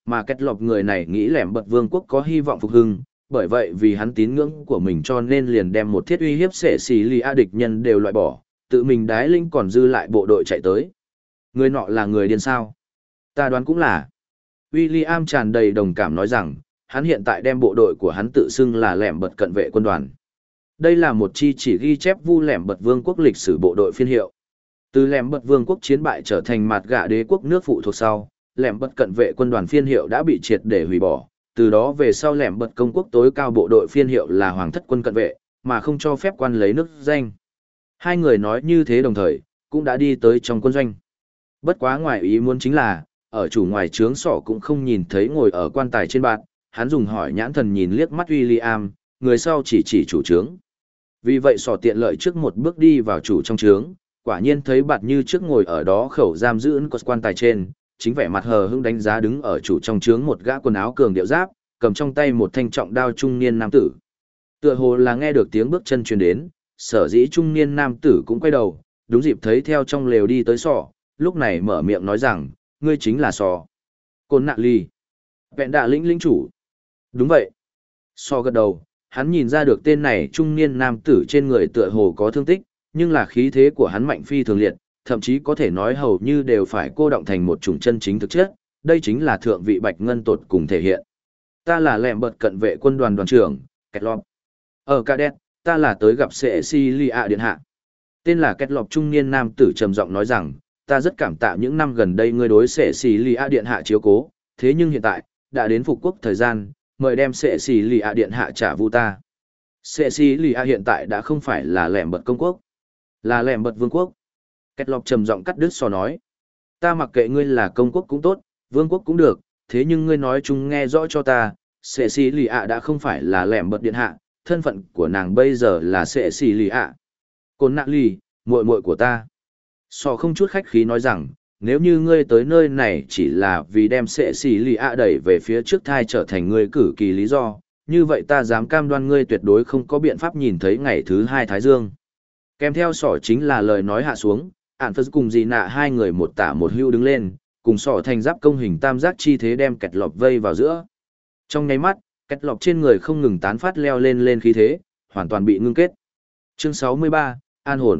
Mà kết lọc người này nghĩ lẻm bật vương quốc có hy vọng phục hưng, bởi vậy vì hắn tín ngưỡng của mình cho nên liền đem một thiết uy hiếp sệ xì lì a địch nhân đều loại bỏ, tự mình đái linh còn dư lại bộ đội chạy tới. Người nọ là người điên sao? Ta đoán cũng là. William tràn đầy đồng cảm nói rằng, hắn hiện tại đem bộ đội của hắn tự xưng là lẻm bật cận vệ quân đoàn. Đây là một chi chỉ ghi chép vu lẻm bật vương quốc lịch sử bộ đội phiên hiệu. Từ lẻm bật vương quốc chiến bại trở thành mặt gạ đế quốc nước phụ thuộc sau, lẻm bật cận vệ quân đoàn phiên hiệu đã bị triệt để hủy bỏ. Từ đó về sau lẻm bật công quốc tối cao bộ đội phiên hiệu là hoàng thất quân cận vệ, mà không cho phép quan lấy nước danh. Hai người nói như thế đồng thời, cũng đã đi tới trong quân doanh. Bất quá ngoài ý muốn chính là, ở chủ ngoài trướng sỏ cũng không nhìn thấy ngồi ở quan tài trên bạt, hắn dùng hỏi nhãn thần nhìn liếc mắt William, người sau chỉ chủ trướng. Vì vậy sỏ tiện lợi trước một bước đi vào chủ trong trướng, quả nhiên thấy bạt như trước ngồi ở đó khẩu giam giữ ấn quan tài trên, chính vẻ mặt hờ hững đánh giá đứng ở chủ trong trướng một gã quần áo cường điệu giáp, cầm trong tay một thanh trọng đao trung niên nam tử. Tựa hồ là nghe được tiếng bước chân truyền đến, sở dĩ trung niên nam tử cũng quay đầu, đúng dịp thấy theo trong lều đi tới sọ, lúc này mở miệng nói rằng, ngươi chính là sọ. Côn nạ ly. Vẹn đạ lĩnh chủ. Đúng vậy. Sọ gật đầu, hắn nhìn ra được tên này trung niên nam tử trên người tựa hồ có thương tích, nhưng là khí thế của hắn mạnh phi thường liệt, thậm chí có thể nói hầu như đều phải cô động thành một chủng chân chính thực chất, đây chính là thượng vị bạch ngân tột cùng thể hiện. Ta là lẻm bật cận vệ quân đoàn đoàn trưởng, Kẹt Lọp. Ở Cadet, ta là tới gặp Cecilia điện hạ. Tên là Kẹt Lọp trung niên nam tử trầm giọng nói rằng, ta rất cảm tạ những năm gần đây ngươi đối Cecilia điện hạ chiếu cố, thế nhưng hiện tại, đã đến phục quốc thời gian, mời đem Cecilia điện hạ trả vu ta. Cecilia hiện tại đã không phải là lẻm bật công quốc, là lẻm bật vương quốc. Kẹt Lọp trầm giọng cắt đứt sò nói, ta mặc kệ ngươi là công quốc cũng tốt, vương quốc cũng được, thế nhưng ngươi nói chung nghe rõ cho ta, Cecilia đã không phải là lẻm bật điện hạ, thân phận của nàng bây giờ là Cecilia. Côn nạ ly, muội muội của ta. Sò không chút khách khí nói rằng, nếu như ngươi tới nơi này chỉ là vì đem Cecilia đẩy về phía trước thai trở thành ngươi cử kỳ lý do, như vậy ta dám cam đoan ngươi tuyệt đối không có biện pháp nhìn thấy ngày thứ hai Thái Dương. Kèm theo sỏ chính là lời nói hạ xuống, ản phật cùng dì nạ hai người một tả một hưu đứng lên, cùng sỏ thành giáp công hình tam giác chi thế đem Kẹt Lọp vây vào giữa. Trong nháy mắt, Kẹt Lọp trên người không ngừng tán phát leo lên khí thế, hoàn toàn bị ngưng kết. Chương 63, An hồn.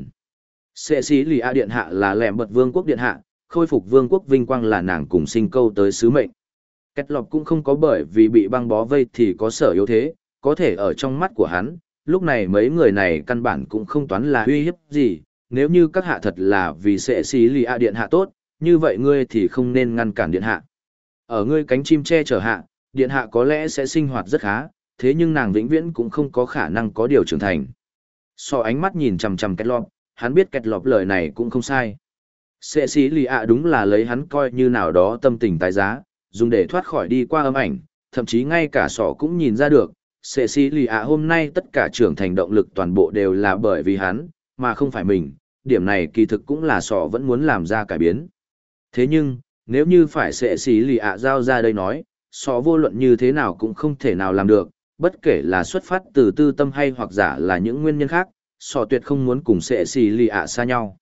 Cecilia điện hạ là lẻm bật vương quốc điện hạ, khôi phục vương quốc vinh quang là nàng cùng sinh câu tới sứ mệnh. Kẹt Lọp cũng không có bởi vì bị băng bó vây thì có sở yếu thế, có thể ở trong mắt của hắn, lúc này mấy người này căn bản cũng không toán là uy hiếp gì, nếu như các hạ thật là vì Cecilia điện hạ tốt, như vậy ngươi thì không nên ngăn cản điện hạ. Ở ngươi cánh chim che chở hạ, điện hạ có lẽ sẽ sinh hoạt rất khá, thế nhưng nàng vĩnh viễn cũng không có khả năng có điều trưởng thành. So ánh mắt nhìn chằm chằm Kẹt Lọp, hắn biết Kẹt Lọp lời này cũng không sai. Cecilia đúng là lấy hắn coi như nào đó tâm tình tái giá, dùng để thoát khỏi đi qua âm ảnh, thậm chí ngay cả sọ cũng nhìn ra được, Cecilia hôm nay tất cả trưởng thành động lực toàn bộ đều là bởi vì hắn, mà không phải mình, điểm này kỳ thực cũng là sọ vẫn muốn làm ra cải biến. Thế nhưng, nếu như phải Cecilia giao ra đây nói, sọ vô luận như thế nào cũng không thể nào làm được, bất kể là xuất phát từ tư tâm hay hoặc giả là những nguyên nhân khác, sọ tuyệt không muốn cùng Cecilia xa nhau.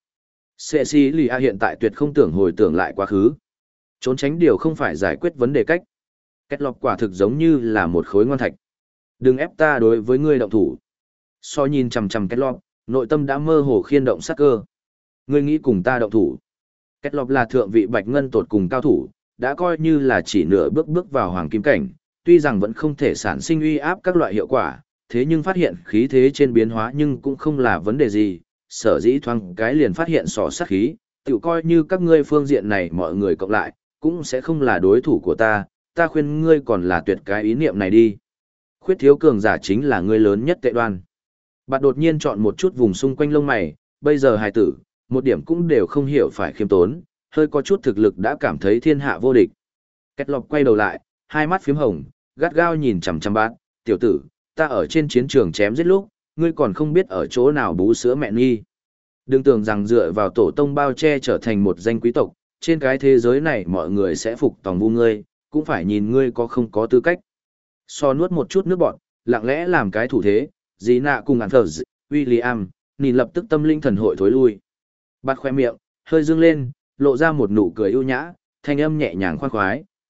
Cecilia hiện tại tuyệt không tưởng hồi tưởng lại quá khứ. Trốn tránh điều không phải giải quyết vấn đề cách. Kẹt Lọp quả thực giống như là một khối ngon thạch. Đừng ép ta đối với ngươi động thủ. So nhìn chằm chằm Kẹt Lọp, nội tâm đã mơ hồ khiên động sát cơ. Ngươi nghĩ cùng ta động thủ. Kẹt Lọp là thượng vị bạch ngân tột cùng cao thủ, đã coi như là chỉ nửa bước vào hoàng kim cảnh, tuy rằng vẫn không thể sản sinh uy áp các loại hiệu quả, thế nhưng phát hiện khí thế trên biến hóa nhưng cũng không là vấn đề gì, sở dĩ thoáng cái liền phát hiện sỏ sát khí, tự coi như các ngươi phương diện này mọi người cộng lại, cũng sẽ không là đối thủ của ta khuyên ngươi còn là tuyệt cái ý niệm này đi. Khuyết thiếu cường giả chính là ngươi lớn nhất tệ đoan. Bạn đột nhiên chọn một chút vùng xung quanh lông mày, bây giờ hài tử, một điểm cũng đều không hiểu phải khiêm tốn, hơi có chút thực lực đã cảm thấy thiên hạ vô địch. Kẹt Lọp quay đầu lại, hai mắt phím hồng, gắt gao nhìn chằm chằm bát, tiểu tử, ta ở trên chiến trường chém giết lúc, ngươi còn không biết ở chỗ nào bú sữa mẹ nghi. Đừng tưởng rằng dựa vào tổ tông bao che trở thành một danh quý tộc, trên cái thế giới này mọi người sẽ phục tòng vu ngươi, cũng phải nhìn ngươi có không có tư cách. So nuốt một chút nước bọt, lặng lẽ làm cái thủ thế, dí nạ cùng ngàn thờ William, nhìn lập tức tâm linh thần hội thối lui. Bát khoe miệng, hơi dương lên, lộ ra một nụ cười ưu nhã, thanh âm nhẹ nhàng khoan khoái,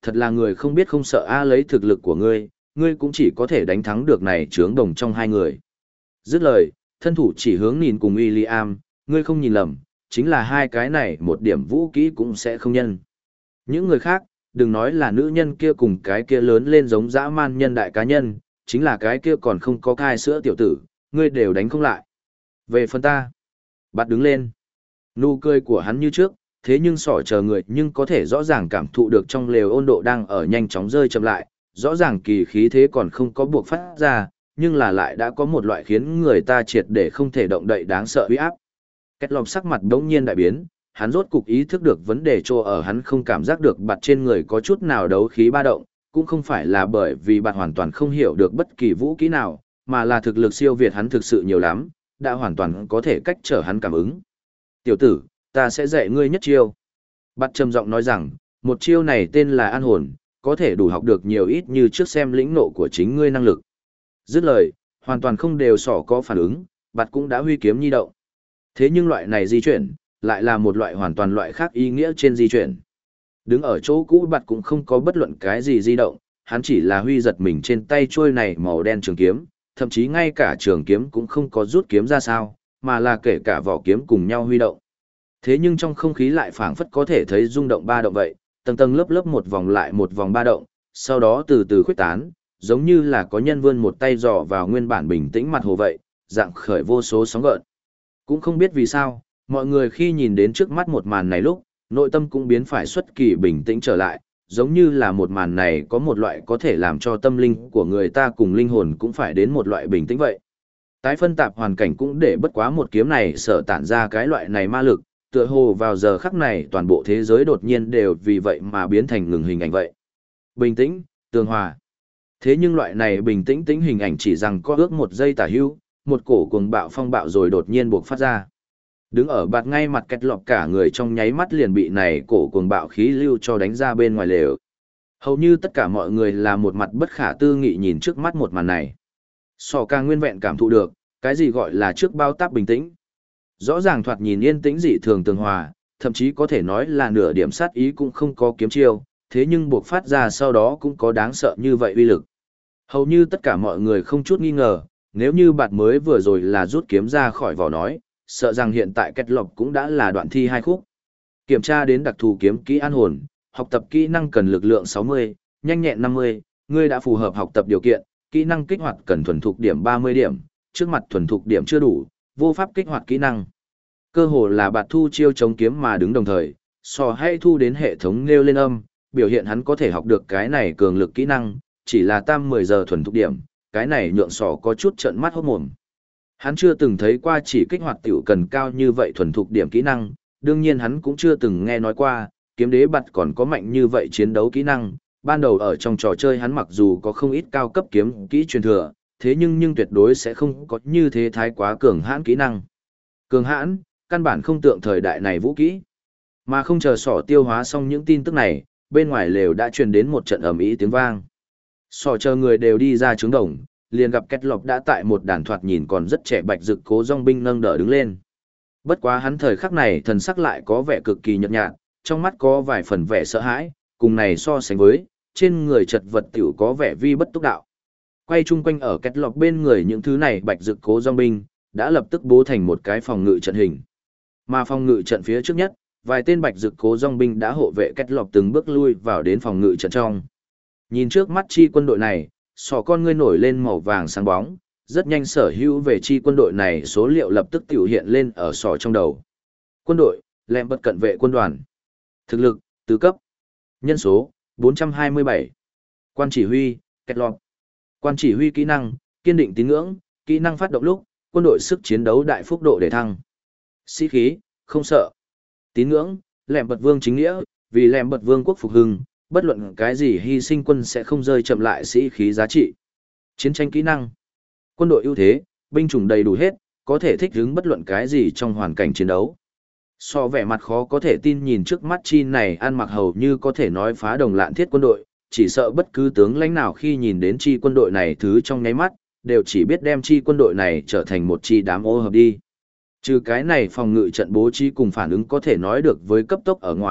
thật là người không biết không sợ a, lấy thực lực của ngươi, ngươi cũng chỉ có thể đánh thắng được này trướng đồng trong hai người. Dứt lời, thân thủ chỉ hướng nhìn cùng William, ngươi không nhìn lầm, chính là hai cái này một điểm vũ kỹ cũng sẽ không nhân. Những người khác, đừng nói là nữ nhân kia cùng cái kia lớn lên giống dã man nhân đại cá nhân, chính là cái kia còn không có cai sữa tiểu tử, ngươi đều đánh không lại. Về phần ta, bắt đứng lên. Nụ cười của hắn như trước, thế nhưng sỏ chờ người nhưng có thể rõ ràng cảm thụ được trong lều ôn độ đang ở nhanh chóng rơi chậm lại, rõ ràng kỳ khí thế còn không có buộc phát ra, nhưng là lại đã có một loại khiến người ta triệt để không thể động đậy đáng sợ uy áp. Kết lọc sắc mặt đống nhiên đại biến, hắn rốt cục ý thức được vấn đề trô ở hắn không cảm giác được bạt trên người có chút nào đấu khí ba động, cũng không phải là bởi vì bạt hoàn toàn không hiểu được bất kỳ vũ kỹ nào, mà là thực lực siêu việt hắn thực sự nhiều lắm, đã hoàn toàn có thể cách trở hắn cảm ứng. Tiểu tử, ta sẽ dạy ngươi nhất chiêu. Bạt trầm giọng nói rằng, một chiêu này tên là an hồn, có thể đủ học được nhiều ít như trước xem lĩnh nộ của chính ngươi năng lực. Dứt lời, hoàn toàn không đều sỏ có phản ứng, bạt cũng đã huy kiếm nhi động. Thế nhưng loại này di chuyển, lại là một loại hoàn toàn loại khác ý nghĩa trên di chuyển. Đứng ở chỗ cũ bạt cũng không có bất luận cái gì di động, hắn chỉ là huy giật mình trên tay chuôi này màu đen trường kiếm, thậm chí ngay cả trường kiếm cũng không có rút kiếm ra sao, mà là kể cả vỏ kiếm cùng nhau huy động. Thế nhưng trong không khí lại phảng phất có thể thấy rung động ba động vậy, tầng tầng lớp lớp một vòng lại một vòng ba động, sau đó từ từ khuếch tán, giống như là có nhân vươn một tay dò vào nguyên bản bình tĩnh mặt hồ vậy, dạng khởi vô số sóng gợn. Cũng không biết vì sao, mọi người khi nhìn đến trước mắt một màn này lúc, nội tâm cũng biến phải xuất kỳ bình tĩnh trở lại, giống như là một màn này có một loại có thể làm cho tâm linh của người ta cùng linh hồn cũng phải đến một loại bình tĩnh vậy. Tái phân tạp hoàn cảnh cũng để bất quá một kiếm này sở tản ra cái loại này ma lực, tựa hồ vào giờ khắc này toàn bộ thế giới đột nhiên đều vì vậy mà biến thành ngừng hình ảnh vậy. Bình tĩnh, tường hòa. Thế nhưng loại này bình tĩnh tĩnh hình ảnh chỉ rằng có ước một giây tả hữu, một cổ cuồng bạo phong bạo rồi đột nhiên buộc phát ra. Đứng ở bạt ngay mặt kẹt lọc cả người trong nháy mắt liền bị này cổ cuồng bạo khí lưu cho đánh ra bên ngoài lều. Hầu như tất cả mọi người là một mặt bất khả tư nghị nhìn trước mắt một màn này. Sò ca nguyên vẹn cảm thụ được, cái gì gọi là trước bao táp bình tĩnh. Rõ ràng thoạt nhìn yên tĩnh dị thường tường hòa, thậm chí có thể nói là nửa điểm sát ý cũng không có kiếm chiêu, thế nhưng buộc phát ra sau đó cũng có đáng sợ như vậy uy lực. Hầu như tất cả mọi người không chút nghi ngờ, nếu như bạt mới vừa rồi là rút kiếm ra khỏi vỏ nói, sợ rằng hiện tại kết lộc cũng đã là đoạn thi hai khúc. Kiểm tra đến đặc thù kiếm kỹ an hồn, học tập kỹ năng cần lực lượng 60, nhanh nhẹn 50, ngươi đã phù hợp học tập điều kiện, kỹ năng kích hoạt cần thuần thục điểm 30 điểm, trước mặt thuần thục điểm chưa đủ, vô pháp kích hoạt kỹ năng. Cơ hồ là bạt thu chiêu chống kiếm mà đứng đồng thời, sò hay thu đến hệ thống nêu lên âm, biểu hiện hắn có thể học được cái này cường lực kỹ năng, chỉ là tam 10 giờ thuần thục điểm, cái này nhượng sò có chút trợn mắt hốt mồm. Hắn chưa từng thấy qua chỉ kích hoạt tiểu cần cao như vậy thuần thục điểm kỹ năng, đương nhiên hắn cũng chưa từng nghe nói qua, kiếm đế bạt còn có mạnh như vậy chiến đấu kỹ năng. Ban đầu ở trong trò chơi hắn mặc dù có không ít cao cấp kiếm kỹ truyền thừa, thế nhưng tuyệt đối sẽ không có như thế thái quá cường hãn kỹ năng. Cường hãn, căn bản không tượng thời đại này vũ kỹ. Mà không chờ sỏ tiêu hóa xong những tin tức này, bên ngoài lều đã truyền đến một trận ầm ĩ tiếng vang. Sỏ chờ người đều đi ra trướng đồng, liền gặp Kết Lộc đã tại một đàn thoạt nhìn còn rất trẻ bạch rực cố dòng binh nâng đỡ đứng lên. Bất quá hắn thời khắc này thần sắc lại có vẻ cực kỳ nhợt nhạt, trong mắt có vài phần vẻ sợ hãi, cùng này so sánh với, trên người chật vật tiểu có vẻ vi bất túc đạo. Quay chung quanh ở Kết Lộc bên người những thứ này bạch rực cố dòng binh, đã lập tức bố thành một cái phòng ngự trận hình. Mà phòng ngự trận phía trước nhất, vài tên bạch rực cố dòng binh đã hộ vệ Kết Lộc từng bước lui vào đến phòng ngự trận trong. Nhìn trước mắt chi quân đội này, sọ con ngươi nổi lên màu vàng sáng bóng, rất nhanh sở hữu về chi quân đội này số liệu lập tức tiểu hiện lên ở sọ trong đầu. Quân đội, lem bất cận vệ quân đoàn. Thực lực, tứ cấp. Nhân số, 427. Quan chỉ huy, Kết Lộc. Quan chỉ huy kỹ năng, kiên định tín ngưỡng, kỹ năng phát động lúc, quân đội sức chiến đấu đại phúc độ để thăng. Sĩ khí, không sợ. Tín ngưỡng, lem bật vương chính nghĩa, vì lem bật vương quốc phục hưng, bất luận cái gì hy sinh quân sẽ không rơi chậm lại sĩ khí giá trị. Chiến tranh kỹ năng. Quân đội ưu thế, binh chủng đầy đủ hết, có thể thích ứng bất luận cái gì trong hoàn cảnh chiến đấu. So vẻ mặt khó có thể tin nhìn trước mắt chi này ăn mặc hầu như có thể nói phá đồng lạn thiết quân đội, chỉ sợ bất cứ tướng lãnh nào khi nhìn đến chi quân đội này thứ trong nháy mắt, đều chỉ biết đem chi quân đội này trở thành một chi đám ô hợp đi. Trừ cái này phòng ngự trận bố trí cùng phản ứng có thể nói được với cấp tốc ở ngoài,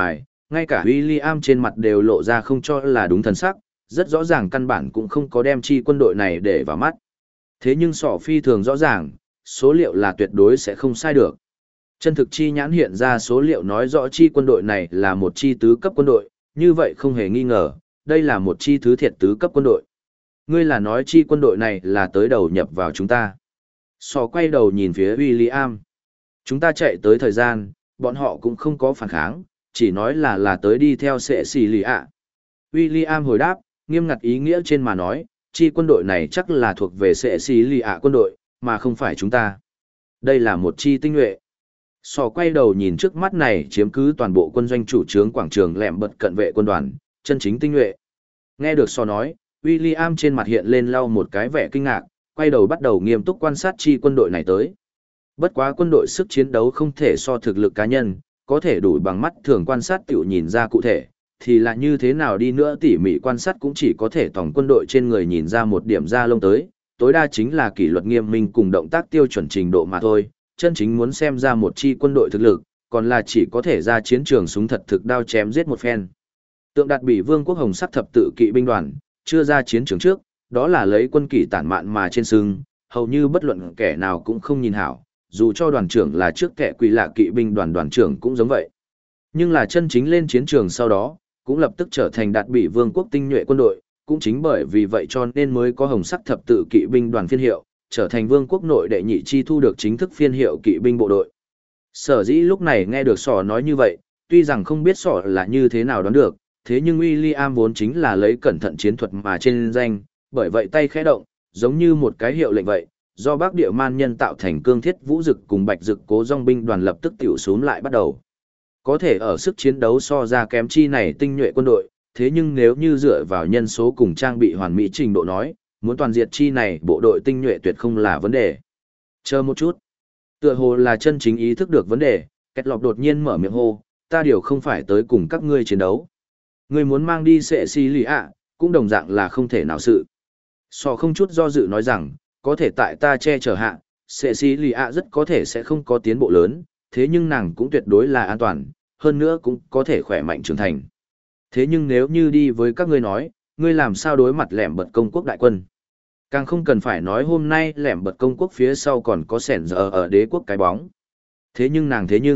ngay cả William trên mặt đều lộ ra không cho là đúng thần sắc, rất rõ ràng căn bản cũng không có đem chi quân đội này để vào mắt. Thế nhưng sỏ phi thường rõ ràng, số liệu là tuyệt đối sẽ không sai được. Chân thực chi nhãn hiện ra số liệu nói rõ chi quân đội này là một chi tứ cấp quân đội, như vậy không hề nghi ngờ, đây là một chi thứ thiệt tứ cấp quân đội. Ngươi là nói chi quân đội này là tới đầu nhập vào chúng ta. Sọ quay đầu nhìn phía William. Chúng ta chạy tới thời gian, bọn họ cũng không có phản kháng, chỉ nói là tới đi theo sệ xì lì ạ. William hồi đáp, nghiêm ngặt ý nghĩa trên mà nói, chi quân đội này chắc là thuộc về sệ xì lì ạ quân đội, mà không phải chúng ta. Đây là một chi tinh nhuệ. Sọ quay đầu nhìn trước mắt này chiếm cứ toàn bộ quân doanh chủ trướng quảng trường lẹm bật cận vệ quân đoàn, chân chính tinh nhuệ. Nghe được Sọ nói, William trên mặt hiện lên lau một cái vẻ kinh ngạc, quay đầu bắt đầu nghiêm túc quan sát chi quân đội này tới. Bất quá quân đội sức chiến đấu không thể so thực lực cá nhân, có thể đủ bằng mắt thường quan sát tiểu nhìn ra cụ thể, thì là như thế nào đi nữa tỉ mỉ quan sát cũng chỉ có thể tổng quân đội trên người nhìn ra một điểm da lông tới, tối đa chính là kỷ luật nghiêm minh cùng động tác tiêu chuẩn trình độ mà thôi, chân chính muốn xem ra một chi quân đội thực lực, còn là chỉ có thể ra chiến trường súng thật thực đao chém giết một phen. Tượng Đạt Bỉ Vương quốc Hồng Sắc thập tự kỵ binh đoàn, chưa ra chiến trường trước, đó là lấy quân kỷ tản mạn mà trên sưng, hầu như bất luận kẻ nào cũng không nhìn hảo, dù cho đoàn trưởng là trước kẻ quỷ lạ kỵ binh đoàn đoàn trưởng cũng giống vậy. Nhưng là chân chính lên chiến trường sau đó, cũng lập tức trở thành Đạt Bỉ Vương quốc tinh nhuệ quân đội, cũng chính bởi vì vậy cho nên mới có Hồng Sắc thập tự kỵ binh đoàn phiên hiệu, trở thành vương quốc nội đệ nhị chi thu được chính thức phiên hiệu kỵ binh bộ đội. Sở dĩ lúc này nghe được Sỏ nói như vậy, tuy rằng không biết Sỏ là như thế nào đoán được, thế nhưng William vốn chính là lấy cẩn thận chiến thuật mà trên danh, bởi vậy tay khẽ động, giống như một cái hiệu lệnh vậy, do Bắc Địa Man nhân tạo thành cương thiết vũ dực cùng bạch dực cố dòng binh đoàn lập tức tiểu xuống lại bắt đầu. Có thể ở sức chiến đấu so ra kém chi này tinh nhuệ quân đội, thế nhưng nếu như dựa vào nhân số cùng trang bị hoàn mỹ trình độ nói, muốn toàn diệt chi này bộ đội tinh nhuệ tuyệt không là vấn đề. Chờ một chút. Tựa hồ là chân chính ý thức được vấn đề, Kết Lọc đột nhiên mở miệng hô, ta điều không phải tới cùng các ngươi chiến đấu. Ngươi muốn mang đi sệ xì lì ạ, cũng đồng dạng là không thể nào sự. Sò không chút do dự nói rằng, có thể tại ta che chở hạ, sệ xì lì ạ rất có thể sẽ không có tiến bộ lớn, thế nhưng nàng cũng tuyệt đối là an toàn, hơn nữa cũng có thể khỏe mạnh trưởng thành. Thế nhưng nếu như đi với các ngươi nói, ngươi làm sao đối mặt lẻm bật công quốc đại quân? Càng không cần phải nói hôm nay lẻm bật công quốc phía sau còn có sẻn giờ ở đế quốc cái bóng. Thế nhưng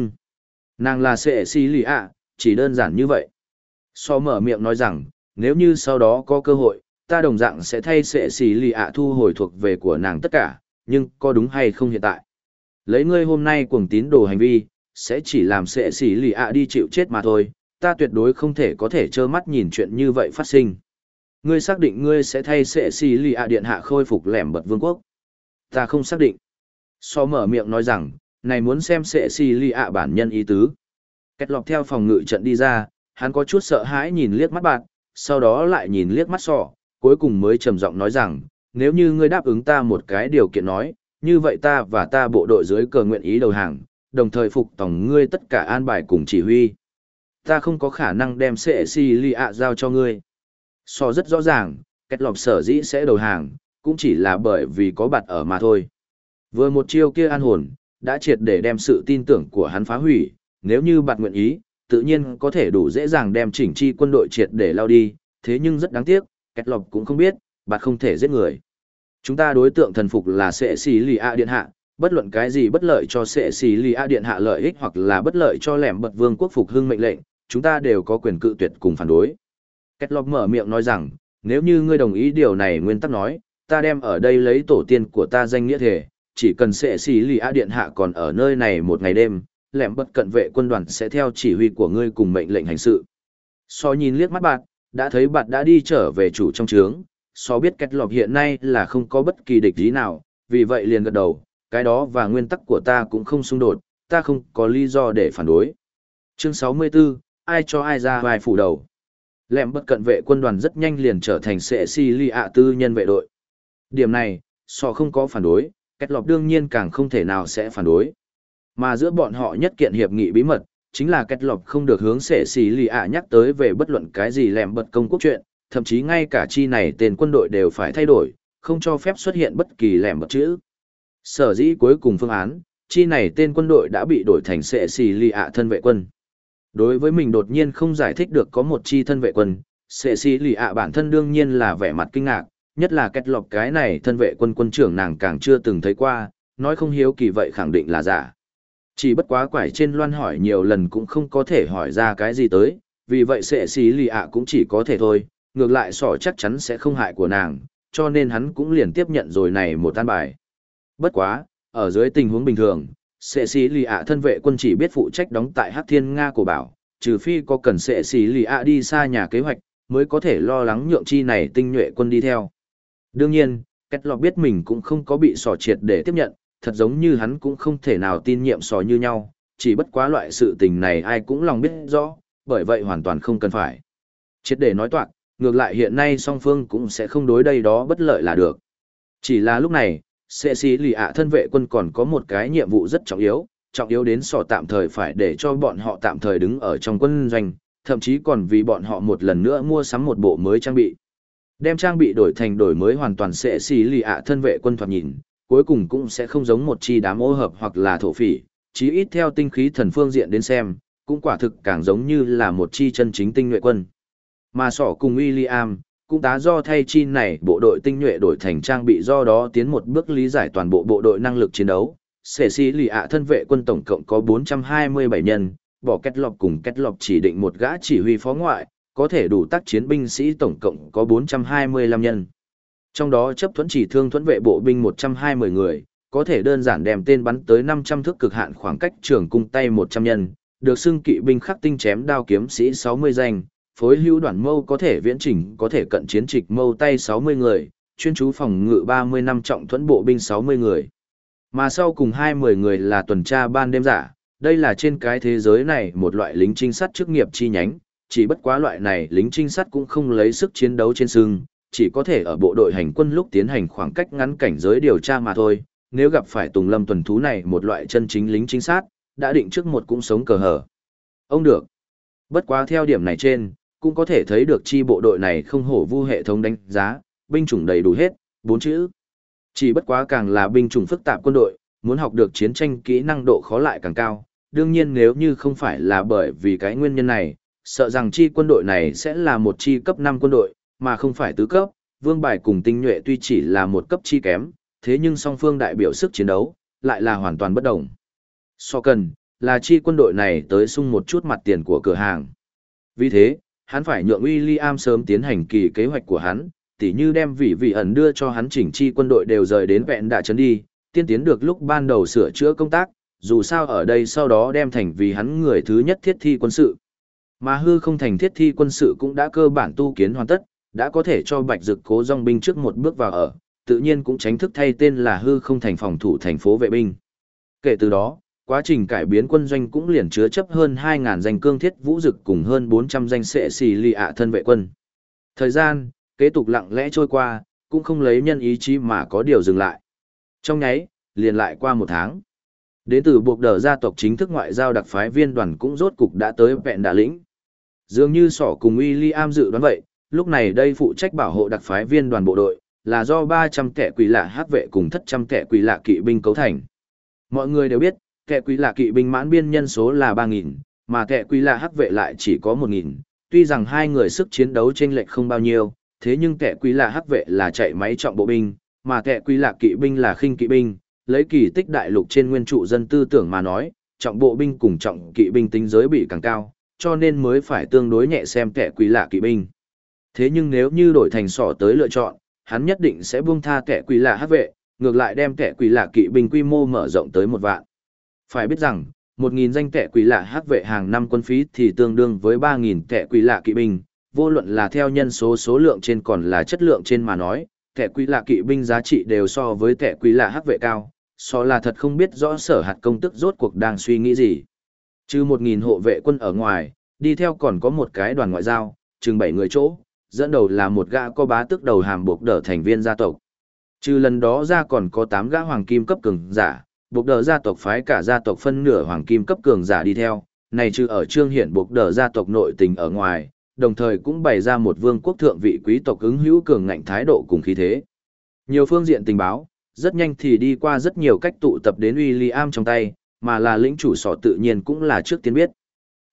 nàng là sệ xì lì ạ, chỉ đơn giản như vậy. So mở miệng nói rằng, nếu như sau đó có cơ hội, ta đồng dạng sẽ thay sệ xì lì ạ thu hồi thuộc về của nàng tất cả, nhưng có đúng hay không hiện tại? Lấy ngươi hôm nay cuồng tín đồ hành vi, sẽ chỉ làm sệ xì lì ạ đi chịu chết mà thôi, ta tuyệt đối không thể có thể trơ mắt nhìn chuyện như vậy phát sinh. Ngươi xác định ngươi sẽ thay sệ xì lì ạ điện hạ khôi phục lẻm bật vương quốc? Ta không xác định. So mở miệng nói rằng, này muốn xem sệ xì lì ạ bản nhân ý tứ. Kết Lọc theo phòng ngự trận đi ra, hắn có chút sợ hãi nhìn liếc mắt bạn, sau đó lại nhìn liếc mắt Sọ, cuối cùng mới trầm giọng nói rằng, nếu như ngươi đáp ứng ta một cái điều kiện nói, như vậy ta và ta bộ đội dưới cờ nguyện ý đầu hàng, đồng thời phục tòng ngươi tất cả an bài cùng chỉ huy. Ta không có khả năng đem sệ xì lì ạ giao cho ngươi. Sọ rất rõ ràng, Kết Lọc sở dĩ sẽ đầu hàng, cũng chỉ là bởi vì có bạt ở mà thôi. Vừa một chiêu kia an hồn, đã triệt để đem sự tin tưởng của hắn phá hủy, nếu như bạt nguyện ý, tự nhiên có thể đủ dễ dàng đem chỉnh chi quân đội triệt để lao đi, thế nhưng rất đáng tiếc, Kết Lọc cũng không biết, bạt không thể giết người. Chúng ta đối tượng thần phục là sệ xì lì ạ điện hạ, bất luận cái gì bất lợi cho sệ xì lì ạ điện hạ lợi ích hoặc là bất lợi cho lẻm bật vương quốc phục hưng mệnh lệnh, chúng ta đều có quyền cự tuyệt cùng phản đối. Kết Lọc mở miệng nói rằng, nếu như ngươi đồng ý điều này nguyên tắc nói, ta đem ở đây lấy tổ tiên của ta danh nghĩa thể, chỉ cần sệ xì lì ạ điện hạ còn ở nơi này một ngày đêm, lẻm bật cận vệ quân đoàn sẽ theo chỉ huy của ngươi cùng mệnh lệnh hành sự. So nhìn liếc mắt bạn, đã thấy bạn đã đi trở về chủ trong trướng, so biết Kết Lọc hiện nay là không có bất kỳ địch ý nào, vì vậy liền gật đầu, cái đó và nguyên tắc của ta cũng không xung đột, ta không có lý do để phản đối. Chương 64, ai cho ai ra vai phủ đầu. Lẻm bật cận vệ quân đoàn rất nhanh liền trở thành sệ xì lì ạ tư nhân vệ đội. Điểm này, so không có phản đối, Kết Lọc đương nhiên càng không thể nào sẽ phản đối. Mà giữa bọn họ nhất kiện hiệp nghị bí mật, chính là Kết Lọc không được hướng sệ xì lì ạ nhắc tới về bất luận cái gì lẻm bật công quốc chuyện, thậm chí ngay cả chi này tên quân đội đều phải thay đổi, không cho phép xuất hiện bất kỳ lẻm bật chữ. Sở dĩ cuối cùng phương án, chi này tên quân đội đã bị đổi thành sệ xì lì ạ thân vệ quân. Đối với mình đột nhiên không giải thích được có một chi thân vệ quân, sệ sĩ lì ạ bản thân đương nhiên là vẻ mặt kinh ngạc, nhất là kết lọc cái này thân vệ quân quân trưởng nàng càng chưa từng thấy qua, nói không hiếu kỳ vậy khẳng định là giả. Chỉ bất quá quải trên loan hỏi nhiều lần cũng không có thể hỏi ra cái gì tới, vì vậy sệ sĩ lì ạ cũng chỉ có thể thôi, ngược lại sỏ chắc chắn sẽ không hại của nàng, cho nên hắn cũng liền tiếp nhận rồi này một tan bài. Bất quá, ở dưới tình huống bình thường, sệ sĩ lì ạ thân vệ quân chỉ biết phụ trách đóng tại Hắc Thiên Nga cổ bảo, trừ phi có cần sệ sĩ lì ạ đi xa nhà kế hoạch, mới có thể lo lắng nhượng chi này tinh nhuệ quân đi theo. Đương nhiên, Kết Lọc biết mình cũng không có bị sỏ triệt để tiếp nhận, thật giống như hắn cũng không thể nào tin nhiệm sỏ như nhau, chỉ bất quá loại sự tình này ai cũng lòng biết rõ, bởi vậy hoàn toàn không cần phải. Triệt để nói toạc, ngược lại hiện nay song phương cũng sẽ không đối đây đó bất lợi là được. Chỉ là lúc này, sệ sĩ lì ạ thân vệ quân còn có một cái nhiệm vụ rất trọng yếu đến sỏ tạm thời phải để cho bọn họ tạm thời đứng ở trong quân doanh, thậm chí còn vì bọn họ một lần nữa mua sắm một bộ mới trang bị. Đem trang bị đổi thành đổi mới hoàn toàn sệ sĩ lì ạ thân vệ quân thoạt nhìn, cuối cùng cũng sẽ không giống một chi đám ô hợp hoặc là thổ phỉ, chí ít theo tinh khí thần phương diện đến xem, cũng quả thực càng giống như là một chi chân chính tinh nhuệ quân. Mà sỏ cùng William, cũng tá do thay chi này bộ đội tinh nhuệ đổi thành trang bị do đó tiến một bước lý giải toàn bộ bộ đội năng lực chiến đấu. Sệ sĩ lì ạ thân vệ quân tổng cộng có 427 nhân, bỏ Kết Lọc cùng Kết Lọc chỉ định một gã chỉ huy phó ngoại, có thể đủ tác chiến binh sĩ tổng cộng có 425 nhân. Trong đó chấp thuẫn chỉ thương thuẫn vệ bộ binh 120 người, có thể đơn giản đem tên bắn tới 500 thước cực hạn khoảng cách trường cung tay 100 nhân, được xưng kỵ binh khắc tinh chém đao kiếm sĩ 60 danh, phối hữu đoạn mâu có thể viễn chỉnh có thể cận chiến trịch mâu tay 60 người, chuyên chú phòng ngự 30 năm trọng thuẫn bộ binh 60 người. Mà sau cùng 20 người là tuần tra ban đêm giả, đây là trên cái thế giới này một loại lính trinh sát chức nghiệp chi nhánh, chỉ bất quá loại này lính trinh sát cũng không lấy sức chiến đấu trên sưng, chỉ có thể ở bộ đội hành quân lúc tiến hành khoảng cách ngắn cảnh giới điều tra mà thôi, nếu gặp phải Tùng Lâm tuần thú này một loại chân chính lính trinh sát, đã định trước một cũng sống cờ hở. Ông được. Bất quá theo điểm này trên, cũng có thể thấy được chi bộ đội này không hổ vu hệ thống đánh giá, binh chủng đầy đủ hết, 4 chữ. Chỉ bất quá càng là binh chủng phức tạp quân đội, muốn học được chiến tranh kỹ năng độ khó lại càng cao, đương nhiên nếu như không phải là bởi vì cái nguyên nhân này, sợ rằng chi quân đội này sẽ là một chi cấp 5 quân đội, mà không phải tứ cấp, vương bài cùng tinh nhuệ tuy chỉ là một cấp chi kém, thế nhưng song phương đại biểu sức chiến đấu, lại là hoàn toàn bất đồng. So cần, là chi quân đội này tới sung một chút mặt tiền của cửa hàng. Vì thế, hắn phải nhượng William sớm tiến hành kỳ kế hoạch của hắn, tỉ như đem vị ẩn đưa cho hắn chỉnh chi quân đội đều rời đến vẹn đạ trấn đi, tiên tiến được lúc ban đầu sửa chữa công tác, dù sao ở đây sau đó đem thành vì hắn người thứ nhất thiết thi quân sự. Mà hư không thành thiết thi quân sự cũng đã cơ bản tu kiến hoàn tất, đã có thể cho Bạch Dực Cố dòng binh trước một bước vào ở, tự nhiên cũng chính thức thay tên là hư không thành phòng thủ thành phố vệ binh. Kể từ đó, quá trình cải biến quân doanh cũng liền chứa chấp hơn 2.000 danh cương thiết vũ dực cùng hơn 400 danh sệ xì lì ạ thân vệ quân. Thời gian, kế tục lặng lẽ trôi qua, cũng không lấy nhân ý chí mà có điều dừng lại. Trong nháy, liền lại qua một tháng. Đến từ buộc đờ gia tộc chính thức ngoại giao đặc phái viên đoàn cũng rốt cục đã tới vẹn đà lĩnh. Dường như sỏ cùng William dự đoán vậy, lúc này đây phụ trách bảo hộ đặc phái viên đoàn bộ đội, là do 300 kẻ quỷ lạ hắc vệ cùng 700 kẻ quỷ lạ kỵ binh cấu thành. Mọi người đều biết, kẻ quỷ lạ kỵ binh mãn biên nhân số là 3.000, mà kẻ quỷ lạ hắc vệ lại chỉ có 1.000. Tuy rằng hai người sức chiến đấu chênh lệch không bao nhiêu, thế nhưng kẻ quỷ lạ hắc vệ là chạy máy trọng bộ binh, mà kẻ quỷ lạ kỵ binh là khinh kỵ binh. Lấy kỳ tích đại lục trên nguyên trụ dân tư tưởng mà nói, trọng bộ binh cùng trọng kỵ binh tính giới bị càng cao, cho nên mới phải tương đối nhẹ xem kẻ quỷ lạ kỵ binh. Thế nhưng nếu như đổi thành sỏ tới lựa chọn, hắn nhất định sẽ buông tha kẻ quỷ lạ hắc vệ, ngược lại đem kẻ quỷ lạ kỵ binh quy mô mở rộng tới 1 vạn. Phải biết rằng, 1.000 danh kẻ quỷ lạ hắc vệ hàng năm quân phí thì tương đương với 3.000 kẻ quỷ lạ kỵ binh, vô luận là theo nhân số lượng trên còn là chất lượng trên mà nói, kẻ quỷ lạ kỵ binh giá trị đều so với kẻ quỷ lạ hắc vệ cao. So là thật không biết rõ sở hạt công tức rốt cuộc đang suy nghĩ gì. Trừ 1.000 hộ vệ quân ở ngoài, đi theo còn có một cái đoàn ngoại giao, chừng 7 người chỗ, dẫn đầu là một gã có bá tước đầu hàm buộc đỡ thành viên gia tộc. Trừ lần đó ra còn có 8 gã hoàng kim cấp cường giả, buộc đỡ gia tộc phái cả gia tộc phân nửa hoàng kim cấp cường giả đi theo, này trừ ở trương hiển buộc đỡ gia tộc nội tình ở ngoài, đồng thời cũng bày ra một vương quốc thượng vị quý tộc ứng hữu cường ngạnh thái độ cùng khí thế. Nhiều phương diện tình báo, rất nhanh thì đi qua rất nhiều cách tụ tập đến William trong tay, mà là lĩnh chủ sọ tự nhiên cũng là trước tiên biết.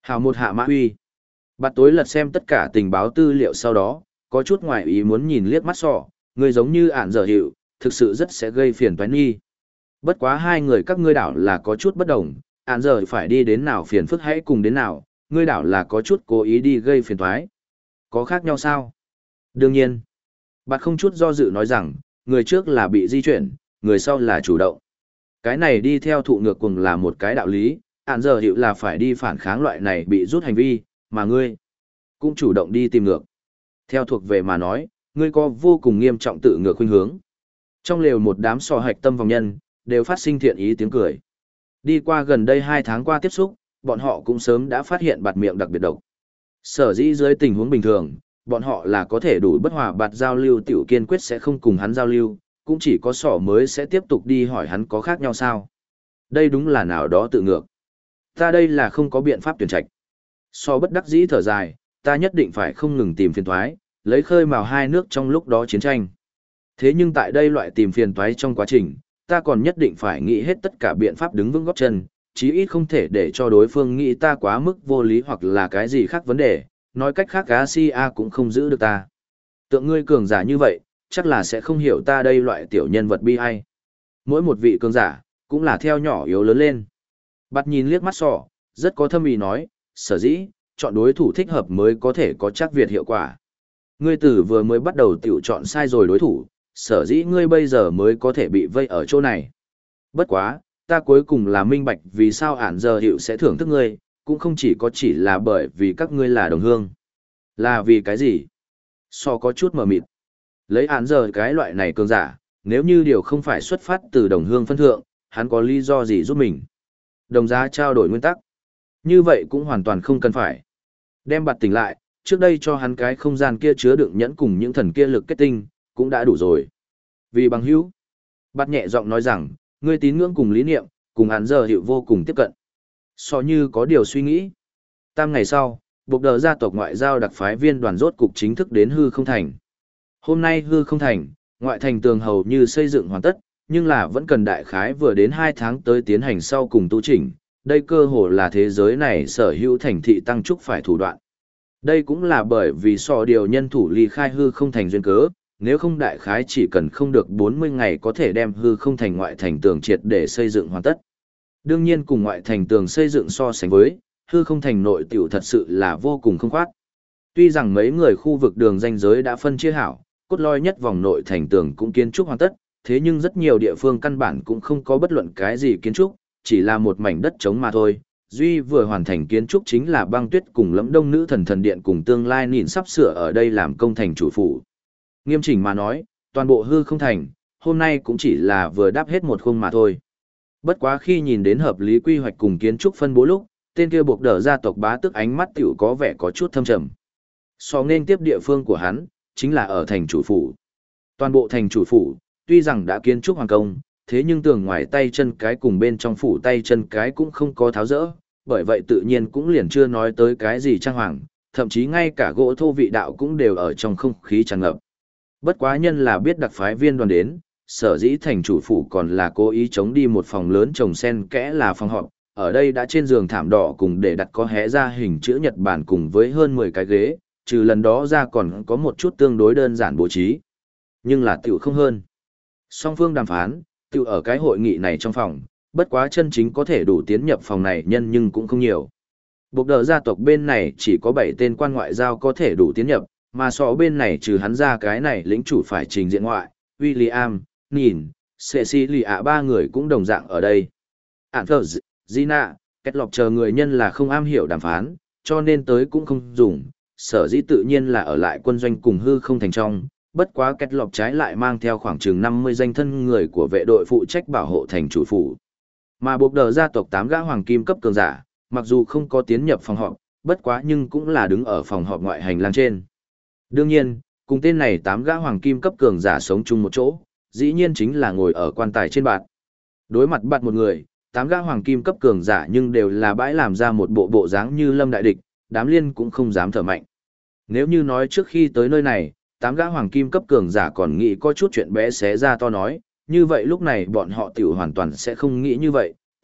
Hào một hạ mã huy. Bạt tối lật xem tất cả tình báo tư liệu sau đó, có chút ngoài ý muốn nhìn liếc mắt sọ, người giống như ản dở hiệu, thực sự rất sẽ gây phiền toái nghi. Bất quá hai người các ngươi đảo là có chút bất đồng, ản dở phải đi đến nào phiền phức hãy cùng đến nào, ngươi đảo là có chút cố ý đi gây phiền toái. Có khác nhau sao? Đương nhiên. Bạt không chút do dự nói rằng, người trước là bị di chuyển, người sau là chủ động. Cái này đi theo thụ ngược cùng là một cái đạo lý, ản dở hiệu là phải đi phản kháng loại này bị rút hành vi, mà ngươi cũng chủ động đi tìm ngược. Theo thuộc về mà nói, ngươi có vô cùng nghiêm trọng tự ngược khuynh hướng. Trong lều một đám sò hạch tâm vòng nhân, đều phát sinh thiện ý tiếng cười. Đi qua gần đây 2 tháng qua tiếp xúc, bọn họ cũng sớm đã phát hiện bạt miệng đặc biệt độc. Sở dĩ dưới tình huống bình thường, bọn họ là có thể đủ bất hòa bạt giao lưu tiểu kiên quyết sẽ không cùng hắn giao lưu, cũng chỉ có sỏ mới sẽ tiếp tục đi hỏi hắn có khác nhau sao. Đây đúng là nào đó tự ngược. Ta đây là không có biện pháp tuyển trạch. So bất đắc dĩ thở dài, ta nhất định phải không ngừng tìm phiền toái, lấy khơi mào hai nước trong lúc đó chiến tranh. Thế nhưng tại đây loại tìm phiền toái trong quá trình, ta còn nhất định phải nghĩ hết tất cả biện pháp đứng vững góp chân, chí ít không thể để cho đối phương nghĩ ta quá mức vô lý hoặc là cái gì khác vấn đề, nói cách khác Asia cũng không giữ được ta. Tượng ngươi cường giả như vậy, chắc là sẽ không hiểu ta đây loại tiểu nhân vật bi ai. Mỗi một vị cường giả, cũng là theo nhỏ yếu lớn lên. Bắt nhìn liếc mắt sọ, rất có thâm ý nói, sở dĩ, chọn đối thủ thích hợp mới có thể có chắc Việt hiệu quả. Ngươi tử vừa mới bắt đầu tiểu chọn sai rồi đối thủ, sở dĩ ngươi bây giờ mới có thể bị vây ở chỗ này. Bất quá, ta cuối cùng là minh bạch vì sao ản giờ hiệu sẽ thưởng thức ngươi, cũng không chỉ là bởi vì các ngươi là đồng hương. Là vì cái gì? So có chút mờ mịt. Lấy ản giờ cái loại này cường giả, nếu như điều không phải xuất phát từ đồng hương phân thượng, hắn có lý do gì giúp mình? Đồng giá trao đổi nguyên tắc. Như vậy cũng hoàn toàn không cần phải. Đem bạt tỉnh lại, trước đây cho hắn cái không gian kia chứa đựng nhẫn cùng những thần kia lực kết tinh, cũng đã đủ rồi. Vì bằng hữu, bạt nhẹ giọng nói rằng, ngươi tín ngưỡng cùng lý niệm, cùng hắn giờ hiệu vô cùng tiếp cận. So như có điều suy nghĩ. 3 ngày sau, buộc đờ gia tộc ngoại giao đặc phái viên đoàn rốt cục chính thức đến hư không thành. Hôm nay hư không thành, ngoại thành tường hầu như xây dựng hoàn tất, nhưng là vẫn cần đại khái vừa đến 2 tháng tới tiến hành sau cùng tu chỉnh. Đây cơ hồ là thế giới này sở hữu thành thị tăng trúc phải thủ đoạn. Đây cũng là bởi vì so điều nhân thủ ly khai hư không thành duyên cớ, nếu không đại khái chỉ cần không được 40 ngày có thể đem hư không thành ngoại thành tường triệt để xây dựng hoàn tất. Đương nhiên cùng ngoại thành tường xây dựng so sánh với, hư không thành nội tiểu thật sự là vô cùng không khoát. Tuy rằng mấy người khu vực đường ranh giới đã phân chia hảo, cốt lõi nhất vòng nội thành tường cũng kiến trúc hoàn tất, thế nhưng rất nhiều địa phương căn bản cũng không có bất luận cái gì kiến trúc, chỉ là một mảnh đất trống mà thôi. Duy vừa hoàn thành kiến trúc chính là băng tuyết cùng Lẫm Đông Nữ Thần Điện cùng tương lai nhìn sắp sửa ở đây làm công thành chủ phủ. Nghiêm chỉnh mà nói, toàn bộ hư không thành, hôm nay cũng chỉ là vừa đáp hết một khung mà thôi. Bất quá khi nhìn đến hợp lý quy hoạch cùng kiến trúc phân bố lúc, tên kia buộc đỡ gia tộc bá tức ánh mắt tiểu có vẻ có chút thâm trầm. So nên tiếp địa phương của hắn, chính là ở thành chủ phủ. Toàn bộ thành chủ phủ, tuy rằng đã kiến trúc hoàn công, thế nhưng tường ngoài tay chân cái cùng bên trong phủ tay chân cái cũng không có tháo rỡ, bởi vậy tự nhiên cũng liền chưa nói tới cái gì trang hoàng, thậm chí ngay cả gỗ thô vị đạo cũng đều ở trong không khí tràn ngập. Bất quá nhân là biết đặc phái viên đoàn đến, sở dĩ thành chủ phủ còn là cố ý chống đi một phòng lớn trồng sen kẽ là phòng họp, ở đây đã trên giường thảm đỏ cùng để đặt có hé ra hình chữ nhật bản cùng với hơn 10 cái ghế, trừ lần đó ra còn có một chút tương đối đơn giản bố trí. Nhưng là tiểu không hơn. Song phương đàm phán, tiểu ở cái hội nghị này trong phòng, bất quá chân chính có thể đủ tiến nhập phòng này nhân nhưng cũng không nhiều. Buộc đờ gia tộc bên này chỉ có 7 tên quan ngoại giao có thể đủ tiến nhập, mà so bên này trừ hắn ra cái này lĩnh chủ phải trình diện ngoại, William, Nhìn, Cecilia 3 người cũng đồng dạng ở đây. Anthers, Gina, kết lọc chờ người nhân là không am hiểu đàm phán, cho nên tới cũng không dùng, sở dĩ tự nhiên là ở lại quân doanh cùng hư không thành trong, bất quá kết lọc trái lại mang theo khoảng chừng 50 danh thân người của vệ đội phụ trách bảo hộ thành chủ phủ. Mà buộc đờ gia tộc 8 gã hoàng kim cấp cường giả, mặc dù không có tiến nhập phòng họp, bất quá nhưng cũng là đứng ở phòng họp ngoại hành lang trên. Đương nhiên, cùng tên này 8 gã hoàng kim cấp cường giả sống chung một chỗ, dĩ nhiên chính là ngồi ở quan tài trên bạt. Đối mặt bạt một người, 8 gã hoàng kim cấp cường giả nhưng đều là bãi làm ra một bộ bộ dáng như lâm đại địch, đám liên cũng không dám thở mạnh. Nếu như nói trước khi tới nơi này, 8 gã hoàng kim cấp cường giả còn nghĩ có chút chuyện bé xé ra to nói, như vậy lúc này bọn họ tiểu hoàn toàn sẽ không nghĩ như vậy,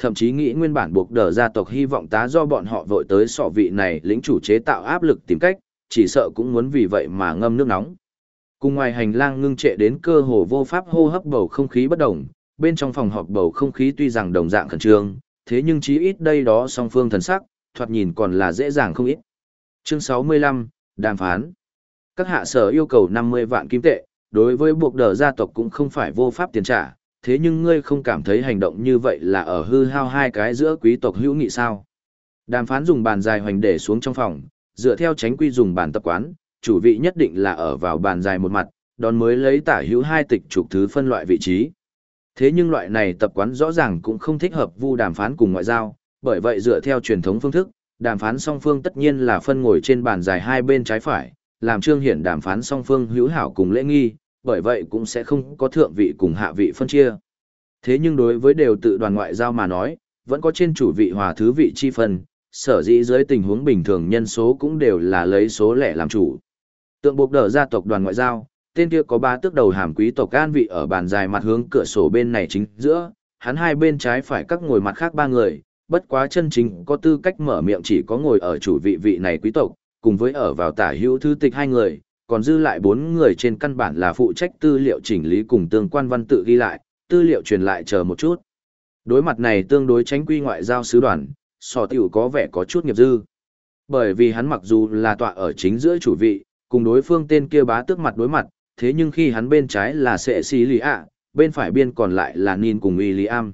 thậm chí nghĩ nguyên bản buộc đờ gia tộc hy vọng tá do bọn họ vội tới sọ vị này lĩnh chủ chế tạo áp lực tìm cách, chỉ sợ cũng muốn vì vậy mà ngâm nước nóng. Cùng ngoài hành lang ngưng trệ đến cơ hồ vô pháp hô hấp bầu không khí bất đồng, bên trong phòng họp bầu không khí tuy rằng đồng dạng khẩn trương, thế nhưng chí ít đây đó song phương thần sắc, thoạt nhìn còn là dễ dàng không ít. Chương 65, đàm phán. Các hạ sở yêu cầu 50 vạn kim tệ, đối với buộc đờ gia tộc cũng không phải vô pháp tiền trả, thế nhưng ngươi không cảm thấy hành động như vậy là ở hư hao hai cái giữa quý tộc hữu nghị sao? Đàm phán dùng bàn dài hoành để xuống trong phòng, dựa theo tránh quy dùng bàn tập quán, chủ vị nhất định là ở vào bàn dài một mặt, đón mới lấy tả hữu hai tịch trục thứ phân loại vị trí. Thế nhưng loại này tập quán rõ ràng cũng không thích hợp vu đàm phán cùng ngoại giao, bởi vậy dựa theo truyền thống phương thức, đàm phán song phương tất nhiên là phân ngồi trên bàn dài hai bên trái phải, làm trương hiển đàm phán song phương hữu hảo cùng lễ nghi, bởi vậy cũng sẽ không có thượng vị cùng hạ vị phân chia. Thế nhưng đối với đều tự đoàn ngoại giao mà nói, vẫn có trên chủ vị hòa thứ vị chi phân, sở dĩ dưới tình huống bình thường nhân số cũng đều là lấy số lẻ làm chủ. Tượng buộc đờ gia tộc đoàn ngoại giao, tên kia có ba tước đầu hàm quý tộc an vị ở bàn dài mặt hướng cửa sổ bên này chính giữa, hắn hai bên trái phải các ngồi mặt khác ba người, bất quá chân chính có tư cách mở miệng chỉ có ngồi ở chủ vị vị này quý tộc, cùng với ở vào tả hữu thư tịch hai người, còn dư lại bốn người trên căn bản là phụ trách tư liệu chỉnh lý cùng tương quan văn tự ghi lại, tư liệu truyền lại chờ một chút. Đối mặt này tương đối tránh quy ngoại giao sứ đoàn, sò tiểu có vẻ có chút nghiệp dư. Bởi vì hắn mặc dù là tọa ở chính giữa chủ vị, cùng đối phương tên kia bá tước mặt đối mặt, thế nhưng khi hắn bên trái là Sệ Xì Lì ạ, bên phải biên còn lại là Nin cùng William.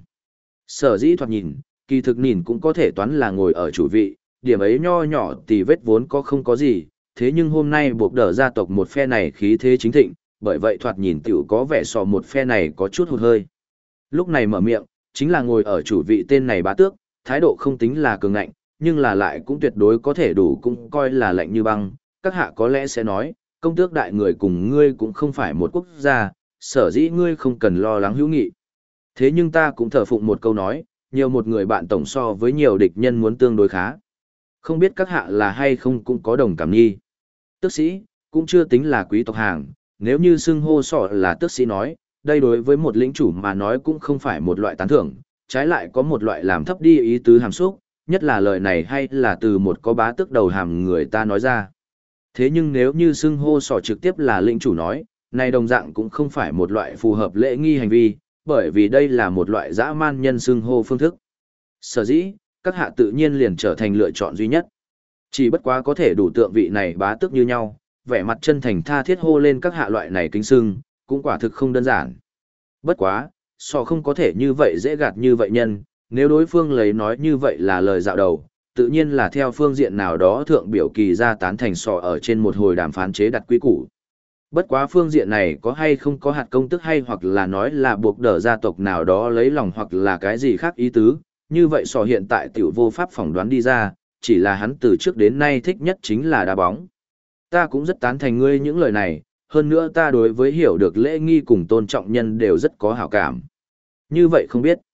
Sở dĩ thoạt nhìn, kỳ thực Nin cũng có thể toán là ngồi ở chủ vị, điểm ấy nho nhỏ thì vết vốn có không có gì, thế nhưng hôm nay buộc đỡ gia tộc một phe này khí thế chính thịnh, bởi vậy thoạt nhìn tiểu có vẻ so một phe này có chút hụt hơi. Lúc này mở miệng, chính là ngồi ở chủ vị tên này bá tước, thái độ không tính là cường ngạnh, nhưng là lại cũng tuyệt đối có thể đủ cũng coi là lạnh như băng. Các hạ có lẽ sẽ nói, công tước đại người cùng ngươi cũng không phải một quốc gia, sở dĩ ngươi không cần lo lắng hữu nghị. Thế nhưng ta cũng thờ phụng một câu nói, nhiều một người bạn tổng so với nhiều địch nhân muốn tương đối khá. Không biết các hạ là hay không cũng có đồng cảm nghi. Tước sĩ, cũng chưa tính là quý tộc hàng, nếu như xưng hô sọ là tước sĩ nói, đây đối với một lĩnh chủ mà nói cũng không phải một loại tán thưởng, trái lại có một loại làm thấp đi ý tứ hàm xúc, nhất là lời này hay là từ một có bá tước đầu hàm người ta nói ra. Thế nhưng nếu như xưng hô sọ trực tiếp là lĩnh chủ nói, này đồng dạng cũng không phải một loại phù hợp lễ nghi hành vi, bởi vì đây là một loại dã man nhân xưng hô phương thức. Sở dĩ, các hạ tự nhiên liền trở thành lựa chọn duy nhất. Chỉ bất quá có thể đủ tượng vị này bá tước như nhau, vẻ mặt chân thành tha thiết hô lên các hạ loại này kính xưng, cũng quả thực không đơn giản. Bất quá, sọ không có thể như vậy dễ gạt như vậy nhân, nếu đối phương lấy nói như vậy là lời dạo đầu, tự nhiên là theo phương diện nào đó thượng biểu kỳ ra tán thành sọ ở trên một hồi đàm phán chế đặt quy củ. Bất quá phương diện này có hay không có hạt công tức hay hoặc là nói là buộc đỡ gia tộc nào đó lấy lòng hoặc là cái gì khác ý tứ, như vậy sọ hiện tại tiểu vô pháp phỏng đoán đi ra, chỉ là hắn từ trước đến nay thích nhất chính là đá bóng. Ta cũng rất tán thành ngươi những lời này, hơn nữa ta đối với hiểu được lễ nghi cùng tôn trọng nhân đều rất có hảo cảm. Như vậy không biết.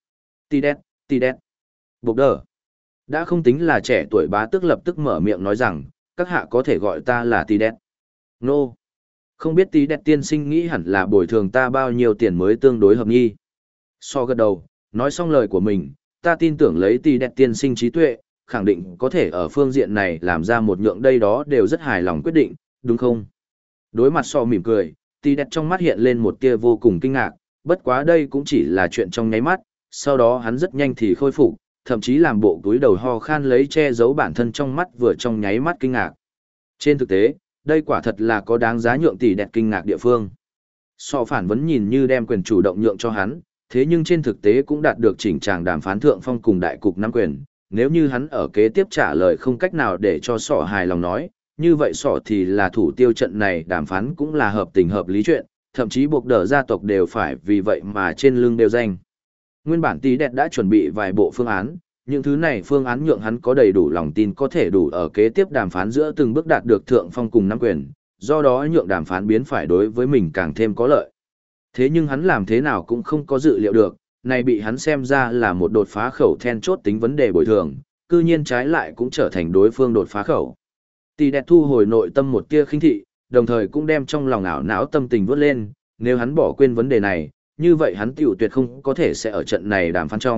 Tì đét. Buộc đỡ. Đã không tính là trẻ tuổi bá tước lập tức mở miệng nói rằng, các hạ có thể gọi ta là Tì đét. Nô. Không biết Tì đét tiên sinh nghĩ hẳn là bồi thường ta bao nhiêu tiền mới tương đối hợp nghi. So gật đầu, nói xong lời của mình, ta tin tưởng lấy Tì đét tiên sinh trí tuệ, khẳng định có thể ở phương diện này làm ra một nhượng đây đó đều rất hài lòng quyết định, đúng không? Đối mặt so mỉm cười, Tì đét trong mắt hiện lên một tia vô cùng kinh ngạc, bất quá đây cũng chỉ là chuyện trong nháy mắt, sau đó hắn rất nhanh thì khôi phục, thậm chí làm bộ túi đầu ho khan lấy che giấu bản thân trong mắt vừa trong nháy mắt kinh ngạc. Trên thực tế, đây quả thật là có đáng giá nhượng Tì đét kinh ngạc địa phương. So phản vấn nhìn như đem quyền chủ động nhượng cho hắn, thế nhưng trên thực tế cũng đạt được chỉnh tràng đàm phán thượng phong cùng đại cục nắm quyền. Nếu như hắn ở kế tiếp trả lời không cách nào để cho sọ hài lòng nói, như vậy sọ thì là thủ tiêu trận này đàm phán cũng là hợp tình hợp lý chuyện, thậm chí buộc đỡ gia tộc đều phải vì vậy mà trên lưng đều danh. Nguyên bản Tì đét đã chuẩn bị vài bộ phương án, những thứ này phương án nhượng hắn có đầy đủ lòng tin có thể đủ ở kế tiếp đàm phán giữa từng bước đạt được thượng phong cùng nắm quyền, do đó nhượng đàm phán biến phải đối với mình càng thêm có lợi. Thế nhưng hắn làm thế nào cũng không có dự liệu được, này bị hắn xem ra là một đột phá khẩu then chốt tính vấn đề bồi thường, cư nhiên trái lại cũng trở thành đối phương đột phá khẩu. Tì đét thu hồi nội tâm một tia khinh thị, đồng thời cũng đem trong lòng ảo não tâm tình vớt lên, nếu hắn bỏ quên vấn đề này, như vậy hắn tiểu tuyệt không có thể sẽ ở trận này đàm phán trong,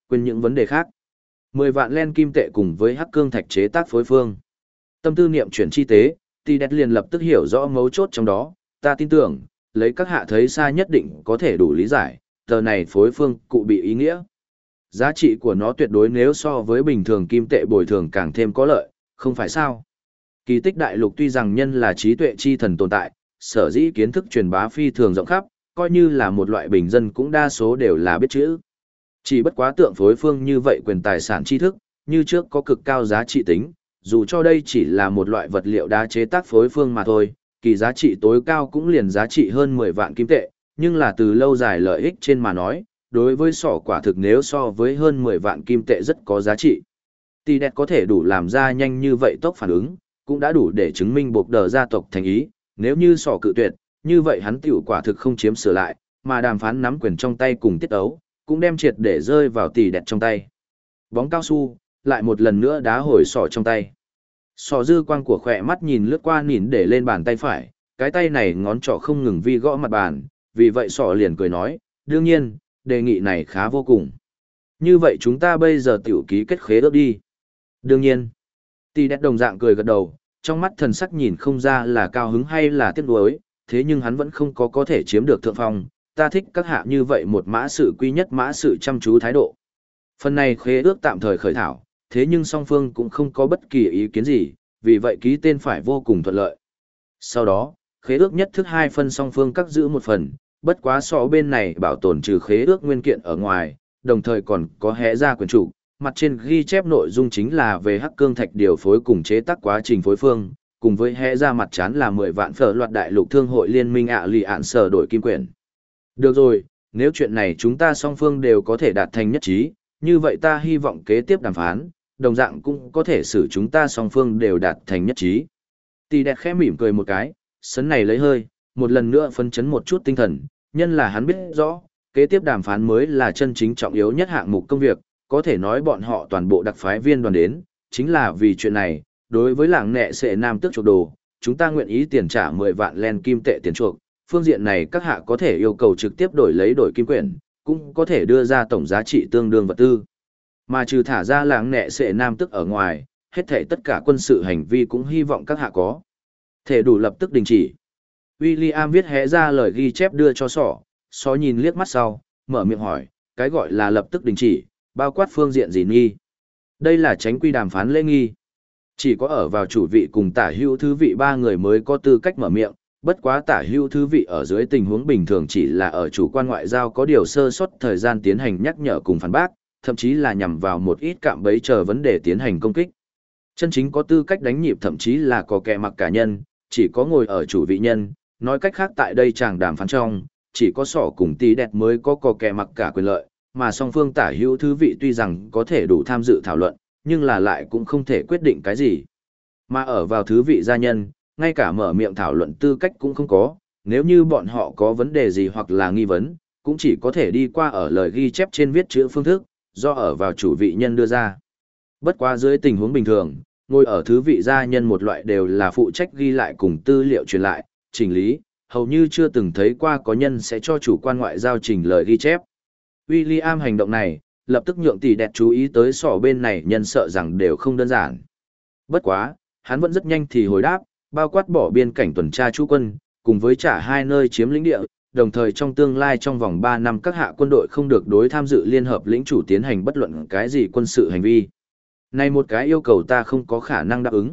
quên những vấn đề khác. 10 vạn len kim tệ cùng với hắc cương thạch chế tác phối phương. Tâm tư niệm chuyển chi tế, Tỷ Đẹp liền lập tức hiểu rõ mấu chốt trong đó, ta tin tưởng, lấy các hạ thấy xa nhất định có thể đủ lý giải, tờ này phối phương cụ bị ý nghĩa. Giá trị của nó tuyệt đối nếu so với bình thường kim tệ bồi thường càng thêm có lợi, không phải sao? Kỳ tích đại lục tuy rằng nhân là trí tuệ chi thần tồn tại, sở dĩ kiến thức truyền bá phi thường rộng khắp, coi như là một loại bình dân cũng đa số đều là biết chữ. Chỉ bất quá tượng phối phương như vậy quyền tài sản tri thức, như trước có cực cao giá trị tính, dù cho đây chỉ là một loại vật liệu đá chế tác phối phương mà thôi, kỳ giá trị tối cao cũng liền giá trị hơn 10 vạn kim tệ, nhưng là từ lâu dài lợi ích trên mà nói, đối với sỏ quả thực nếu so với hơn 10 vạn kim tệ rất có giá trị. Tỷ Đẹp có thể đủ làm ra nhanh như vậy tốc phản ứng, cũng đã đủ để chứng minh buộc đờ gia tộc thành ý, nếu như sỏ cự tuyệt, như vậy hắn tiểu quả thực không chiếm sửa lại, mà đàm phán nắm quyền trong tay cùng tiết ấu, cũng đem triệt để rơi vào Tỷ Đẹp trong tay. Bóng cao su, lại một lần nữa đá hồi sỏ trong tay. Sỏ dư quang của khỏe mắt nhìn lướt qua nhìn để lên bàn tay phải, cái tay này ngón trỏ không ngừng vi gõ mặt bàn, vì vậy sỏ liền cười nói, đương nhiên, đề nghị này khá vô cùng. Như vậy chúng ta bây giờ tiểu ký kết khế ước đi. Đương nhiên, Tỷ Đẹp đồng dạng cười gật đầu, trong mắt thần sắc nhìn không ra là cao hứng hay là tiếc nuối, thế nhưng hắn vẫn không có thể chiếm được thượng phong, ta thích các hạ như vậy một mã sự quy nhất mã sự chăm chú thái độ. Phần này khế ước tạm thời khởi thảo, thế nhưng song phương cũng không có bất kỳ ý kiến gì, vì vậy ký tên phải vô cùng thuận lợi. Sau đó, khế ước nhất thức hai phân song phương các giữ một phần, bất quá so bên này bảo tồn trừ khế ước nguyên kiện ở ngoài, đồng thời còn có hẽ ra quyền chủ, mặt trên ghi chép nội dung chính là về hắc cương thạch điều phối cùng chế tác quá trình phối phương, cùng với hẽ ra mặt chán là 10 vạn phở loạt đại lục thương hội liên minh lì ạn sở đổi kim quyển. Được rồi, nếu chuyện này chúng ta song phương đều có thể đạt thành nhất trí, như vậy ta hy vọng kế tiếp đàm phán, đồng dạng cũng có thể xử chúng ta song phương đều đạt thành nhất trí. Tỷ Đẹp khẽ mỉm cười một cái, sấn này lấy hơi, một lần nữa phấn chấn một chút tinh thần, nhân là hắn biết rõ, kế tiếp đàm phán mới là chân chính trọng yếu nhất hạng mục công việc, có thể nói bọn họ toàn bộ đặc phái viên đoàn đến, chính là vì chuyện này, đối với làng nệ sệ nam tước chuộc đồ, chúng ta nguyện ý tiền trả 10 vạn len kim tệ tiền chuộc, phương diện này các hạ có thể yêu cầu trực tiếp đổi kim quyển, cũng có thể đưa ra tổng giá trị tương đương vật tư. Mà trừ thả ra làng nệ sệ nam tước ở ngoài, hết thảy tất cả quân sự hành vi cũng hy vọng các hạ có thể đủ lập tức đình chỉ. William viết hé ra lời ghi chép đưa cho sỏ nhìn liếc mắt sau, mở miệng hỏi, cái gọi là lập tức đình chỉ, bao quát phương diện gì nghi? Đây là tránh quy đàm phán lễ nghi. Chỉ có ở vào chủ vị cùng tả hữu thứ vị ba người mới có tư cách mở miệng, bất quá tả hữu thứ vị ở dưới tình huống bình thường chỉ là ở chủ quan ngoại giao có điều sơ suất thời gian tiến hành nhắc nhở cùng phản bác, thậm chí là nhằm vào một ít cạm bẫy chờ vấn đề tiến hành công kích. Chân chính có tư cách đánh nhịp thậm chí là có kẻ mặc cả nhân, chỉ có ngồi ở chủ vị nhân, nói cách khác tại đây chàng đàm phán trong, chỉ có sỏ cùng Tỷ Đẹp mới có kẻ mặc cả quyền lợi, mà song phương tả hữu thứ vị tuy rằng có thể đủ tham dự thảo luận, nhưng là lại cũng không thể quyết định cái gì. Mà ở vào thứ vị gia nhân, ngay cả mở miệng thảo luận tư cách cũng không có, nếu như bọn họ có vấn đề gì hoặc là nghi vấn, cũng chỉ có thể đi qua ở lời ghi chép trên viết chữ phương thức, do ở vào chủ vị nhân đưa ra. Bất quá dưới tình huống bình thường, ngồi ở thứ vị gia nhân một loại đều là phụ trách ghi lại cùng tư liệu truyền lại, chỉnh lý, hầu như chưa từng thấy qua có nhân sẽ cho chủ quan ngoại giao chỉnh lời ghi chép. William hành động này, lập tức nhượng Tỷ Đẹp chú ý tới sỏ bên này nhân sợ rằng đều không đơn giản. Bất quá, hắn vẫn rất nhanh thì hồi đáp, bao quát bỏ biên cảnh tuần tra trú quân, cùng với trả hai nơi chiếm lĩnh địa, đồng thời trong tương lai trong vòng 3 năm các hạ quân đội không được đối tham dự liên hợp lĩnh chủ tiến hành bất luận cái gì quân sự hành vi. Này một cái yêu cầu ta không có khả năng đáp ứng.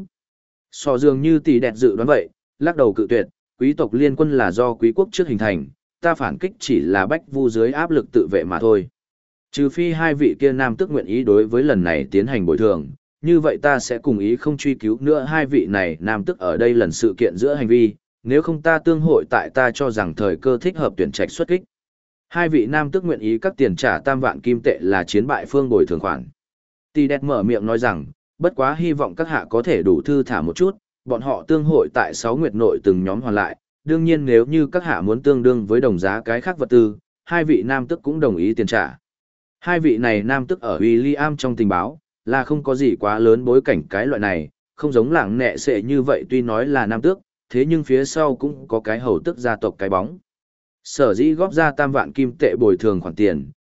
Sỏ dường như Tỷ Đẹp dự đoán vậy, lắc đầu cự tuyệt, quý tộc liên quân là do quý quốc trước hình thành, ta phản kích chỉ là bách vu dưới áp lực tự vệ mà thôi. Trừ phi hai vị kia nam tước nguyện ý đối với lần này tiến hành bồi thường, như vậy ta sẽ cùng ý không truy cứu nữa hai vị này nam tước ở đây lần sự kiện giữa hành vi, nếu không ta tương hội tại ta cho rằng thời cơ thích hợp tuyển trạch xuất kích. Hai vị nam tước nguyện ý các tiền trả 3 vạn kim tệ là chiến bại phương bồi thường khoản. Tỷ Đẹp mở miệng nói rằng, bất quá hy vọng các hạ có thể đủ thư thả một chút, bọn họ tương hội tại 6 nguyệt nội từng nhóm hoàn lại, đương nhiên nếu như các hạ muốn tương đương với đồng giá cái khác vật tư, hai vị nam tước cũng đồng ý tiền trả. Hai vị này nam tước ở William trong tình báo, là không có gì quá lớn bối cảnh cái loại này, không giống làng nệ sệ như vậy tuy nói là nam tước, thế nhưng phía sau cũng có cái hầu tước gia tộc cái bóng. Sở dĩ góp ra 3 vạn kim tệ bồi thường khoản tiền,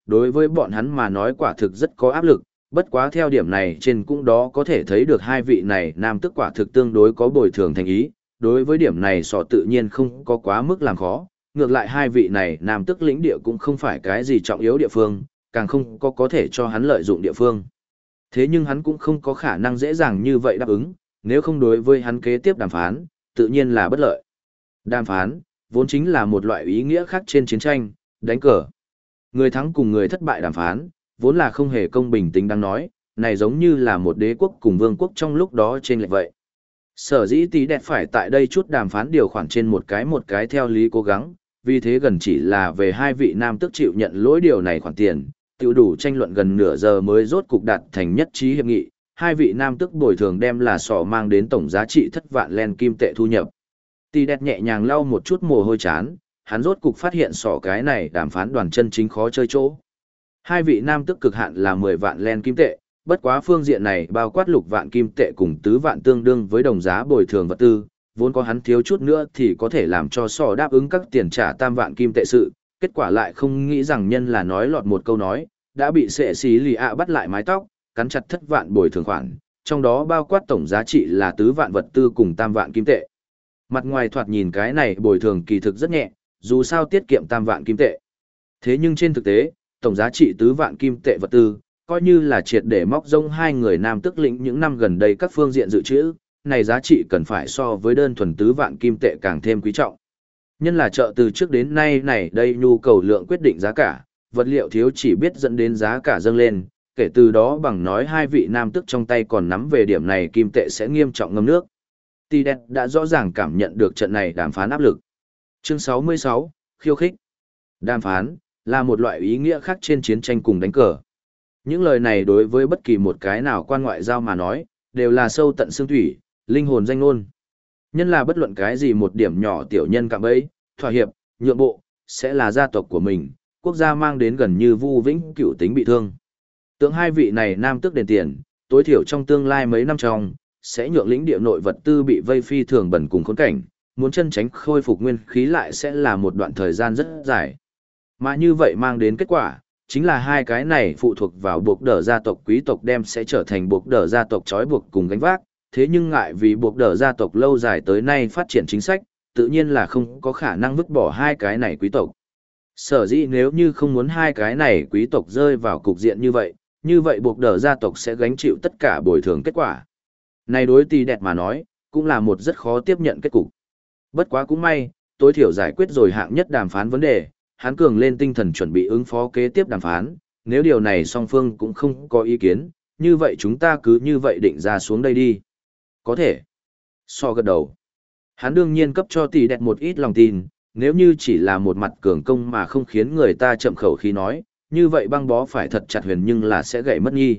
đối với bọn hắn mà nói quả thực rất có áp lực, bất quá theo điểm này trên cũng đó có thể thấy được hai vị này nam tức quả thực tương đối có bồi thường thành ý, đối với điểm này sọ tự nhiên không có quá mức làm khó, ngược lại hai vị này nam tức lĩnh địa cũng không phải cái gì trọng yếu địa phương, càng không có thể cho hắn lợi dụng địa phương. Thế nhưng hắn cũng không có khả năng dễ dàng như vậy đáp ứng, nếu không đối với hắn kế tiếp đàm phán, tự nhiên là bất lợi. Đàm phán, vốn chính là một loại ý nghĩa khác trên chiến tranh, đánh cờ. Người thắng cùng người thất bại đàm phán, vốn là không hề công bình tính đáng nói, này giống như là một đế quốc cùng vương quốc trong lúc đó trên lệch vậy. Sở dĩ tí đẹp phải tại đây chút đàm phán điều khoản trên một cái theo lý cố gắng, vì thế gần chỉ là về hai vị nam tức chịu nhận lỗi điều này khoản tiền, tự đủ tranh luận gần nửa giờ mới rốt cục đạt thành nhất trí hiệp nghị, hai vị nam tức bồi thường đem là sỏ mang đến tổng giá trị 3 vạn len kim tệ thu nhập. Tí đẹp nhẹ nhàng lau một chút mồ hôi chán, hắn rốt cục phát hiện sỏ cái này đàm phán đoàn chân chính khó chơi chỗ. Hai vị nam tức cực hạn là 10 vạn len kim tệ, bất quá phương diện này bao quát 6 vạn kim tệ cùng 4 vạn tương đương với đồng giá bồi thường vật tư, vốn có hắn thiếu chút nữa thì có thể làm cho sỏ đáp ứng các tiền trả 3 vạn kim tệ sự, kết quả lại không nghĩ rằng nhân là nói lọt một câu nói, đã bị sệ xí lì ạ bắt lại mái tóc, cắn chặt 3 vạn bồi thường khoản, trong đó bao quát tổng giá trị là 4 vạn vật tư cùng 3 vạn kim tệ. Mặt ngoài thoạt nhìn cái này bồi thường kỳ thực rất nhẹ, dù sao tiết kiệm 3 vạn kim tệ. Thế nhưng trên thực tế, tổng giá trị 4 vạn kim tệ vật tư, coi như là triệt để móc rông hai người nam tức lĩnh những năm gần đây các phương diện dự trữ, này giá trị cần phải so với đơn thuần 4 vạn kim tệ càng thêm quý trọng. Nhân là chợ từ trước đến nay này đây nhu cầu lượng quyết định giá cả, vật liệu thiếu chỉ biết dẫn đến giá cả dâng lên, kể từ đó bằng nói hai vị nam tức trong tay còn nắm về điểm này kim tệ sẽ nghiêm trọng ngâm nước. Tì đẹp đã rõ ràng cảm nhận được trận này đàm phán áp lực. Chương 66, khiêu khích. Đàm phán là một loại ý nghĩa khác trên chiến tranh cùng đánh cờ. Những lời này đối với bất kỳ một cái nào quan ngoại giao mà nói, đều là sâu tận xương thủy, linh hồn danh ngôn. Nhân là bất luận cái gì một điểm nhỏ tiểu nhân cạm bẫy, thỏa hiệp, nhượng bộ, sẽ là gia tộc của mình, quốc gia mang đến gần như vu vĩnh cửu tính bị thương. Tượng hai vị này nam tức đền tiền, tối thiểu trong tương lai mấy năm trong, sẽ nhượng lĩnh địa nội vật tư bị vây phi thường bẩn cùng khốn cảnh, muốn chân tránh khôi phục nguyên khí lại sẽ là một đoạn thời gian rất dài. Mà như vậy mang đến kết quả, chính là hai cái này phụ thuộc vào buộc đỡ gia tộc quý tộc đem sẽ trở thành buộc đỡ gia tộc trói buộc cùng gánh vác, thế nhưng ngại vì buộc đỡ gia tộc lâu dài tới nay phát triển chính sách, tự nhiên là không có khả năng vứt bỏ hai cái này quý tộc. Sở dĩ nếu như không muốn hai cái này quý tộc rơi vào cục diện như vậy buộc đỡ gia tộc sẽ gánh chịu tất cả bồi thường kết quả. Này đối Tì đẹp mà nói, cũng là một rất khó tiếp nhận kết cục. Bất quá cũng may, tối thiểu giải quyết rồi hạng nhất đàm phán vấn đề, hắn cường lên tinh thần chuẩn bị ứng phó kế tiếp đàm phán, nếu điều này song phương cũng không có ý kiến, như vậy chúng ta cứ như vậy định ra xuống đây đi. Có thể. So gật đầu. Hắn đương nhiên cấp cho Tì đẹp một ít lòng tin, nếu như chỉ là một mặt cường công mà không khiến người ta chậm khẩu khí nói, như vậy băng bó phải thật chặt huyền nhưng là sẽ gãy mất nghi.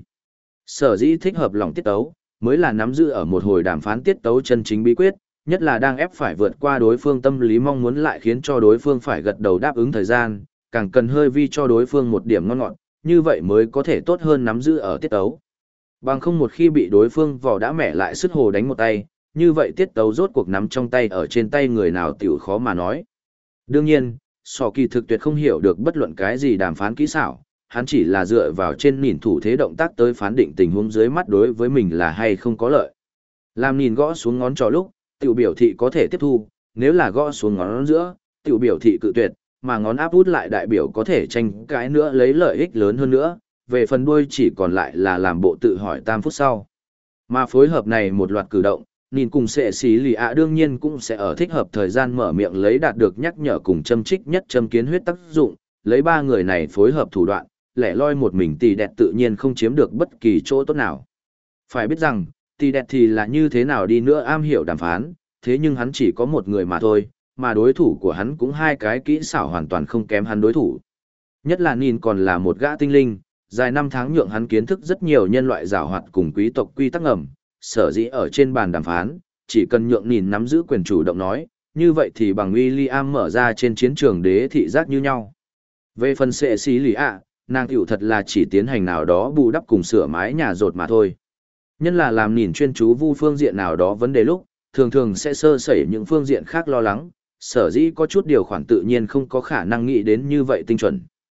Sở dĩ thích hợp lòng tiết tấu, mới là nắm giữ ở một hồi đàm phán tiết tấu chân chính bí quyết, nhất là đang ép phải vượt qua đối phương tâm lý mong muốn lại khiến cho đối phương phải gật đầu đáp ứng thời gian, càng cần hơi vi cho đối phương một điểm ngon ngọt, như vậy mới có thể tốt hơn nắm giữ ở tiết tấu. Bằng không một khi bị đối phương vỏ đã mẻ lại sức hồ đánh một tay, như vậy tiết tấu rốt cuộc nắm trong tay ở trên tay người nào tiểu khó mà nói. Đương nhiên, Sò kỳ thực tuyệt không hiểu được bất luận cái gì đàm phán kỹ xảo, hắn chỉ là dựa vào trên nhìn thủ thế động tác tới phán định tình huống dưới mắt đối với mình là hay không có lợi. Làm nhìn gõ xuống ngón trỏ lúc, tiểu biểu thị có thể tiếp thu, nếu là gõ xuống ngón giữa, tiểu biểu thị cự tuyệt, mà ngón áp út lại đại biểu có thể tranh cãi nữa lấy lợi ích lớn hơn nữa, về phần đuôi chỉ còn lại là làm bộ tự hỏi 3 phút sau. Mà phối hợp này một loạt cử động, nhìn cùng sệ xí lì ạ đương nhiên cũng sẽ ở thích hợp thời gian mở miệng lấy đạt được nhắc nhở cùng châm trích nhất châm kiến huyết tác dụng, lấy ba người này phối hợp thủ đoạn, lẻ loi một mình Tì đẹp tự nhiên không chiếm được bất kỳ chỗ tốt nào. Phải biết rằng, Tì đẹp thì là như thế nào đi nữa am hiểu đàm phán, thế nhưng hắn chỉ có một người mà thôi, mà đối thủ của hắn cũng hai cái kỹ xảo hoàn toàn không kém hắn đối thủ. Nhất là nhìn còn là một gã tinh linh, dài 5 tháng nhượng hắn kiến thức rất nhiều nhân loại giảo hoạt cùng quý tộc quy tắc ngầm, sở dĩ ở trên bàn đàm phán, chỉ cần nhượng nhìn nắm giữ quyền chủ động nói, như vậy thì bằng William mở ra trên chiến trường đế thị giác như nhau. Về phần sệ xí lì ạ, nàng tiểu thật là chỉ tiến hành nào đó bù đắp cùng sửa mái nhà rột mà thôi. Nhân là làm nhìn chuyên chú vu phương diện nào đó vấn đề lúc, thường thường sẽ sơ sẩy những phương diện khác lo lắng, sở dĩ có chút điều khoản tự nhiên không có khả năng nghĩ đến như vậy tinh chuẩn.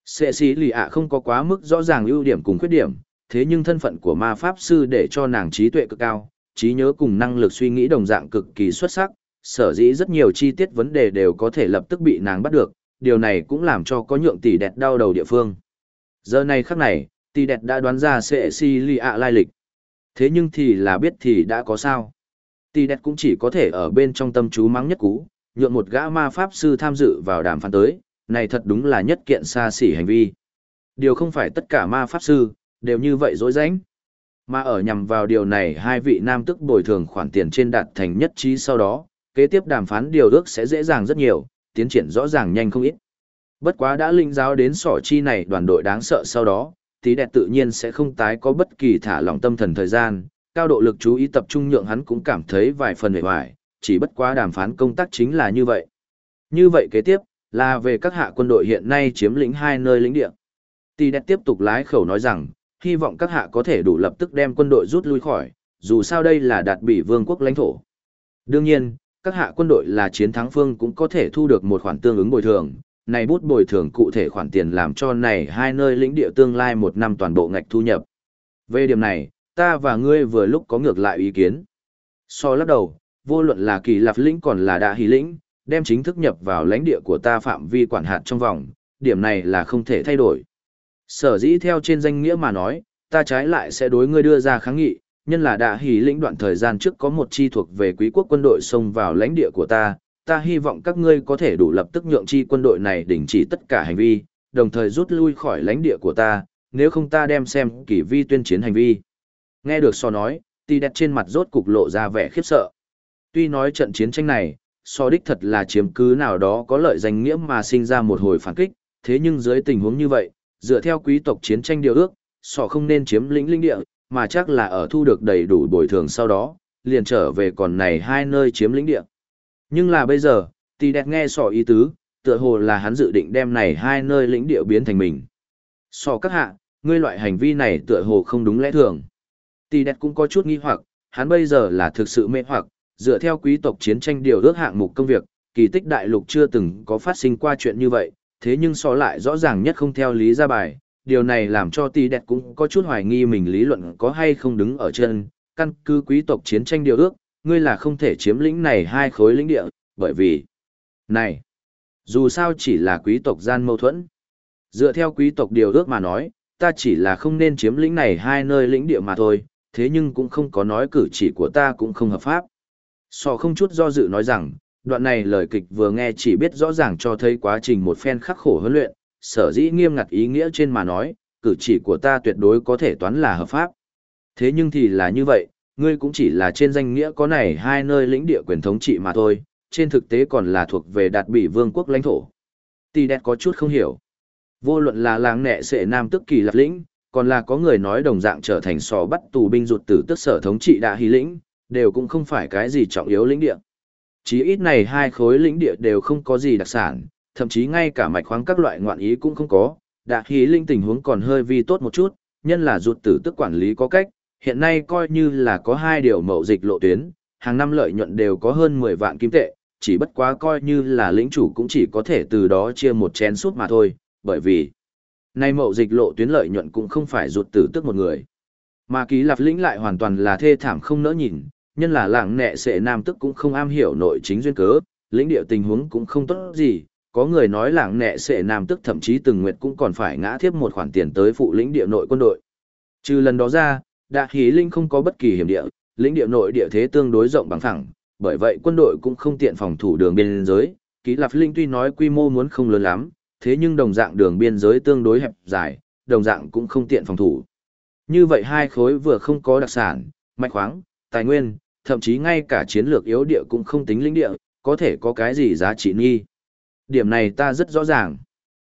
Sệ sĩ lì ạ không có quá mức rõ ràng ưu điểm cùng khuyết điểm, thế nhưng thân phận của ma pháp sư để cho nàng trí tuệ cực cao, trí nhớ cùng năng lực suy nghĩ đồng dạng cực kỳ xuất sắc, sở dĩ rất nhiều chi tiết vấn đề đều có thể lập tức bị nàng bắt được, điều này cũng làm cho có nhượng tỷ đẹp đau đầu địa phương. Giờ này khắc này, tỷ đẹp đã đoán ra Sệ sĩ lì ạ lai lịch. Thế nhưng thì là biết thì đã có sao. Tỷ đẹp cũng chỉ có thể ở bên trong tâm chú mắng nhất cú, nhượng một gã ma pháp sư tham dự vào đàm phán tới, này thật đúng là nhất kiện xa xỉ hành vi. Điều không phải tất cả ma pháp sư đều như vậy dối rãnh. Mà ở nhằm vào điều này hai vị nam tức bồi thường khoản tiền trên đạt thành nhất trí sau đó, kế tiếp đàm phán điều ước sẽ dễ dàng rất nhiều, tiến triển rõ ràng nhanh không ít. Bất quá đã linh giáo đến sỏ chi này đoàn đội đáng sợ sau đó, tí đẹp tự nhiên sẽ không tái có bất kỳ thả lỏng tâm thần thời gian, cao độ lực chú ý tập trung nhượng hắn cũng cảm thấy vài phần hề hoài, chỉ bất quá đàm phán công tác chính là như vậy. Như vậy kế tiếp, là về các hạ quân đội hiện nay chiếm lĩnh hai nơi lĩnh địa. Tỷ đẹp tiếp tục lái khẩu nói rằng, hy vọng các hạ có thể đủ lập tức đem quân đội rút lui khỏi, dù sao đây là đạt bị vương quốc lãnh thổ. Đương nhiên, các hạ quân đội là chiến thắng phương cũng có thể thu được một khoản tương ứng bồi thường, này bút bồi thường cụ thể khoản tiền làm cho này hai nơi lĩnh địa tương lai một năm toàn bộ ngạch thu nhập. Về điểm này, ta và ngươi vừa lúc có ngược lại ý kiến. So lắc đầu, vô luận là Kỳ Lạp lĩnh còn là Đạ Hí lĩnh, đem chính thức nhập vào lãnh địa của ta phạm vi quản hạt trong vòng, điểm này là không thể thay đổi. Sở dĩ theo trên danh nghĩa mà nói, ta trái lại sẽ đối ngươi đưa ra kháng nghị, nhân là Đạ Hí lĩnh đoạn thời gian trước có một chi thuộc về quý quốc quân đội xông vào lãnh địa của ta hy vọng các ngươi có thể đủ lập tức nhượng chi quân đội này đình chỉ tất cả hành vi, đồng thời rút lui khỏi lãnh địa của ta, nếu không ta đem xem kỷ vi tuyên chiến hành vi. Nghe được So nói, Tì đẹp trên mặt rốt cục lộ ra vẻ khiếp sợ. Tuy nói trận chiến tranh này, So đích thật là chiếm cứ nào đó có lợi danh nghĩa mà sinh ra một hồi phản kích, thế nhưng dưới tình huống như vậy, dựa theo quý tộc chiến tranh điều ước, So không nên chiếm lĩnh linh địa, mà chắc là ở thu được đầy đủ bồi thường sau đó, liền trở về còn này hai nơi chiếm lĩnh địa. Nhưng là bây giờ, Tì đẹp nghe So ý tứ, tựa hồ là hắn dự định đem này hai nơi lĩnh địa biến thành mình. So các hạ, ngươi loại hành vi này tựa hồ không đúng lẽ thường. Tì đẹp cũng có chút nghi hoặc, hắn bây giờ là thực sự mê hoặc, dựa theo quý tộc chiến tranh điều ước hạng mục công việc, kỳ tích đại lục chưa từng có phát sinh qua chuyện như vậy, thế nhưng So lại rõ ràng nhất không theo lý ra bài, điều này làm cho Tì đẹp cũng có chút hoài nghi mình lý luận có hay không đứng ở chân, căn cứ quý tộc chiến tranh điều ước, ngươi là không thể chiếm lĩnh này hai khối lĩnh địa, bởi vì này, dù sao chỉ là quý tộc gian mâu thuẫn. Dựa theo quý tộc điều ước mà nói, ta chỉ là không nên chiếm lĩnh này hai nơi lĩnh địa mà thôi, thế nhưng cũng không có nói cử chỉ của ta cũng không hợp pháp. So không chút do dự nói rằng, đoạn này lời kịch vừa nghe chỉ biết rõ ràng cho thấy quá trình một phen khắc khổ huấn luyện, sở dĩ nghiêm ngặt ý nghĩa trên mà nói, cử chỉ của ta tuyệt đối có thể toán là hợp pháp. Thế nhưng thì là như vậy, ngươi cũng chỉ là trên danh nghĩa có này hai nơi lĩnh địa quyền thống trị mà thôi, trên thực tế còn là thuộc về đạt bị vương quốc lãnh thổ. Tì đẹp có chút không hiểu. Vô luận là làng nẹ sệ nam tức Kỳ Lạp lĩnh, còn là có người nói đồng dạng trở thành sò bắt tù binh rụt tử tức sở thống trị Đạ Hí lĩnh, đều cũng không phải cái gì trọng yếu lĩnh địa. Chí ít này hai khối lĩnh địa đều không có gì đặc sản, thậm chí ngay cả mạch khoáng các loại ngoạn ý cũng không có. Đạ Hí lĩnh tình huống còn hơi vi tốt một chút, nhân là rụt tử tức quản lý có cách, hiện nay coi như là có hai điều mậu dịch lộ tuyến, hàng năm lợi nhuận đều có hơn 10 vạn kim tệ, chỉ bất quá coi như là lĩnh chủ cũng chỉ có thể từ đó chia một chén súp mà thôi, bởi vì nay mậu dịch lộ tuyến lợi nhuận cũng không phải rụt tử tức một người. Mà Kỳ Lạp lĩnh lại hoàn toàn là thê thảm không nỡ nhìn, nhân là làng nẹ sệ nam tức cũng không am hiểu nội chính duyên cớ, lĩnh địa tình huống cũng không tốt gì, có người nói làng nẹ sệ nam tức thậm chí từng nguyệt cũng còn phải ngã thiếp một khoản tiền tới phụ lĩnh địa nội quân đội. Trừ lần đó ra, Đạ Hí lĩnh không có bất kỳ hiểm địa, lĩnh địa nội địa thế tương đối rộng bằng phẳng, bởi vậy quân đội cũng không tiện phòng thủ đường biên giới. Kỳ Lạp lĩnh tuy nói quy mô muốn không lớn lắm, thế nhưng đồng dạng đường biên giới tương đối hẹp dài, đồng dạng cũng không tiện phòng thủ. Như vậy hai khối vừa không có đặc sản, mạch khoáng, tài nguyên, thậm chí ngay cả chiến lược yếu địa cũng không tính lĩnh địa, có thể có cái gì giá trị nghi. Điểm này ta rất rõ ràng.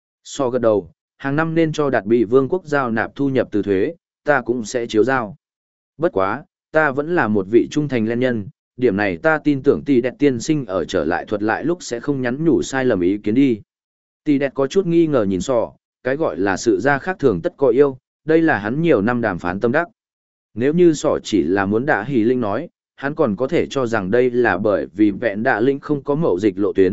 So gật đầu, hàng năm nên cho đạt bị vương quốc giao nạp thu nhập từ thuế, ta cũng sẽ chiếu giao. Bất quá, ta vẫn là một vị trung thành lên nhân, điểm này ta tin tưởng Tỷ đẹp tiên sinh ở trở lại thuật lại lúc sẽ không nhắn nhủ sai lầm ý kiến đi. Tỷ đẹp có chút nghi ngờ nhìn So, cái gọi là sự ra khác thường tất có yêu, đây là hắn nhiều năm đàm phán tâm đắc. Nếu như So chỉ là muốn Đạ Hí lĩnh nói, hắn còn có thể cho rằng đây là bởi vì vẹn Đạ lĩnh không có mậu dịch lộ tuyến,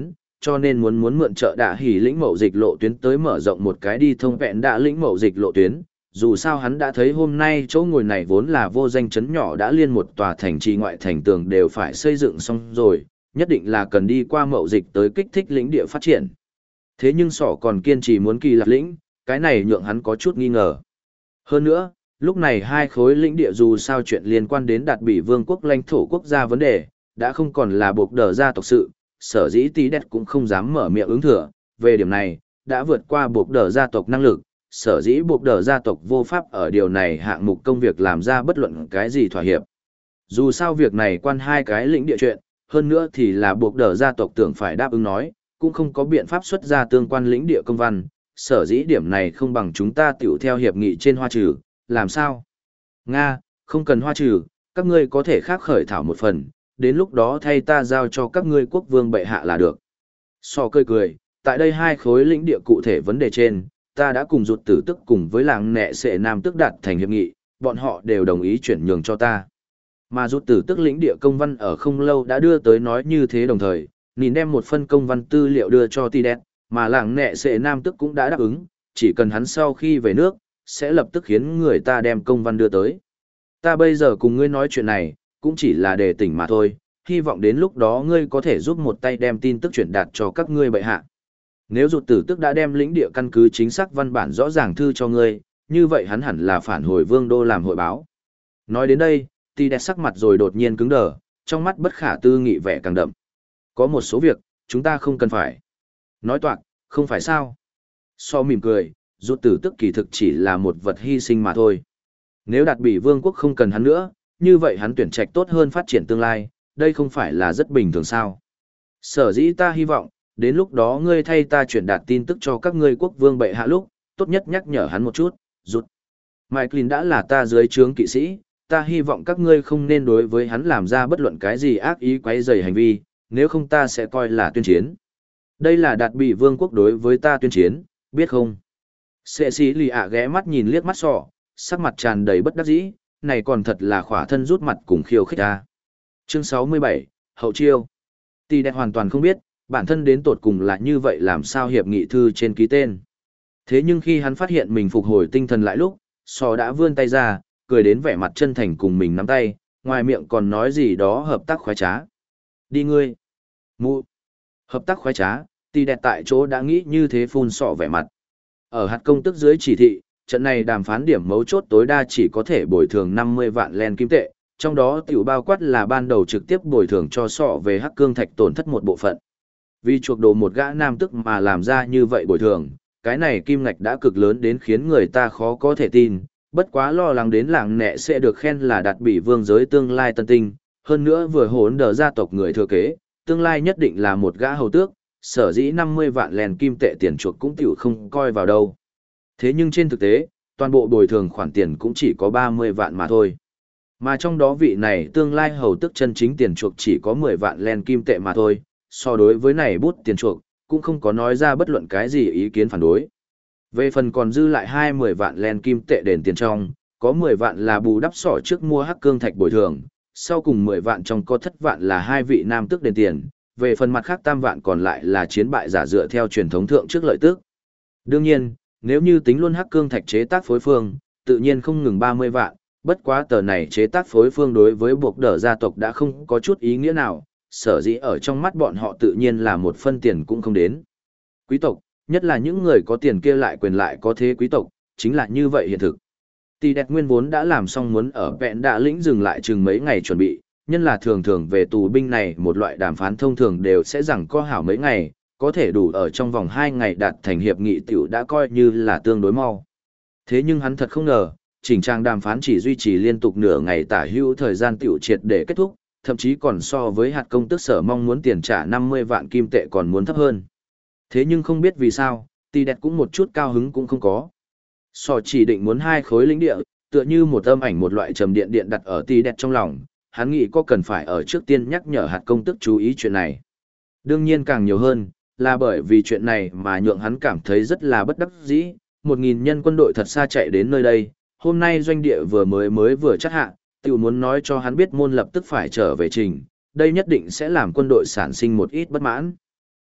cho nên muốn mượn trợ đạ hỉ lĩnh mậu dịch lộ tuyến tới mở rộng một cái đi thông vẹn đạ lĩnh mậu dịch lộ tuyến. Dù sao hắn đã thấy hôm nay chỗ ngồi này vốn là vô danh trấn nhỏ đã liên một tòa thành trì ngoại thành tường đều phải xây dựng xong rồi, nhất định là cần đi qua mậu dịch tới kích thích lĩnh địa phát triển. Thế nhưng sỏ còn kiên trì muốn Kỳ Lạt lĩnh, cái này nhượng hắn có chút nghi ngờ. Hơn nữa, lúc này hai khối lĩnh địa dù sao chuyện liên quan đến Đạt Bỉ Vương quốc lãnh thổ quốc gia vấn đề, đã không còn là buộc đờ gia tộc sự, sở dĩ Tí Đẹt cũng không dám mở miệng ứng thừa, về điểm này, đã vượt qua buộc đờ gia tộc năng lực, sở dĩ buộc đờ gia tộc vô pháp ở điều này hạng mục công việc làm ra bất luận cái gì thỏa hiệp. Dù sao việc này quan hai cái lĩnh địa chuyện, hơn nữa thì là buộc đờ gia tộc tưởng phải đáp ứng nói, cũng không có biện pháp xuất ra tương quan lĩnh địa công văn, sở dĩ điểm này không bằng chúng ta tiểu theo hiệp nghị trên hoa trừ, làm sao? Nga, không cần hoa trừ, các ngươi có thể khác khởi thảo một phần, đến lúc đó thay ta giao cho các ngươi quốc vương bệ hạ là được. So cười cười, tại đây hai khối lĩnh địa cụ thể vấn đề trên, ta đã cùng rụt tử tức cùng với làng nẹ sệ nam tức đạt thành hiệp nghị, bọn họ đều đồng ý chuyển nhường cho ta. Mà rụt tử tức lĩnh địa công văn ở không lâu đã đưa tới nói như thế đồng thời, nhìn đem một phân công văn tư liệu đưa cho Tí Đẹt, mà làng nẹ sệ nam tức cũng đã đáp ứng, chỉ cần hắn sau khi về nước, sẽ lập tức khiến người ta đem công văn đưa tới. Ta bây giờ cùng ngươi nói chuyện này, cũng chỉ là để tỉnh mà thôi, hy vọng đến lúc đó ngươi có thể giúp một tay đem tin tức chuyển đạt cho các ngươi bệ hạ. Nếu rụt tử tức đã đem lĩnh địa căn cứ chính xác văn bản rõ ràng thư cho ngươi, như vậy hắn hẳn là phản hồi vương đô làm hội báo. Nói đến đây, Tí Đẹt sắc mặt rồi đột nhiên cứng đờ, trong mắt bất khả tư nghị vẻ càng đậm. Có một số việc, chúng ta không cần phải. Nói toạc, không phải sao. So mỉm cười, rụt tử tức kỳ thực chỉ là một vật hy sinh mà thôi. Nếu Đạt Bỉ Vương quốc không cần hắn nữa, như vậy hắn tuyển trạch tốt hơn phát triển tương lai, đây không phải là rất bình thường sao. Sở dĩ ta hy vọng, đến lúc đó ngươi thay ta chuyển đạt tin tức cho các ngươi quốc vương bệ hạ lúc, tốt nhất nhắc nhở hắn một chút, rút. Mike Lin đã là ta dưới trướng kỵ sĩ, ta hy vọng các ngươi không nên đối với hắn làm ra bất luận cái gì ác ý quấy rầy hành vi, nếu không ta sẽ coi là tuyên chiến. Đây là Đạt Bỉ Vương quốc đối với ta tuyên chiến, biết không? Sệ sĩ lì ạ ghé mắt nhìn liếc mắt sọ, sắc mặt tràn đầy bất đắc dĩ, này còn thật là khỏa thân rút mặt cùng khiêu khích ta. Chương 67, Hậu chiêu. Tí Đẹt hoàn toàn không biết, bản thân đến tột cùng là như vậy làm sao hiệp nghị thư trên ký tên. Thế nhưng khi hắn phát hiện mình phục hồi tinh thần lại lúc, sọ đã vươn tay ra, cười đến vẻ mặt chân thành cùng mình nắm tay, ngoài miệng còn nói gì đó hợp tác khoái trá. Đi ngươi. Mụ. Hợp tác khoái trá, Tí Đẹt tại chỗ đã nghĩ như thế phun sọ vẻ mặt. Ở hạt công tức dưới chỉ thị, trận này đàm phán điểm mấu chốt tối đa chỉ có thể bồi thường 50 vạn len kim tệ, trong đó tiểu bao quát là ban đầu trực tiếp bồi thường cho sọ về hắc cương thạch tổn thất một bộ phận. Vì chuộc đồ một gã nam tức mà làm ra như vậy bồi thường, cái này kim ngạch đã cực lớn đến khiến người ta khó có thể tin, bất quá lo lắng đến làng nẹ sẽ được khen là Đạt Bỉ vương giới tương lai tân tinh, hơn nữa vừa hỗn đờ gia tộc người thừa kế, tương lai nhất định là một gã hầu tước, sở dĩ 50 vạn len kim tệ tiền chuộc cũng tiểu không coi vào đâu. Thế nhưng trên thực tế, toàn bộ bồi thường khoản tiền cũng chỉ có 30 vạn mà thôi. Mà trong đó vị này tương lai hầu tức chân chính tiền chuộc chỉ có 10 vạn len kim tệ mà thôi, so đối với này bút tiền chuộc, cũng không có nói ra bất luận cái gì ý kiến phản đối. Về phần còn dư lại 20 vạn len kim tệ đền tiền trong, có 10 vạn là bù đắp sỏ trước mua hắc cương thạch bồi thường, sau cùng 10 vạn trong có thất vạn là hai vị nam tước đền tiền, về phần mặt khác tam vạn còn lại là chiến bại giả dựa theo truyền thống thượng trước lợi tước. Đương nhiên, nếu như tính luôn hắc cương thạch chế tác phối phương, tự nhiên không ngừng 30 vạn, bất quá tờ này chế tác phối phương đối với buộc đỡ gia tộc đã không có chút ý nghĩa nào, sở dĩ ở trong mắt bọn họ tự nhiên là một phân tiền cũng không đến. Quý tộc, nhất là những người có tiền kia lại quyền lại có thế quý tộc, chính là như vậy hiện thực. Tỷ đẹp nguyên vốn đã làm xong muốn ở vẹn đạ lĩnh dừng lại chừng mấy ngày chuẩn bị, nhân là thường thường về tù binh này một loại đàm phán thông thường đều sẽ rằng có hảo mấy ngày, có thể đủ ở trong vòng 2 ngày đạt thành hiệp nghị tiểu đã coi như là tương đối mau. Thế nhưng hắn thật không ngờ, chỉnh trang đàm phán chỉ duy trì liên tục nửa ngày tả hữu thời gian tiểu triệt để kết thúc, thậm chí còn so với hạt công tức sở mong muốn tiền trả 50 vạn kim tệ còn muốn thấp hơn. Thế nhưng không biết vì sao, Tỷ đẹp cũng một chút cao hứng cũng không có. So chỉ định muốn 2 khối lĩnh địa, tựa như một âm ảnh một loại trầm điện điện đặt ở Tỷ đẹp trong lòng, hắn nghĩ có cần phải ở trước tiên nhắc nhở hạt công tức chú ý chuyện này. Đương nhiên càng nhiều hơn, là bởi vì chuyện này mà nhượng hắn cảm thấy rất là bất đắc dĩ, 1.000 nhân quân đội thật xa chạy đến nơi đây, hôm nay doanh địa vừa chắc hạ, tiểu muốn nói cho hắn biết môn lập tức phải trở về trình, đây nhất định sẽ làm quân đội sản sinh một ít bất mãn.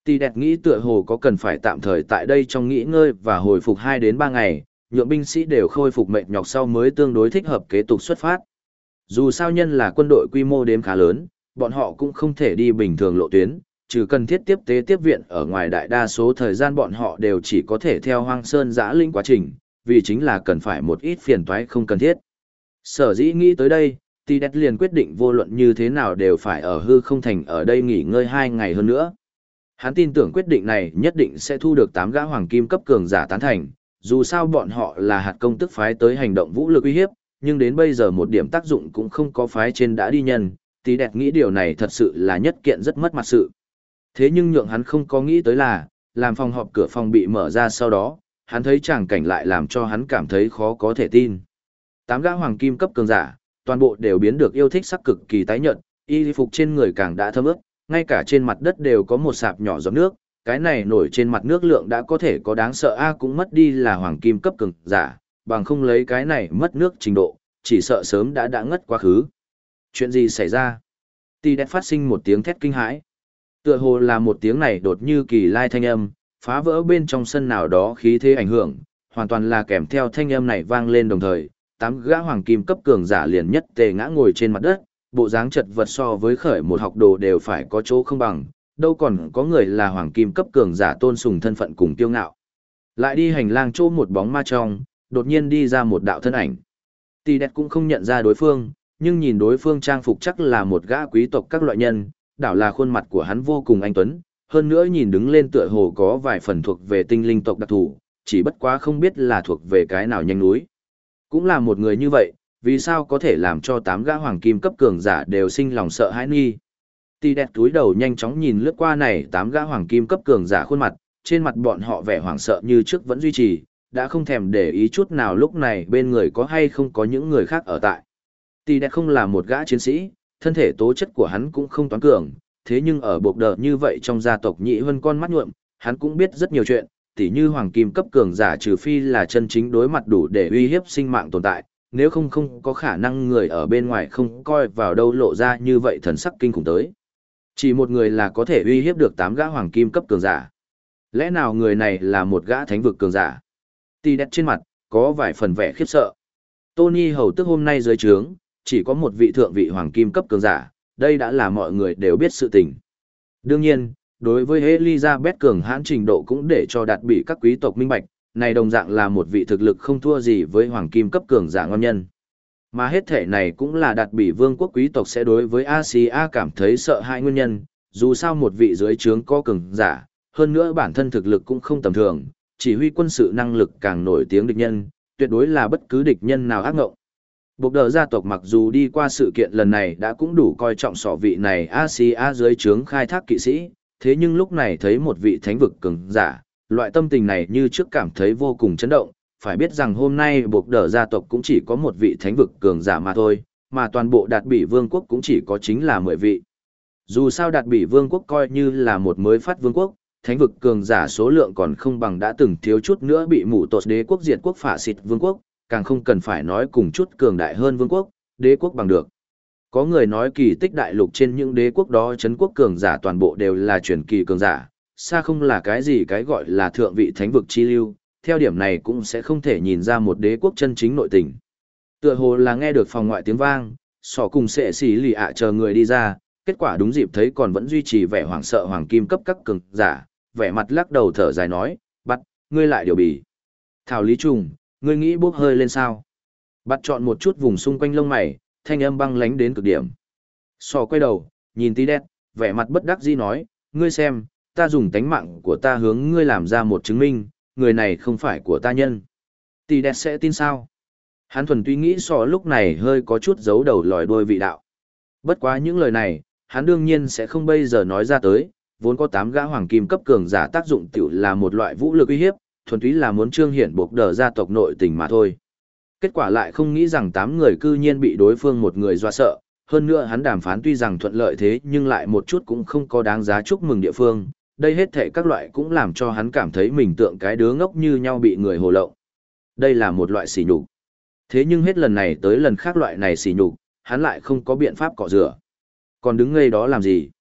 Tỷ đẹp nghĩ tựa hồ có cần phải tạm thời tại đây trong nghỉ ngơi và hồi phục 2 đến 3 ngày, nhượng binh sĩ đều khôi phục mệt nhọc sau mới tương đối thích hợp kế tục xuất phát. Dù sao nhân là quân đội quy mô đếm khá lớn, bọn họ cũng không thể đi bình thường lộ tuyến, trừ cần thiết tiếp tế tiếp viện ở ngoài đại đa số thời gian bọn họ đều chỉ có thể theo hoang sơn giã linh quá trình, vì chính là cần phải một ít phiền toái không cần thiết. Sở dĩ nghĩ tới đây, Tỷ đẹp liền quyết định vô luận như thế nào đều phải ở hư không thành ở đây nghỉ ngơi 2 ngày hơn nữa. Hắn tin tưởng quyết định này nhất định sẽ thu được 8 gã hoàng kim cấp cường giả tán thành, dù sao bọn họ là hạt công tức phái tới hành động vũ lực uy hiếp, nhưng đến bây giờ một điểm tác dụng cũng không có phái trên đã đi nhân, Tỷ đẹp nghĩ điều này thật sự là nhất kiện rất mất mặt sự. Thế nhưng nhượng hắn không có nghĩ tới là, làm phòng họp cửa phòng bị mở ra sau đó, hắn thấy tràng cảnh lại làm cho hắn cảm thấy khó có thể tin. 8 gã hoàng kim cấp cường giả, toàn bộ đều biến được yêu thích sắc cực kỳ tái nhợt, y phục trên người càng đã thấm ướt, ngay cả trên mặt đất đều có một sạp nhỏ giọt nước, cái này nổi trên mặt nước lượng đã có thể có đáng sợ cũng mất đi là hoàng kim cấp cường giả, bằng không lấy cái này mất nước trình độ, chỉ sợ sớm đã ngất quá khứ. Chuyện gì xảy ra? Tỷ đẹp phát sinh một tiếng thét kinh hãi. Tựa hồ là một tiếng này đột như kỳ lai thanh âm, phá vỡ bên trong sân nào đó khí thế ảnh hưởng, hoàn toàn là kèm theo thanh âm này vang lên đồng thời, 8 gã hoàng kim cấp cường giả liền nhất tề ngã ngồi trên mặt đất, bộ dáng chật vật so với khởi một học đồ đều phải có chỗ không bằng, đâu còn có người là hoàng kim cấp cường giả tôn sùng thân phận cùng kiêu ngạo. Lại đi hành lang chỗ một bóng ma trong, đột nhiên đi ra một đạo thân ảnh. Tỷ đẹp cũng không nhận ra đối phương, nhưng nhìn đối phương trang phục chắc là một gã quý tộc các loại nhân, đảo là khuôn mặt của hắn vô cùng anh tuấn, hơn nữa nhìn đứng lên tựa hồ có vài phần thuộc về tinh linh tộc đặc thù, chỉ bất quá không biết là thuộc về cái nào nhanh núi. Cũng là một người như vậy, vì sao có thể làm cho 8 gã hoàng kim cấp cường giả đều sinh lòng sợ hãi nghi. Tỷ đẹp túi đầu nhanh chóng nhìn lướt qua này 8 gã hoàng kim cấp cường giả khuôn mặt, trên mặt bọn họ vẻ hoảng sợ như trước vẫn duy trì, đã không thèm để ý chút nào lúc này bên người có hay không có những người khác ở tại. Tỷ đẹp không là một gã chiến sĩ, thân thể tố chất của hắn cũng không toán cường, thế nhưng ở buộc đờ như vậy trong gia tộc nhị hơn con mắt nhuộm, hắn cũng biết rất nhiều chuyện, tỉ như hoàng kim cấp cường giả trừ phi là chân chính đối mặt đủ để uy hiếp sinh mạng tồn tại, nếu không có khả năng người ở bên ngoài không coi vào đâu lộ ra như vậy thần sắc kinh khủng tới. Chỉ một người là có thể uy hiếp được 8 gã hoàng kim cấp cường giả. Lẽ nào người này là một gã thánh vực cường giả? Tỷ đẹp trên mặt, có vài phần vẻ khiếp sợ. Tony hầu tức hôm nay dưới trướng, chỉ có một vị thượng vị hoàng kim cấp cường giả, đây đã là mọi người đều biết sự tình. Đương nhiên, đối với Elizabeth cường hãn trình độ cũng để cho đạt bị các quý tộc minh bạch, này đồng dạng là một vị thực lực không thua gì với hoàng kim cấp cường giả ngon nhân. Mà hết thể này cũng là đạt bị vương quốc quý tộc sẽ đối với Asia cảm thấy sợ hãi nguyên nhân, dù sao một vị dưới trướng có cường giả, hơn nữa bản thân thực lực cũng không tầm thường, chỉ huy quân sự năng lực càng nổi tiếng địch nhân, tuyệt đối là bất cứ địch nhân nào ác ngộng. Bộc đờ gia tộc mặc dù đi qua sự kiện lần này đã cũng đủ coi trọng sọ vị này Asia dưới trướng khai thác kỵ sĩ, thế nhưng lúc này thấy một vị thánh vực cường giả, loại tâm tình này như trước cảm thấy vô cùng chấn động, phải biết rằng hôm nay bộc đờ gia tộc cũng chỉ có một vị thánh vực cường giả mà thôi, mà toàn bộ đạt bỉ vương quốc cũng chỉ có chính là 10 vị. Dù sao đạt bỉ vương quốc coi như là một mới phát vương quốc, thánh vực cường giả số lượng còn không bằng đã từng thiếu chút nữa bị mụ tột đế quốc diệt quốc phả xịt vương quốc, càng không cần phải nói cùng chút cường đại hơn vương quốc, đế quốc bằng được. Có người nói kỳ tích đại lục trên những đế quốc đó chấn quốc cường giả toàn bộ đều là truyền kỳ cường giả, xa không là cái gì cái gọi là thượng vị thánh vực chi lưu, theo điểm này cũng sẽ không thể nhìn ra một đế quốc chân chính nội tình. Tựa hồ là nghe được phòng ngoại tiếng vang, sỏ cùng sệ xỉ lì ạ chờ người đi ra, kết quả đúng dịp thấy còn vẫn duy trì vẻ hoảng sợ hoàng kim cấp các cường giả, vẻ mặt lắc đầu thở dài nói, bắt, ngươi lại điều bỉ. Thảo Lý Trùng, ngươi nghĩ bốc hơi lên sao? Bắt chọn một chút vùng xung quanh lông mày, thanh âm băng lánh đến cực điểm. Sò quay đầu, nhìn tí đét, vẻ mặt bất đắc dĩ nói, ngươi xem, ta dùng tánh mạng của ta hướng ngươi làm ra một chứng minh, người này không phải của ta nhân. Tí đét sẽ tin sao? Hắn thuần túy nghĩ sò lúc này hơi có chút giấu đầu lòi đuôi vị đạo. Bất quá những lời này, hắn đương nhiên sẽ không bây giờ nói ra tới, vốn có 8 gã hoàng kim cấp cường giả tác dụng tiểu là một loại vũ lực uy hiếp, thuần túy là muốn trương hiển buộc đờ gia tộc nội tình mà thôi. Kết quả lại không nghĩ rằng 8 người cư nhiên bị đối phương một người dọa sợ, hơn nữa hắn đàm phán tuy rằng thuận lợi thế nhưng lại một chút cũng không có đáng giá chúc mừng địa phương, đây hết thảy các loại cũng làm cho hắn cảm thấy mình tượng cái đứa ngốc như nhau bị người hồ lộng. Đây là một loại sỉ nhục. Thế nhưng hết lần này tới lần khác loại này sỉ nhục, hắn lại không có biện pháp cọ rửa. Còn đứng ngây đó làm gì?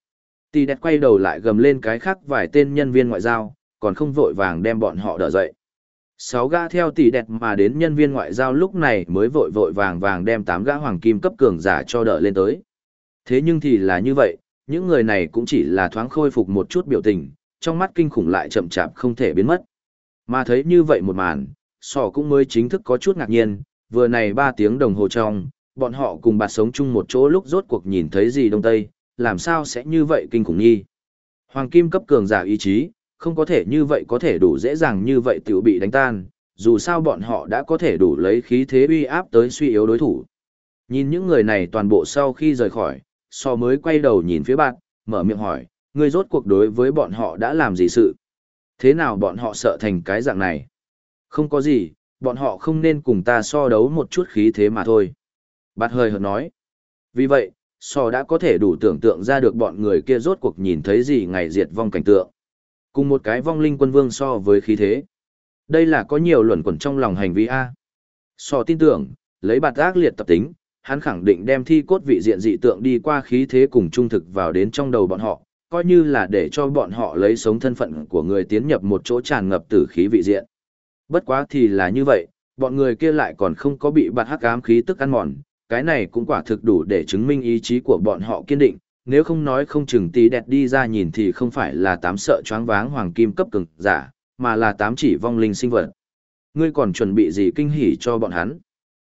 Tỷ đẹp quay đầu lại gầm lên cái khác vài tên nhân viên ngoại giao, còn không vội vàng đem bọn họ đỡ dậy. 6 gã theo tỷ đẹp mà đến nhân viên ngoại giao lúc này mới vội vội vàng vàng đem 8 gã hoàng kim cấp cường giả cho đỡ lên tới. Thế nhưng thì là như vậy, những người này cũng chỉ là thoáng khôi phục một chút biểu tình, trong mắt kinh khủng lại chậm chạp không thể biến mất. Mà thấy như vậy một màn, Sỏ cũng mới chính thức có chút ngạc nhiên, vừa này 3 tiếng đồng hồ trong, bọn họ cùng bạt sống chung một chỗ lúc rốt cuộc nhìn thấy gì đông tây, làm sao sẽ như vậy kinh khủng nghi. Hoàng kim cấp cường giả ý chí, không có thể như vậy có thể đủ dễ dàng như vậy tiểu bị đánh tan, dù sao bọn họ đã có thể đủ lấy khí thế uy áp tới suy yếu đối thủ. Nhìn những người này toàn bộ sau khi rời khỏi, Sỏ mới quay đầu nhìn phía bạn, mở miệng hỏi, ngươi rốt cuộc đối với bọn họ đã làm gì sự? Thế nào bọn họ sợ thành cái dạng này? Không có gì, bọn họ không nên cùng ta so đấu một chút khí thế mà thôi. Bạt hơi hợt nói. Vì vậy, Sỏ đã có thể đủ tưởng tượng ra được bọn người kia rốt cuộc nhìn thấy gì ngày diệt vong cảnh tượng. Cùng một cái vong linh quân vương so với khí thế. Đây là có nhiều luẩn quẩn trong lòng hành vi A. Sỏ tin tưởng, lấy bạt ác liệt tập tính, hắn khẳng định đem thi cốt vị diện dị tượng đi qua khí thế cùng trung thực vào đến trong đầu bọn họ, coi như là để cho bọn họ lấy sống thân phận của người tiến nhập một chỗ tràn ngập tử khí vị diện. Bất quá thì là như vậy, bọn người kia lại còn không có bị bạt hắc ám khí tức ăn mòn, cái này cũng quả thực đủ để chứng minh ý chí của bọn họ kiên định, nếu không nói không chừng tí đẹp đi ra nhìn thì không phải là 8 sợ choáng váng hoàng kim cấp cường giả, mà là 8 chỉ vong linh sinh vật. Ngươi còn chuẩn bị gì kinh hỉ cho bọn hắn?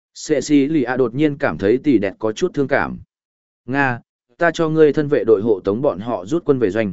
Cecilia đột nhiên cảm thấy tỷ đẹp có chút thương cảm. Nga, ta cho ngươi thân vệ đội hộ tống bọn họ rút quân về doanh.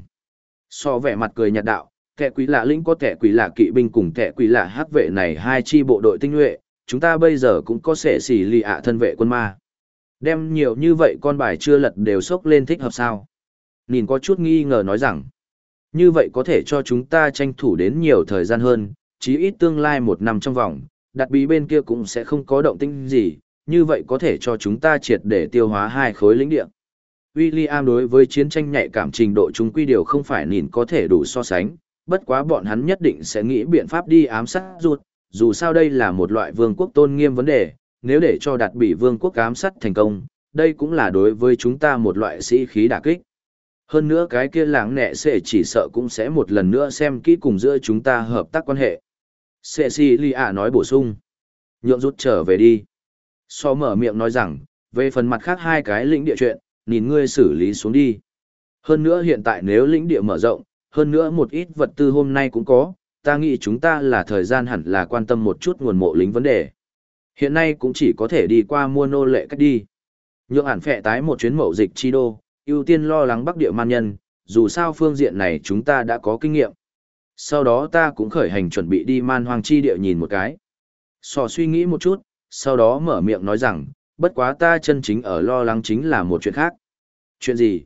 So vẻ mặt cười nhạt đạo, kẻ quý lạ lĩnh có kẻ quý lạ kỵ binh cùng kẻ quý lạ hắc vệ này hai chi bộ đội tinh nhuệ, chúng ta bây giờ cũng có Cecilia thân vệ quân ma. Đem nhiều như vậy con bài chưa lật đều sốc lên thích hợp sao? Nhìn có chút nghi ngờ nói rằng, như vậy có thể cho chúng ta tranh thủ đến nhiều thời gian hơn, chí ít tương lai 1 năm trong vòng, đặt bí bên kia cũng sẽ không có động tĩnh gì, như vậy có thể cho chúng ta triệt để tiêu hóa 2 khối lĩnh địa. William đối với chiến tranh nhạy cảm trình độ chúng quy điều không phải nhìn có thể đủ so sánh, bất quá bọn hắn nhất định sẽ nghĩ biện pháp đi ám sát ruột, dù sao đây là một loại vương quốc tôn nghiêm vấn đề, nếu để cho đặt bị vương quốc ám sát thành công, đây cũng là đối với chúng ta một loại sĩ khí đả kích. Hơn nữa cái kia làng nẹ sẽ chỉ sợ cũng sẽ một lần nữa xem kỹ cùng giữa chúng ta hợp tác quan hệ. Cecilia nói bổ sung. Nhượng rút trở về đi. So mở miệng nói rằng, về phần mặt khác 2 cái lĩnh địa chuyện, nhìn ngươi xử lý xuống đi. Hơn nữa hiện tại nếu lĩnh địa mở rộng, hơn nữa một ít vật tư hôm nay cũng có, ta nghĩ chúng ta là thời gian hẳn là quan tâm một chút nguồn mộ lính vấn đề. Hiện nay cũng chỉ có thể đi qua mua nô lệ cách đi. Nhượng hẳn phệ tái một chuyến mậu dịch chi đô, ưu tiên lo lắng bắc địa man nhân, dù sao phương diện này chúng ta đã có kinh nghiệm. Sau đó ta cũng khởi hành chuẩn bị đi man hoang chi địa nhìn một cái. Sò suy nghĩ một chút, sau đó mở miệng nói rằng, bất quá ta chân chính ở lo lắng chính là một chuyện khác. Chuyện gì?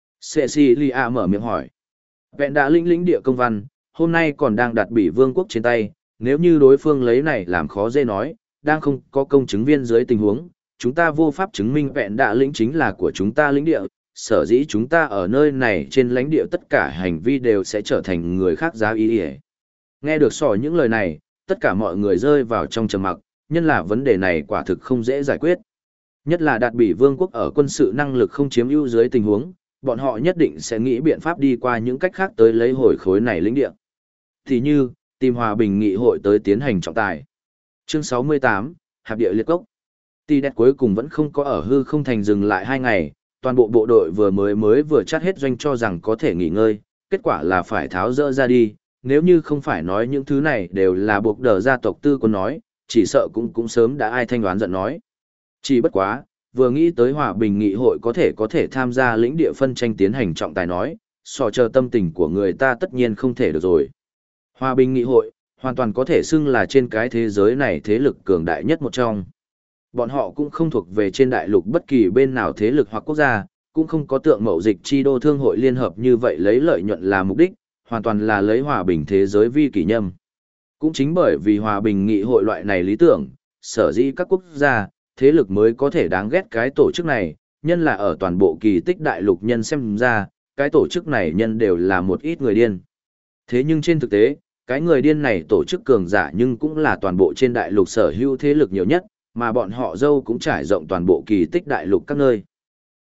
Cecilia mở miệng hỏi. Vẹn đã lĩnh địa công văn, hôm nay còn đang đặt bỉ vương quốc trên tay, nếu như đối phương lấy này làm khó dễ nói, đang không có công chứng viên dưới tình huống, chúng ta vô pháp chứng minh vẹn đã lĩnh chính là của chúng ta lĩnh địa, sở dĩ chúng ta ở nơi này trên lãnh địa tất cả hành vi đều sẽ trở thành người khác giá ý ỉa. Nghe được sỏ những lời này, tất cả mọi người rơi vào trong trầm mặc, nhân là vấn đề này quả thực không dễ giải quyết. Nhất là đạt bỉ vương quốc ở quân sự năng lực không chiếm ưu dưới tình huống, bọn họ nhất định sẽ nghĩ biện pháp đi qua những cách khác tới lấy hồi khối này lĩnh địa. Thì như, tìm hòa bình nghị hội tới tiến hành trọng tài. Chương 68, Hạp địa liệt cốc. Tỷ đẹp cuối cùng vẫn không có ở hư không thành dừng lại 2 ngày, toàn bộ bộ đội vừa chắt hết doanh cho rằng có thể nghỉ ngơi, kết quả là phải tháo dỡ ra đi, nếu như không phải nói những thứ này đều là buộc đờ gia tộc tư quân nói, chỉ sợ cũng sớm đã ai thanh đoán giận nói. Chỉ bất quá, vừa nghĩ tới hòa bình nghị hội có thể tham gia lĩnh địa phân tranh tiến hành trọng tài nói, so chờ tâm tình của người ta tất nhiên không thể được rồi. Hòa bình nghị hội, hoàn toàn có thể xưng là trên cái thế giới này thế lực cường đại nhất một trong. Bọn họ cũng không thuộc về trên đại lục bất kỳ bên nào thế lực hoặc quốc gia, cũng không có tượng mậu dịch chi đô thương hội liên hợp như vậy lấy lợi nhuận là mục đích, hoàn toàn là lấy hòa bình thế giới vi kỷ nhâm. Cũng chính bởi vì hòa bình nghị hội loại này lý tưởng, sở dĩ các quốc gia, thế lực mới có thể đáng ghét cái tổ chức này, nhân là ở toàn bộ kỳ tích đại lục nhân xem ra, cái tổ chức này nhân đều là một ít người điên. Thế nhưng trên thực tế, cái người điên này tổ chức cường giả nhưng cũng là toàn bộ trên đại lục sở hữu thế lực nhiều nhất, mà bọn họ dâu cũng trải rộng toàn bộ kỳ tích đại lục các nơi.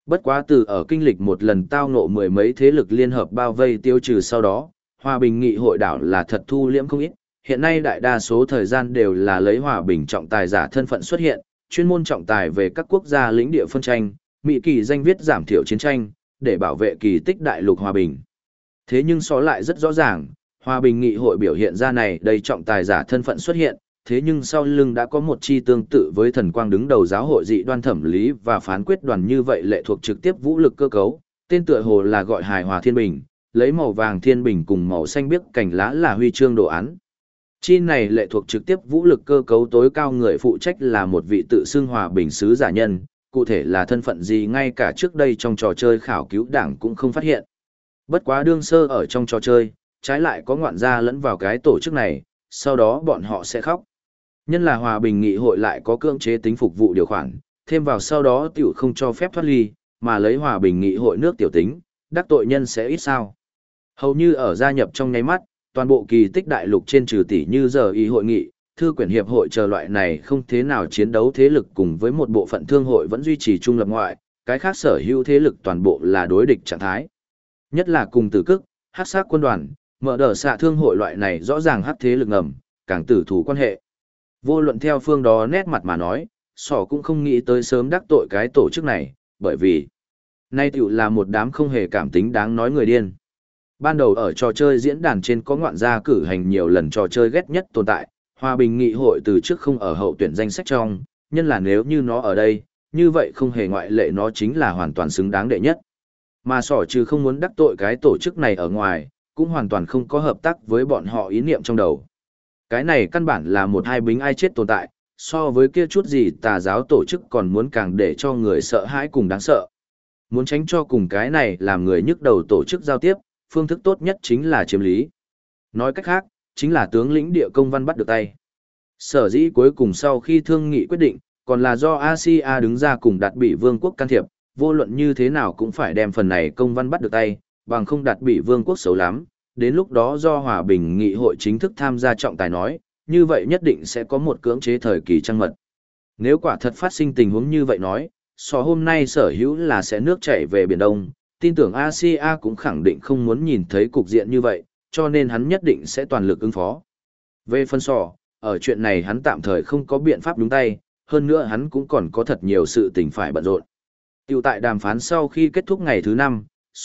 Bất quá từ ở kinh lịch một lần tao ngộ mười mấy thế lực liên hợp bao vây tiêu trừ sau đó, hòa bình nghị hội đảo là thật thu liễm không ít, hiện nay đại đa số thời gian đều là lấy hòa bình trọng tài giả thân phận xuất hiện, chuyên môn trọng tài về các quốc gia lĩnh địa phân tranh, Mỹ kỳ danh viết giảm thiểu chiến tranh, để bảo vệ kỳ tích đại lục hòa bình. Thế nhưng so lại rất rõ ràng, hòa bình nghị hội biểu hiện ra này đầy trọng tài giả thân phận xuất hiện, thế nhưng sau lưng đã có một chi tương tự với thần quang đứng đầu giáo hội dị đoan thẩm lý và phán quyết đoàn như vậy lệ thuộc trực tiếp vũ lực cơ cấu, tên tựa hồ là gọi hài hòa thiên bình, lấy màu vàng thiên bình cùng màu xanh biếc cành lá là huy chương đồ án. Chi này lệ thuộc trực tiếp vũ lực cơ cấu tối cao người phụ trách là một vị tự xưng hòa bình sứ giả nhân, cụ thể là thân phận gì ngay cả trước đây trong trò chơi khảo cứu đảng cũng không phát hiện. Bất quá đương sơ ở trong trò chơi, trái lại có ngoạn gia lẫn vào cái tổ chức này, sau đó bọn họ sẽ khóc. Nhân là hòa bình nghị hội lại có cưỡng chế tính phục vụ điều khoản, thêm vào sau đó tiểu không cho phép thoát ly, mà lấy hòa bình nghị hội nước tiểu tính, đắc tội nhân sẽ ít sao. Hầu như ở gia nhập trong nháy mắt, toàn bộ kỳ tích đại lục trên trừ tỷ như giờ y hội nghị, thư quyển hiệp hội chờ loại này không thế nào chiến đấu thế lực cùng với một bộ phận thương hội vẫn duy trì trung lập ngoại, cái khác sở hữu thế lực toàn bộ là đối địch trạng thái. Nhất là cùng tử cức, hắc sát quân đoàn, mở đờ xạ thương hội loại này rõ ràng hắc thế lực ngầm, càng tử thủ quan hệ. Vô luận theo phương đó nét mặt mà nói, sỏ cũng không nghĩ tới sớm đắc tội cái tổ chức này, bởi vì nay tiểu là một đám không hề cảm tính đáng nói người điên. Ban đầu ở trò chơi diễn đàn trên có ngoạn gia cử hành nhiều lần trò chơi ghét nhất tồn tại, hòa bình nghị hội từ trước không ở hậu tuyển danh sách trong, nhân là nếu như nó ở đây, như vậy không hề ngoại lệ nó chính là hoàn toàn xứng đáng đệ nhất. Mà sỏ trừ không muốn đắc tội cái tổ chức này ở ngoài, cũng hoàn toàn không có hợp tác với bọn họ ý niệm trong đầu. Cái này căn bản là một hai bính ai chết tồn tại, so với kia chút gì tà giáo tổ chức còn muốn càng để cho người sợ hãi cùng đáng sợ. Muốn tránh cho cùng cái này làm người nhức đầu tổ chức giao tiếp, phương thức tốt nhất chính là chiếm lý. Nói cách khác, chính là tướng lĩnh địa công văn bắt được tay. Sở dĩ cuối cùng sau khi thương nghị quyết định, còn là do Asia đứng ra cùng đạt bị vương quốc can thiệp, vô luận như thế nào cũng phải đem phần này công văn bắt được tay, bằng không đạt bị vương quốc xấu lắm, đến lúc đó do hòa bình nghị hội chính thức tham gia trọng tài nói, như vậy nhất định sẽ có một cưỡng chế thời kỳ trăng mật. Nếu quả thật phát sinh tình huống như vậy nói, so hôm nay sở hữu là sẽ nước chảy về Biển Đông, tin tưởng Asia cũng khẳng định không muốn nhìn thấy cục diện như vậy, cho nên hắn nhất định sẽ toàn lực ứng phó. Về phân sò, ở chuyện này hắn tạm thời không có biện pháp đúng tay, hơn nữa hắn cũng còn có thật nhiều sự tình phải bận rộn. Tiểu tại đàm phán sau khi kết thúc ngày thứ 5,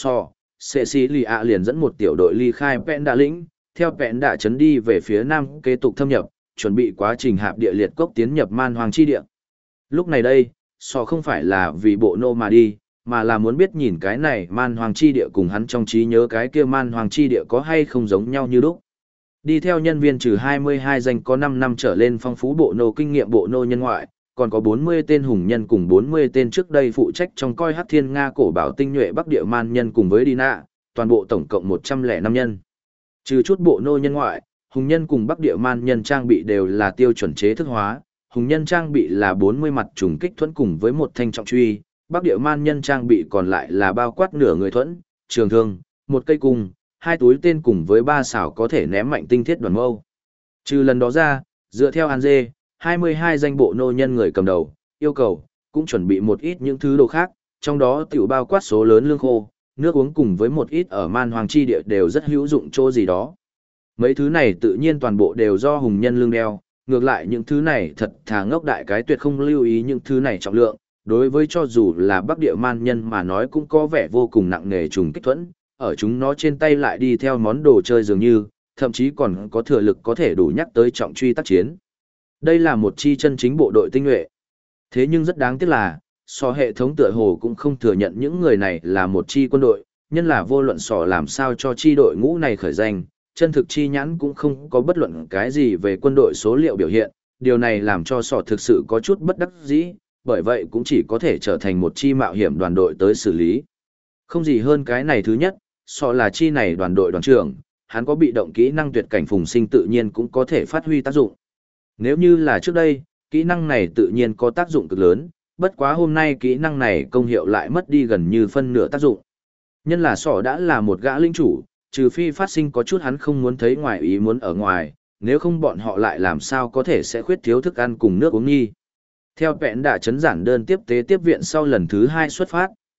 Cecilia liền dẫn một tiểu đội ly khai Pẹn Đạ lĩnh, theo Pẹn Đạ chấn đi về phía nam kế tục thâm nhập, chuẩn bị quá trình hạp địa liệt cốc tiến nhập man hoàng chi địa. Lúc này đây, không phải là vì bộ nô mà đi, mà là muốn biết nhìn cái này man hoàng chi địa cùng hắn trong trí nhớ cái kia man hoàng chi địa có hay không giống nhau như lúc. Đi theo nhân viên trừ 22 danh có 5 năm trở lên phong phú bộ nô kinh nghiệm bộ nô nhân ngoại, còn có 40 tên hùng nhân cùng 40 tên trước đây phụ trách trong coi Hắc Thiên Nga cổ bảo tinh nhuệ Bắc Địa man nhân cùng với Dina, toàn bộ tổng cộng 105 nhân. Trừ chút bộ nô nhân ngoại, hùng nhân cùng Bắc Địa man nhân trang bị đều là tiêu chuẩn chế thức hóa, hùng nhân trang bị là 40 mặt trùng kích thuẫn cùng với một thanh trọng truy, Bắc Địa man nhân trang bị còn lại là bao quát nửa người thuẫn, trường thương, một cây cung, 2 túi tên cùng với 3 xảo có thể ném mạnh tinh thiết đoàn mâu. Trừ lần đó ra, dựa theo An Dê, 22 danh bộ nô nhân người cầm đầu, yêu cầu, cũng chuẩn bị một ít những thứ đồ khác, trong đó tiểu bao quát số lớn lương khô, nước uống cùng với một ít ở man hoàng chi địa đều rất hữu dụng chỗ gì đó. Mấy thứ này tự nhiên toàn bộ đều do hùng nhân lương đeo, ngược lại những thứ này thật thà ngốc đại cái tuyệt không lưu ý những thứ này trọng lượng, đối với cho dù là Bắc Địa man nhân mà nói cũng có vẻ vô cùng nặng nề trùng kích thuẫn, ở chúng nó trên tay lại đi theo món đồ chơi dường như, thậm chí còn có thừa lực có thể đủ nhắc tới trọng truy tác chiến. Đây là một chi chân chính bộ đội tinh nhuệ. Thế nhưng rất đáng tiếc là, hệ thống tựa hồ cũng không thừa nhận những người này là một chi quân đội, nhân là vô luận làm sao cho chi đội ngũ này khởi danh, chân thực chi nhãn cũng không có bất luận cái gì về quân đội số liệu biểu hiện, điều này làm cho thực sự có chút bất đắc dĩ, bởi vậy cũng chỉ có thể trở thành một chi mạo hiểm đoàn đội tới xử lý. Không gì hơn cái này thứ nhất, là chi này đoàn đội đoàn trưởng, hắn có bị động kỹ năng tuyệt cảnh phùng sinh tự nhiên cũng có thể phát huy tác dụng. Nếu như là trước đây, kỹ năng này tự nhiên có tác dụng cực lớn, bất quá hôm nay kỹ năng này công hiệu lại mất đi gần như phân nửa tác dụng. Nhân là đã là một gã linh chủ, trừ phi phát sinh có chút hắn không muốn thấy ngoài ý muốn ở ngoài, nếu không bọn họ lại làm sao có thể sẽ khuyết thiếu thức ăn cùng nước uống nghi. Theo Pẹn Đạ chấn giản đơn tiếp tế tiếp viện sau lần thứ 2 xuất phát,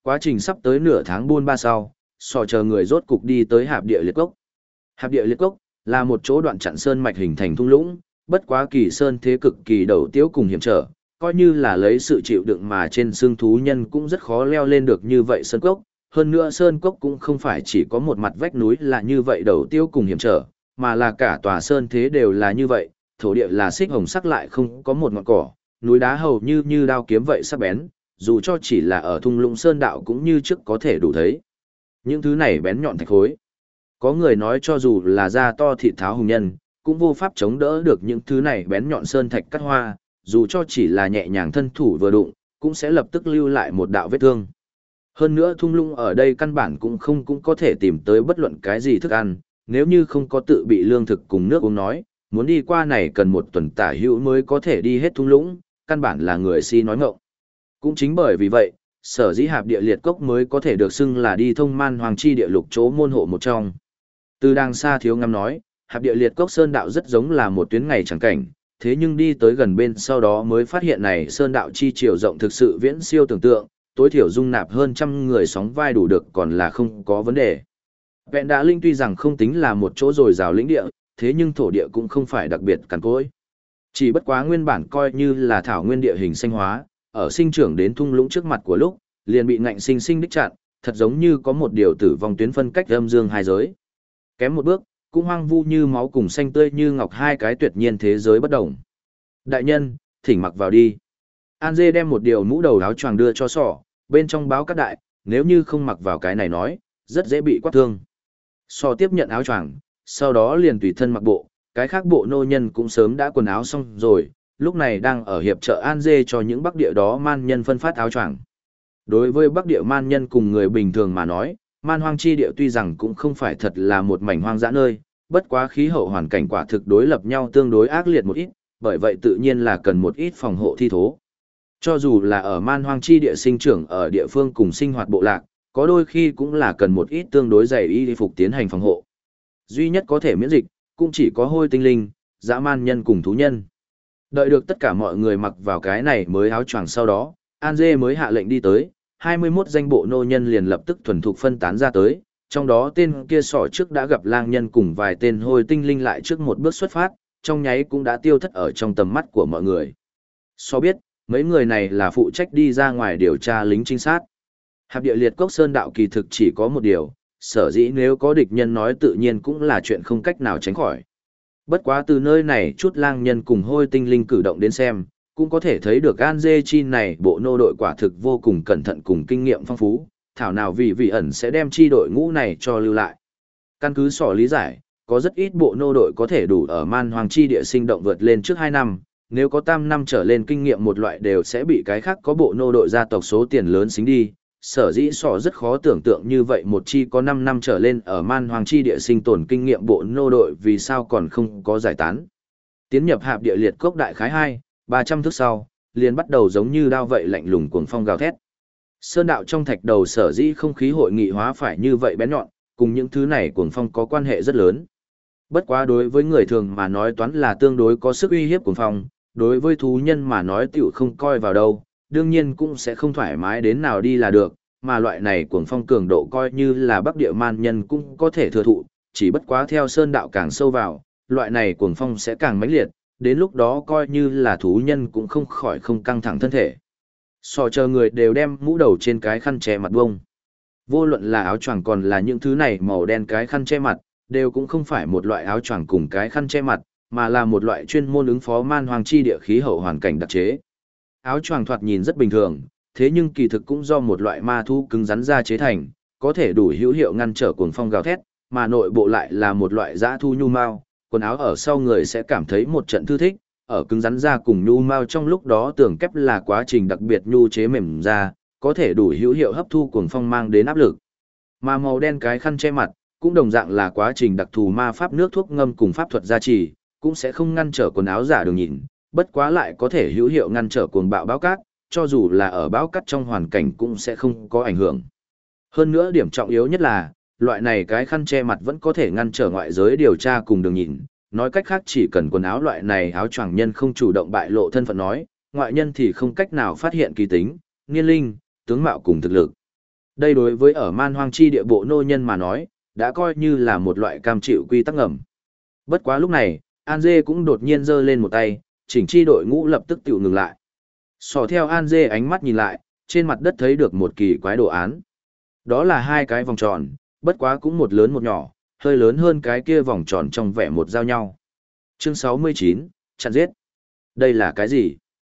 quá trình sắp tới nửa tháng buôn ba sau, sò chờ người rốt cục đi tới Hạp Địa Liệt Cốc. Hạp Địa Liệt Cốc là một chỗ đoạn chặn sơn mạch hình thành thung lũng, bất quá kỳ sơn thế cực kỳ đầu tiếu cùng hiểm trở, coi như là lấy sự chịu đựng mà trên xương thú nhân cũng rất khó leo lên được như vậy sơn cốc. Hơn nữa sơn cốc cũng không phải chỉ có một mặt vách núi là như vậy đầu tiêu cùng hiểm trở, mà là cả tòa sơn thế đều là như vậy, thổ địa là xích hồng sắc lại không có một ngọn cỏ, núi đá hầu như đao kiếm vậy sắc bén, dù cho chỉ là ở thung lũng sơn đạo cũng như trước có thể đủ thấy. Những thứ này bén nhọn thạch khối. Có người nói cho dù là da to thịt tháo hùng nhân, cũng vô pháp chống đỡ được những thứ này bén nhọn sơn thạch cắt hoa, dù cho chỉ là nhẹ nhàng thân thủ vừa đụng, cũng sẽ lập tức lưu lại một đạo vết thương. Hơn nữa thung lũng ở đây căn bản cũng có thể tìm tới bất luận cái gì thức ăn, nếu như không có tự bị lương thực cùng nước uống nói, muốn đi qua này cần một tuần tả hữu mới có thể đi hết thung lũng, căn bản là người si nói ngọng. Cũng chính bởi vì vậy, sở dĩ Hạp Địa Liệt Cốc mới có thể được xưng là đi thông man hoàng chi địa lục chỗ môn hộ một trong. Từ đàng xa thiếu ngắm nói, Hạp Địa Liệt Cốc sơn đạo rất giống là một tuyến ngày chẳng cảnh, thế nhưng đi tới gần bên sau đó mới phát hiện này sơn đạo chi chiều rộng thực sự viễn siêu tưởng tượng, tối thiểu dung nạp hơn trăm người sóng vai đủ được còn là không có vấn đề. Vẹn Đá Linh tuy rằng không tính là một chỗ dồi dào lĩnh địa, thế nhưng thổ địa cũng không phải đặc biệt cằn cỗi. Chỉ bất quá nguyên bản coi như là thảo nguyên địa hình xanh hóa, ở sinh trưởng đến thung lũng trước mặt của lúc, liền bị ngạnh sinh sinh đích chặn, thật giống như có một điều tử vong tuyến phân cách âm dương hai giới. Kém một bước, cũng hoang vu như máu cùng xanh tươi như ngọc hai cái tuyệt nhiên thế giới bất động. Đại nhân, thỉnh mặc vào đi. An Dê đem một điều mũ đầu áo choàng đưa cho sỏ, bên trong báo các đại, nếu như không mặc vào cái này nói, rất dễ bị quát thương. Sỏ tiếp nhận áo choàng, sau đó liền tùy thân mặc bộ, cái khác bộ nô nhân cũng sớm đã quần áo xong rồi, lúc này đang ở hiệp trợ An Dê cho những bắc địa đó man nhân phân phát áo choàng. Đối với bắc địa man nhân cùng người bình thường mà nói, man hoang chi địa tuy rằng cũng không phải thật là một mảnh hoang dã nơi, bất quá khí hậu hoàn cảnh quả thực đối lập nhau tương đối ác liệt một ít, bởi vậy tự nhiên là cần một ít phòng hộ thi thố. Cho dù là ở man hoang chi địa sinh trưởng ở địa phương cùng sinh hoạt bộ lạc, có đôi khi cũng là cần một ít tương đối dày y phục tiến hành phòng hộ. Duy nhất có thể miễn dịch, cũng chỉ có hôi tinh linh, dã man nhân cùng thú nhân. Đợi được tất cả mọi người mặc vào cái này mới áo choàng sau đó, An Dê mới hạ lệnh đi tới, 21 danh bộ nô nhân liền lập tức thuần thục phân tán ra tới, trong đó tên kia sỏ trước đã gặp lang nhân cùng vài tên hôi tinh linh lại trước một bước xuất phát, trong nháy cũng đã tiêu thất ở trong tầm mắt của mọi người. So biết, mấy người này là phụ trách đi ra ngoài điều tra lính trinh sát. Hạp Địa Liệt Cốc sơn đạo kỳ thực chỉ có một điều, sở dĩ nếu có địch nhân nói tự nhiên cũng là chuyện không cách nào tránh khỏi. Bất quá từ nơi này chút lang nhân cùng hôi tinh linh cử động đến xem, cũng có thể thấy được An Dê chi này bộ nô đội quả thực vô cùng cẩn thận cùng kinh nghiệm phong phú, thảo nào vì ẩn sẽ đem chi đội ngũ này cho lưu lại. Căn cứ sỏ lý giải, có rất ít bộ nô đội có thể đủ ở man hoàng chi địa sinh động vượt lên trước 2 năm, nếu có tam năm trở lên kinh nghiệm một loại đều sẽ bị cái khác có bộ nô đội gia tộc số tiền lớn xính đi. Sở dĩ sỏ rất khó tưởng tượng như vậy một chi có 5 năm trở lên ở man hoàng chi địa sinh tồn kinh nghiệm bộ nô đội vì sao còn không có giải tán. Tiến nhập Hạp Địa Liệt Cốc đại khái 200-300 thước sau, liền bắt đầu giống như đao vậy lạnh lùng cuồng phong gào thét. Sơn đạo trong thạch đầu sở dĩ không khí hội nghị hóa phải như vậy bén nhọn, cùng những thứ này cuồng phong có quan hệ rất lớn. Bất quá đối với người thường mà nói toán là tương đối có sức uy hiếp cuồng phong, đối với thú nhân mà nói tiểu không coi vào đâu, đương nhiên cũng sẽ không thoải mái đến nào đi là được, mà loại này cuồng phong cường độ coi như là bắc địa man nhân cũng có thể thừa thụ, chỉ bất quá theo sơn đạo càng sâu vào, loại này cuồng phong sẽ càng mãnh liệt, đến lúc đó coi như là thú nhân cũng không khỏi không căng thẳng thân thể. Sò chờ người đều đem mũ đầu trên cái khăn che mặt bông. Vô luận là áo choàng còn là những thứ này màu đen cái khăn che mặt, đều cũng không phải một loại áo choàng cùng cái khăn che mặt, mà là một loại chuyên môn ứng phó man hoang chi địa khí hậu hoàn cảnh đặc chế. Áo choàng thoạt nhìn rất bình thường, thế nhưng kỳ thực cũng do một loại ma thú cứng rắn ra chế thành, có thể đủ hữu hiệu ngăn trở cuồng phong gào thét, mà nội bộ lại là một loại dã thu nhu mao, quần áo ở sau người sẽ cảm thấy một trận thư thích, ở cứng rắn ra cùng nhu mao trong lúc đó tưởng kép là quá trình đặc biệt nhu chế mềm ra, có thể đủ hữu hiệu hấp thu cuồng phong mang đến áp lực. Mà màu đen cái khăn che mặt, cũng đồng dạng là quá trình đặc thù ma pháp nước thuốc ngâm cùng pháp thuật gia trì, cũng sẽ không ngăn trở quần áo giả đường nhìn, bất quá lại có thể hữu hiệu ngăn trở cuồng bạo bão cát, cho dù là ở bão cát trong hoàn cảnh cũng sẽ không có ảnh hưởng. Hơn nữa điểm trọng yếu nhất là, loại này cái khăn che mặt vẫn có thể ngăn trở ngoại giới điều tra cùng đường nhìn, nói cách khác chỉ cần quần áo loại này áo choàng nhân không chủ động bại lộ thân phận nói, ngoại nhân thì không cách nào phát hiện kỳ tính, niên linh, tướng mạo cùng thực lực. Đây đối với ở man hoang chi địa bộ nô nhân mà nói, đã coi như là một loại cam chịu quy tắc ngầm. Bất quá lúc này, An Dê cũng đột nhiên giơ lên một tay, chỉnh chi đội ngũ lập tức tiểu ngừng lại. Sò theo An Dê ánh mắt nhìn lại, trên mặt đất thấy được một kỳ quái đồ án. Đó là hai cái vòng tròn, bất quá cũng một lớn một nhỏ, hơi lớn hơn cái kia vòng tròn trong vẻ một giao nhau. Chương 69, chặn giết. Đây là cái gì?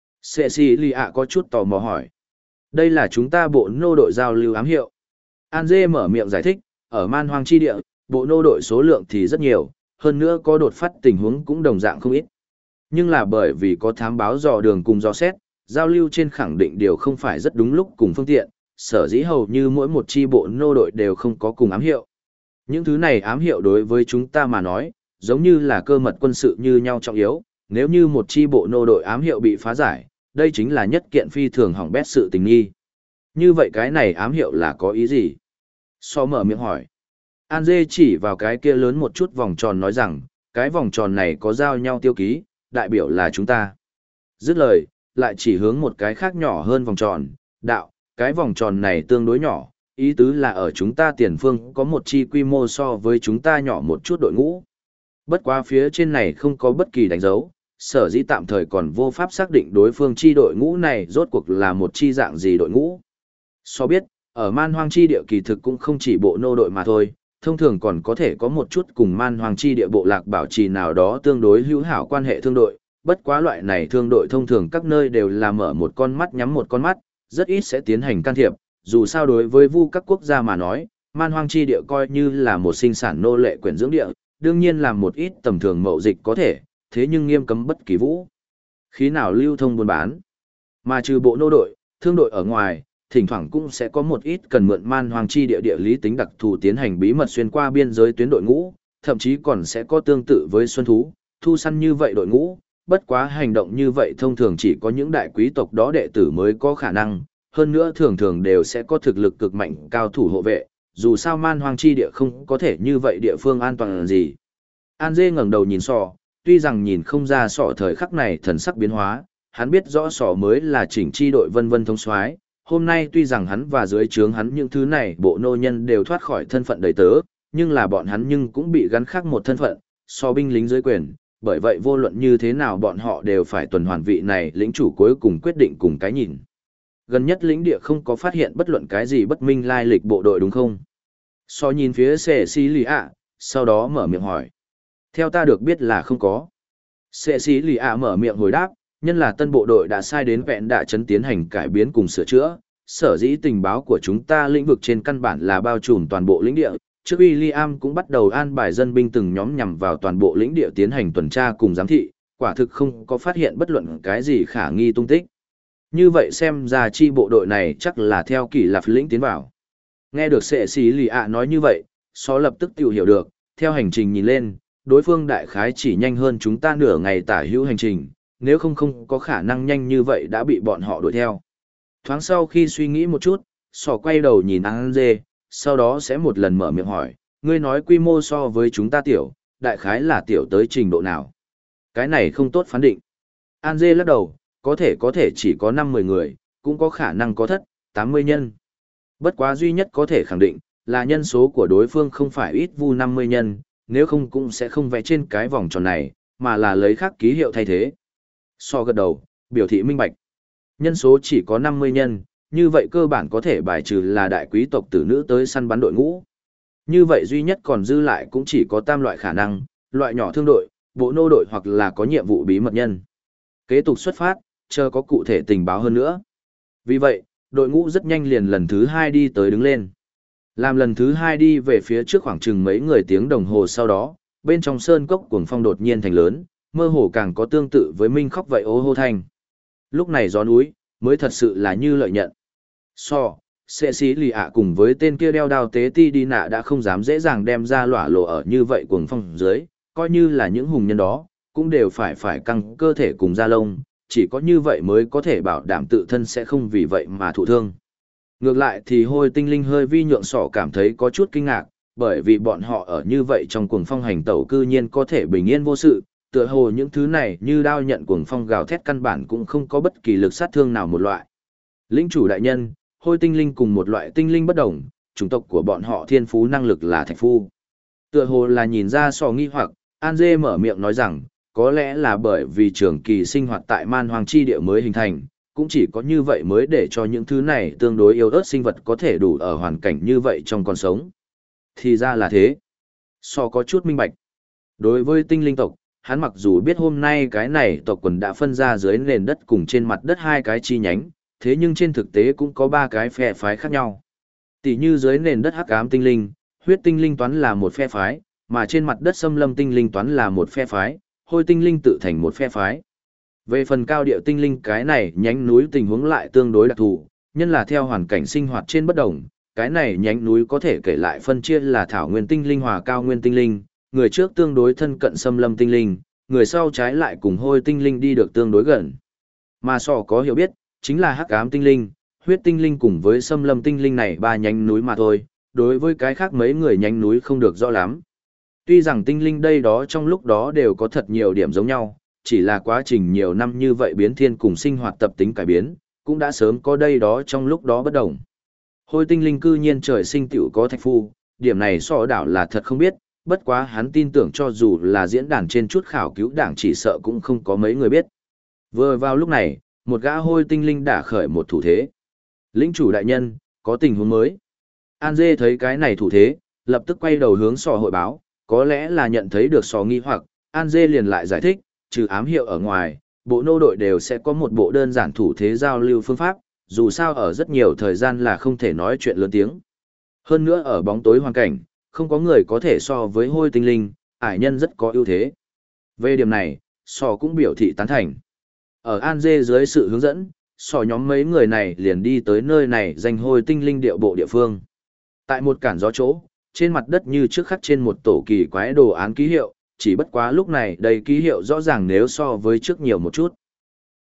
Cecilia có chút tò mò hỏi. Đây là chúng ta bộ nô đội giao lưu ám hiệu. An Dê mở miệng giải thích, ở man hoang chi địa, bộ nô đội số lượng thì rất nhiều, hơn nữa có đột phát tình huống cũng đồng dạng không ít. Nhưng là bởi vì có thám báo dò đường cùng dò xét, giao lưu trên khẳng định điều không phải rất đúng lúc cùng phương tiện, sở dĩ hầu như mỗi một chi bộ nô đội đều không có cùng ám hiệu. Những thứ này ám hiệu đối với chúng ta mà nói, giống như là cơ mật quân sự như nhau trọng yếu, nếu như một chi bộ nô đội ám hiệu bị phá giải, đây chính là nhất kiện phi thường hỏng bét sự tình nghi. Như vậy cái này ám hiệu là có ý gì? So mở miệng hỏi. An Dê chỉ vào cái kia lớn một chút vòng tròn nói rằng, cái vòng tròn này có giao nhau tiêu ký, đại biểu là chúng ta. Dứt lời, lại chỉ hướng một cái khác nhỏ hơn vòng tròn, đạo, cái vòng tròn này tương đối nhỏ, ý tứ là ở chúng ta tiền phương có một chi quy mô so với chúng ta nhỏ một chút đội ngũ. Bất quá phía trên này không có bất kỳ đánh dấu, sở dĩ tạm thời còn vô pháp xác định đối phương chi đội ngũ này rốt cuộc là một chi dạng gì đội ngũ. So biết, ở man hoang chi địa kỳ thực cũng không chỉ bộ nô đội mà thôi, thông thường còn có thể có một chút cùng man hoang chi địa bộ lạc bảo trì nào đó tương đối hữu hảo quan hệ thương đội, bất quá loại này thương đội thông thường các nơi đều là mở một con mắt nhắm một con mắt, rất ít sẽ tiến hành can thiệp, dù sao đối với vu các quốc gia mà nói, man hoang chi địa coi như là một sinh sản nô lệ quyển dưỡng địa, đương nhiên là một ít tầm thường mậu dịch có thể, thế nhưng nghiêm cấm bất kỳ vũ khí nào lưu thông buôn bán. Mà trừ bộ nô đội, thương đội ở ngoài, thỉnh thoảng cũng sẽ có một ít cần mượn man hoang chi địa địa lý tính đặc thù tiến hành bí mật xuyên qua biên giới tuyến đội ngũ, thậm chí còn sẽ có tương tự với xuân thú, thu săn như vậy đội ngũ, bất quá hành động như vậy thông thường chỉ có những đại quý tộc đó đệ tử mới có khả năng, hơn nữa thường thường đều sẽ có thực lực cực mạnh cao thủ hộ vệ, dù sao man hoang chi địa không có thể như vậy địa phương an toàn gì. An Dê ngẩng đầu nhìn Sọ, tuy rằng nhìn không ra Sọ thời khắc này thần sắc biến hóa, hắn biết rõ Sọ mới là chỉnh chi đội vân vân thống soái. Hôm nay tuy rằng hắn và dưới trướng hắn những thứ này bộ nô nhân đều thoát khỏi thân phận đầy tớ, nhưng là bọn hắn nhưng cũng bị gắn khác một thân phận, so binh lính dưới quyền, bởi vậy vô luận như thế nào bọn họ đều phải tuần hoàn vị này lĩnh chủ cuối cùng quyết định cùng cái nhìn. Gần nhất lĩnh địa không có phát hiện bất luận cái gì bất minh lai lịch bộ đội đúng không? So nhìn phía Cecilia, sau đó mở miệng hỏi. Theo ta được biết là không có. Cecilia mở miệng hồi đáp, nhân là tân bộ đội đã sai đến vẹn đạ trấn tiến hành cải biến cùng sửa chữa, sở dĩ tình báo của chúng ta lĩnh vực trên căn bản là bao trùm toàn bộ lĩnh địa, trước William cũng bắt đầu an bài dân binh từng nhóm nhằm vào toàn bộ lĩnh địa tiến hành tuần tra cùng giám thị, quả thực không có phát hiện bất luận cái gì khả nghi tung tích. Như vậy xem ra chi bộ đội này chắc là theo kỷ lạp lĩnh tiến vào. Nghe được sệ xí lì ạ nói như vậy, xó lập tức tự hiểu được, theo hành trình nhìn lên, đối phương đại khái chỉ nhanh hơn chúng ta nửa ngày tả hữu hành trình, nếu không có khả năng nhanh như vậy đã bị bọn họ đuổi theo. Thoáng sau khi suy nghĩ một chút, sỏ quay đầu nhìn An Dê, sau đó sẽ một lần mở miệng hỏi, ngươi nói quy mô so với chúng ta tiểu, đại khái là tiểu tới trình độ nào? Cái này không tốt phán định. An Dê lắc đầu, có thể chỉ có 5-10 người, cũng có khả năng có 80 nhân. Bất quá duy nhất có thể khẳng định, là nhân số của đối phương không phải ít vu 50 nhân, nếu không cũng sẽ không vẽ trên cái vòng tròn này, mà là lấy khác ký hiệu thay thế. So gật đầu, biểu thị minh bạch. Nhân số chỉ có 50 nhân, như vậy cơ bản có thể bài trừ là đại quý tộc tử nữ tới săn bắn đội ngũ. Như vậy duy nhất còn dư lại cũng chỉ có tam loại khả năng, loại nhỏ thương đội, bộ nô đội hoặc là có nhiệm vụ bí mật nhân. Kế tục xuất phát, chờ có cụ thể tình báo hơn nữa. Vì vậy, đội ngũ rất nhanh liền lần thứ 2 đi tới đứng lên. Làm lần thứ 2 đi về phía trước khoảng chừng mấy người tiếng đồng hồ sau đó, bên trong sơn cốc cuồng phong đột nhiên thành lớn, mơ hồ càng có tương tự với minh khóc vậy ố hô thanh. Lúc này gió núi, mới thật sự là như lợi nhận. Sẽ xí lì ạ cùng với tên kia đeo đao tế ti đi nạ đã không dám dễ dàng đem ra lỏa lộ ở như vậy cuồng phong dưới, coi như là những hùng nhân đó, cũng đều phải căng cơ thể cùng da lông, chỉ có như vậy mới có thể bảo đảm tự thân sẽ không vì vậy mà thụ thương. Ngược lại thì hôi tinh linh hơi vi nhượng sỏ cảm thấy có chút kinh ngạc, bởi vì bọn họ ở như vậy trong cuồng phong hành tẩu cư nhiên có thể bình yên vô sự, tựa hồ những thứ này như đao nhận cuồng phong gào thét căn bản cũng không có bất kỳ lực sát thương nào một loại. Lĩnh chủ đại nhân, hôi tinh linh cùng một loại tinh linh bất đồng, chủng tộc của bọn họ thiên phú năng lực là thạch phu. Tựa hồ là nhìn ra sò nghi hoặc, An Dê mở miệng nói rằng, có lẽ là bởi vì trường kỳ sinh hoạt tại man hoang chi địa mới hình thành, cũng chỉ có như vậy mới để cho những thứ này tương đối yếu ớt sinh vật có thể đủ ở hoàn cảnh như vậy trong còn sống. Thì ra là thế. Sò có chút minh bạch. Đối với tinh linh tộc, hắn mặc dù biết hôm nay cái này tộc quần đã phân ra dưới nền đất cùng trên mặt đất hai cái chi nhánh, thế nhưng trên thực tế cũng có ba cái phe phái khác nhau. Tỷ như dưới nền đất hắc ám tinh linh, huyết tinh linh toán là một phe phái, mà trên mặt đất xâm lâm tinh linh toán là một phe phái, hôi tinh linh tự thành một phe phái. Về phần cao địa tinh linh cái này nhánh núi tình huống lại tương đối đặc thù, nhân là theo hoàn cảnh sinh hoạt trên bất đồng, cái này nhánh núi có thể kể lại phân chia là thảo nguyên tinh linh hòa cao nguyên tinh linh, người trước tương đối thân cận xâm lâm tinh linh, người sau trái lại cùng hôi tinh linh đi được tương đối gần. Mà sò có hiểu biết, chính là hắc ám tinh linh, huyết tinh linh cùng với xâm lâm tinh linh này ba nhánh núi mà thôi, đối với cái khác mấy người nhánh núi không được rõ lắm. Tuy rằng tinh linh đây đó trong lúc đó đều có thật nhiều điểm giống nhau, chỉ là quá trình nhiều năm như vậy biến thiên cùng sinh hoạt tập tính cải biến, cũng đã sớm có đây đó trong lúc đó bất đồng. Hôi tinh linh cư nhiên trời sinh tiểu có thạch phu, điểm này so đảo là thật không biết, bất quá hắn tin tưởng cho dù là diễn đàn trên chút khảo cứu đảng chỉ sợ cũng không có mấy người biết. Vừa vào lúc này, một gã hôi tinh linh đã khởi một thủ thế. Lĩnh chủ đại nhân, có tình huống mới. An Dê thấy cái này thủ thế, lập tức quay đầu hướng sò hội báo, có lẽ là nhận thấy được sò nghi hoặc, An Dê liền lại giải thích, trừ ám hiệu ở ngoài, bộ nô đội đều sẽ có một bộ đơn giản thủ thế giao lưu phương pháp, dù sao ở rất nhiều thời gian là không thể nói chuyện lớn tiếng. Hơn nữa ở bóng tối hoàn cảnh, không có người có thể so với hôi tinh linh, ải nhân rất có ưu thế. Về điểm này, sò cũng biểu thị tán thành. Ở An Dê dưới sự hướng dẫn, sò nhóm mấy người này liền đi tới nơi này dành hôi tinh linh điệu bộ địa phương. Tại một cản gió chỗ, trên mặt đất như trước khắc trên một tổ kỳ quái đồ án ký hiệu, chỉ bất quá lúc này đầy ký hiệu rõ ràng nếu so với trước nhiều một chút.